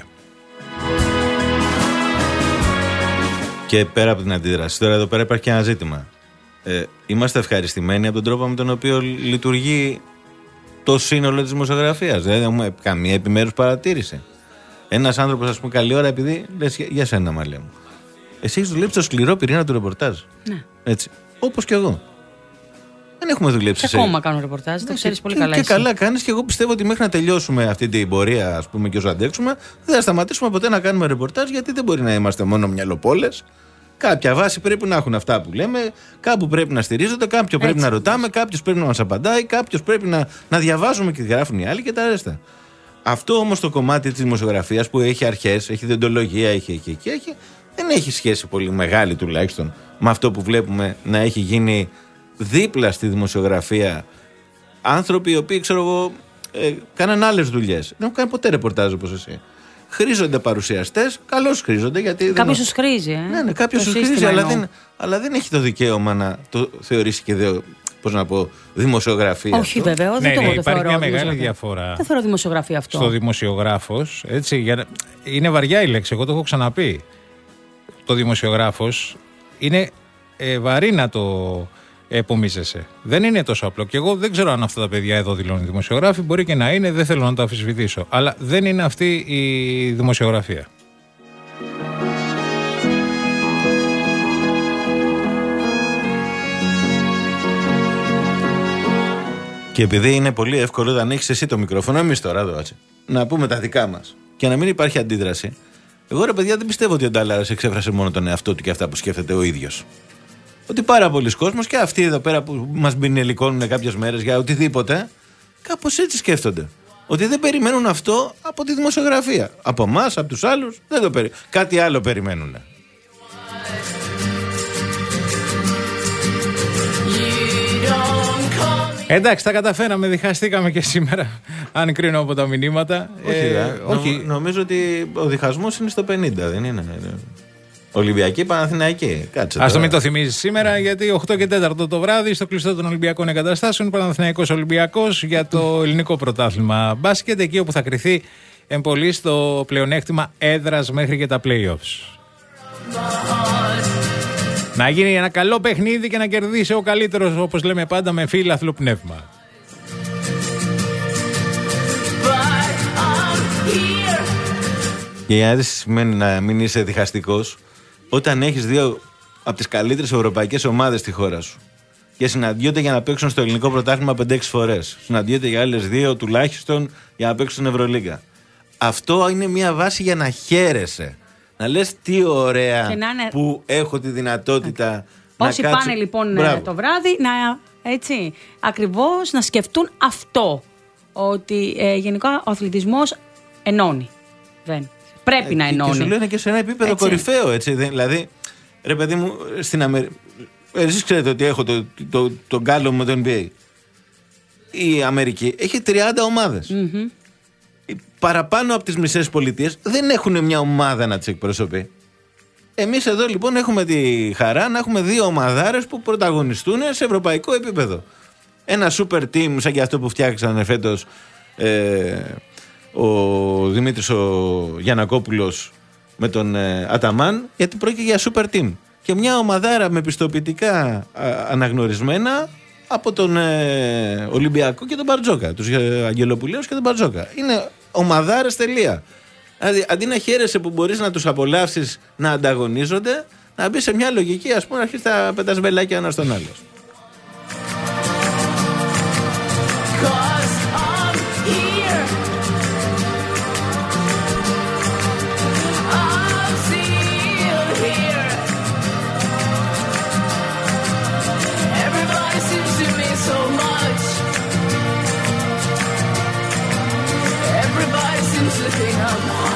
S4: Και πέρα από την αντίδραση, τώρα εδώ πέρα υπάρχει και ένα ζήτημα. Ε, είμαστε ευχαριστημένοι από τον τρόπο με τον οποίο λειτουργεί το σύνολο της δημοσιογραφίας. Δεν έχουμε καμία επιμέρους παρατήρηση. Ένας άνθρωπος, ας πούμε, καλή ώρα, επειδή λες για σένα, μάλλον μου. Εσύ έχεις δουλέψει στο σκληρό πυρήνα του ρεπορτάζ.
S3: Ναι.
S4: Έτσι. Όπως και εγώ. Δεν έχουμε δουλέψει.
S3: Και
S4: σε...
S3: ακόμα κάνω ρεπορτάζ, το ξέρεις πολύ καλά.
S4: Και
S3: εσύ.
S4: καλά κάνεις, και εγώ πιστεύω ότι μέχρι να τελειώσουμε αυτή την πορεία, ας πούμε, και όσο αντέξουμε, δεν θα σταματήσουμε ποτέ να κάνουμε ρεπορτάζ, γιατί δεν μπορεί να είμαστε μόνο μυαλοπόλες. Κάποια βάση πρέπει να έχουν αυτά που λέμε, κάπου πρέπει να στηρίζονται, κάποιο πρέπει να ρωτάμε, κάποιος πρέπει να μας απαντάει, κάποιος πρέπει να, να διαβάζουμε και γράφουν οι άλλοι και τα αρέστα. Αυτό όμως το κομμάτι της δημοσιογραφίας που έχει αρχές, έχει διοντολογία, έχει, έχει, έχει, έχει, δεν έχει σχέση πολύ μεγάλη τουλάχιστον με αυτό που βλέπουμε να έχει γίνει δίπλα στη δημοσιογραφία. Άνθρωποι οι οποίοι, ξέρω εγώ, ε, κάναν άλλες δουλειές. Δεν έχουν κάνει ποτέ ρεπορτάζ όπως εσύ. Χρήζονται παρουσιαστές, καλώς χρήζονται.
S3: Κάποιος τους χρήζει. Ε?
S4: Ναι, ναι, κάποιος τους χρήζει, αλλά δεν, αλλά δεν έχει το δικαίωμα να το θεωρήσει και δε, πώς να πω, δημοσιογραφία.
S3: Όχι, αυτό. Βέβαια, δεν
S2: ναι,
S3: το
S2: ναι,
S3: ναι,
S2: υπάρχει μια μεγάλη διαφορά.
S3: Δεν θεωρώ δημοσιογραφία αυτό.
S2: Στο δημοσιογράφος, έτσι, για, είναι βαριά η λέξη, εγώ το έχω ξαναπεί. Το δημοσιογράφος είναι ε, βαρύ να το επομίζεσαι. Δεν είναι τόσο απλό. Και εγώ δεν ξέρω αν αυτά τα παιδιά εδώ δηλώνουν δημοσιογράφοι. Μπορεί και να είναι, δεν θέλω να το αμφισβητήσω. Αλλά δεν είναι αυτή η δημοσιογραφία.
S4: Και επειδή είναι πολύ εύκολο όταν έχεις εσύ το μικρόφωνο, εμείς τώρα εδώ έτσι, να πούμε τα δικά μας και να μην υπάρχει αντίδραση. Εγώ, ρε παιδιά, δεν πιστεύω ότι ο Ντάλλαρας εξέφρασε μόνο τον εαυτό του και αυτά που σκέφτεται ο ίδιος. Ότι πάρα πολλοί κόσμος και αυτοί εδώ πέρα που μας μπινελικώνουν κάποιες μέρες για οτιδήποτε, κάπως έτσι σκέφτονται. Ότι δεν περιμένουν αυτό από τη δημοσιογραφία. Από εμάς, από τους άλλους, δεν το περι... κάτι άλλο περιμένουν.
S2: Εντάξει, τα καταφέραμε, διχαστήκαμε και σήμερα, αν κρίνω από τα μηνύματα.
S4: Όχι, ε, ε, όχι. Νο, νομίζω ότι ο διχασμός είναι στο πενήντα, δεν είναι. Ολυμπιακή, Παναθηναϊκή. Κάτσε.
S2: Ας το μην το θυμίζεις σήμερα, γιατί οκτώ και τέσσερα το βράδυ στο κλειστό των Ολυμπιακών Εγκαταστάσεων, Παναθηναϊκός Ολυμπιακός για το ελληνικό πρωτάθλημα μπάσκετ, εκεί όπου θα κριθεί εμπολής το πλεονέκτημα έδρας μέχρι και τα play-offs. Να γίνει ένα καλό παιχνίδι και να κερδίσει ο καλύτερος, όπως λέμε πάντα, με φίλαθλο πνεύμα.
S4: Και η αίσθηση σημαίνει να μην είσαι διχαστικός όταν έχεις δύο από τις καλύτερες ευρωπαϊκές ομάδες στη χώρα σου και συναντιόνται για να παίξουν στο ελληνικό πρωτάθλημα πέντε έξι φορές. Συναντιόνται για άλλες δύο τουλάχιστον για να παίξουν στην Ευρωλίγκα. Αυτό είναι μια βάση για να χαίρεσαι. Να λες τι ωραία είναι... που έχω τη δυνατότητα okay. να
S3: Όσοι
S4: κάτσω...
S3: πάνε λοιπόν
S4: Μπράβο.
S3: το βράδυ να, έτσι, ακριβώς να σκεφτούν αυτό. Ότι ε, γενικά ο αθλητισμός ενώνει. Δεν. Πρέπει ε, να ενώνει.
S4: Και σου λένε και σε ένα επίπεδο έτσι. Κορυφαίο. Έτσι, δηλαδή, ρε παιδί μου, στην Αμερική. Εσείς ξέρετε ότι έχω το, το, το, το γκάλο με το N B A. Η Αμερική έχει τριάντα ομάδες. Mm-hmm. Παραπάνω από τις μισές πολιτείες δεν έχουν μια ομάδα να τις εκπροσωπεί. Εμείς εδώ λοιπόν έχουμε τη χαρά να έχουμε δύο ομαδάρες που πρωταγωνιστούν σε ευρωπαϊκό επίπεδο. Ένα super team σαν και αυτό που φτιάξανε φέτος ε, ο Δημήτρης ο Γιαννακόπουλος με τον ε, Αταμάν, γιατί πρόκειται για super team. Και μια ομαδάρα με πιστοποιητικά α, αναγνωρισμένα από τον ε, Ολυμπιακό και τον Μπαρτζόκα, τους ε, Αγγελοπουλαίους και τον Μπαρτζόκα. Είναι ομαδάρες τελεία. Δηλαδή, αντί να χαίρεσαι που μπορείς να τους απολαύσεις να ανταγωνίζονται, να μπει σε μια λογική, ας πούμε, να αρχίσεις τα πετάς βελάκια ένα στον άλλο.
S17: Everybody seems to think I'm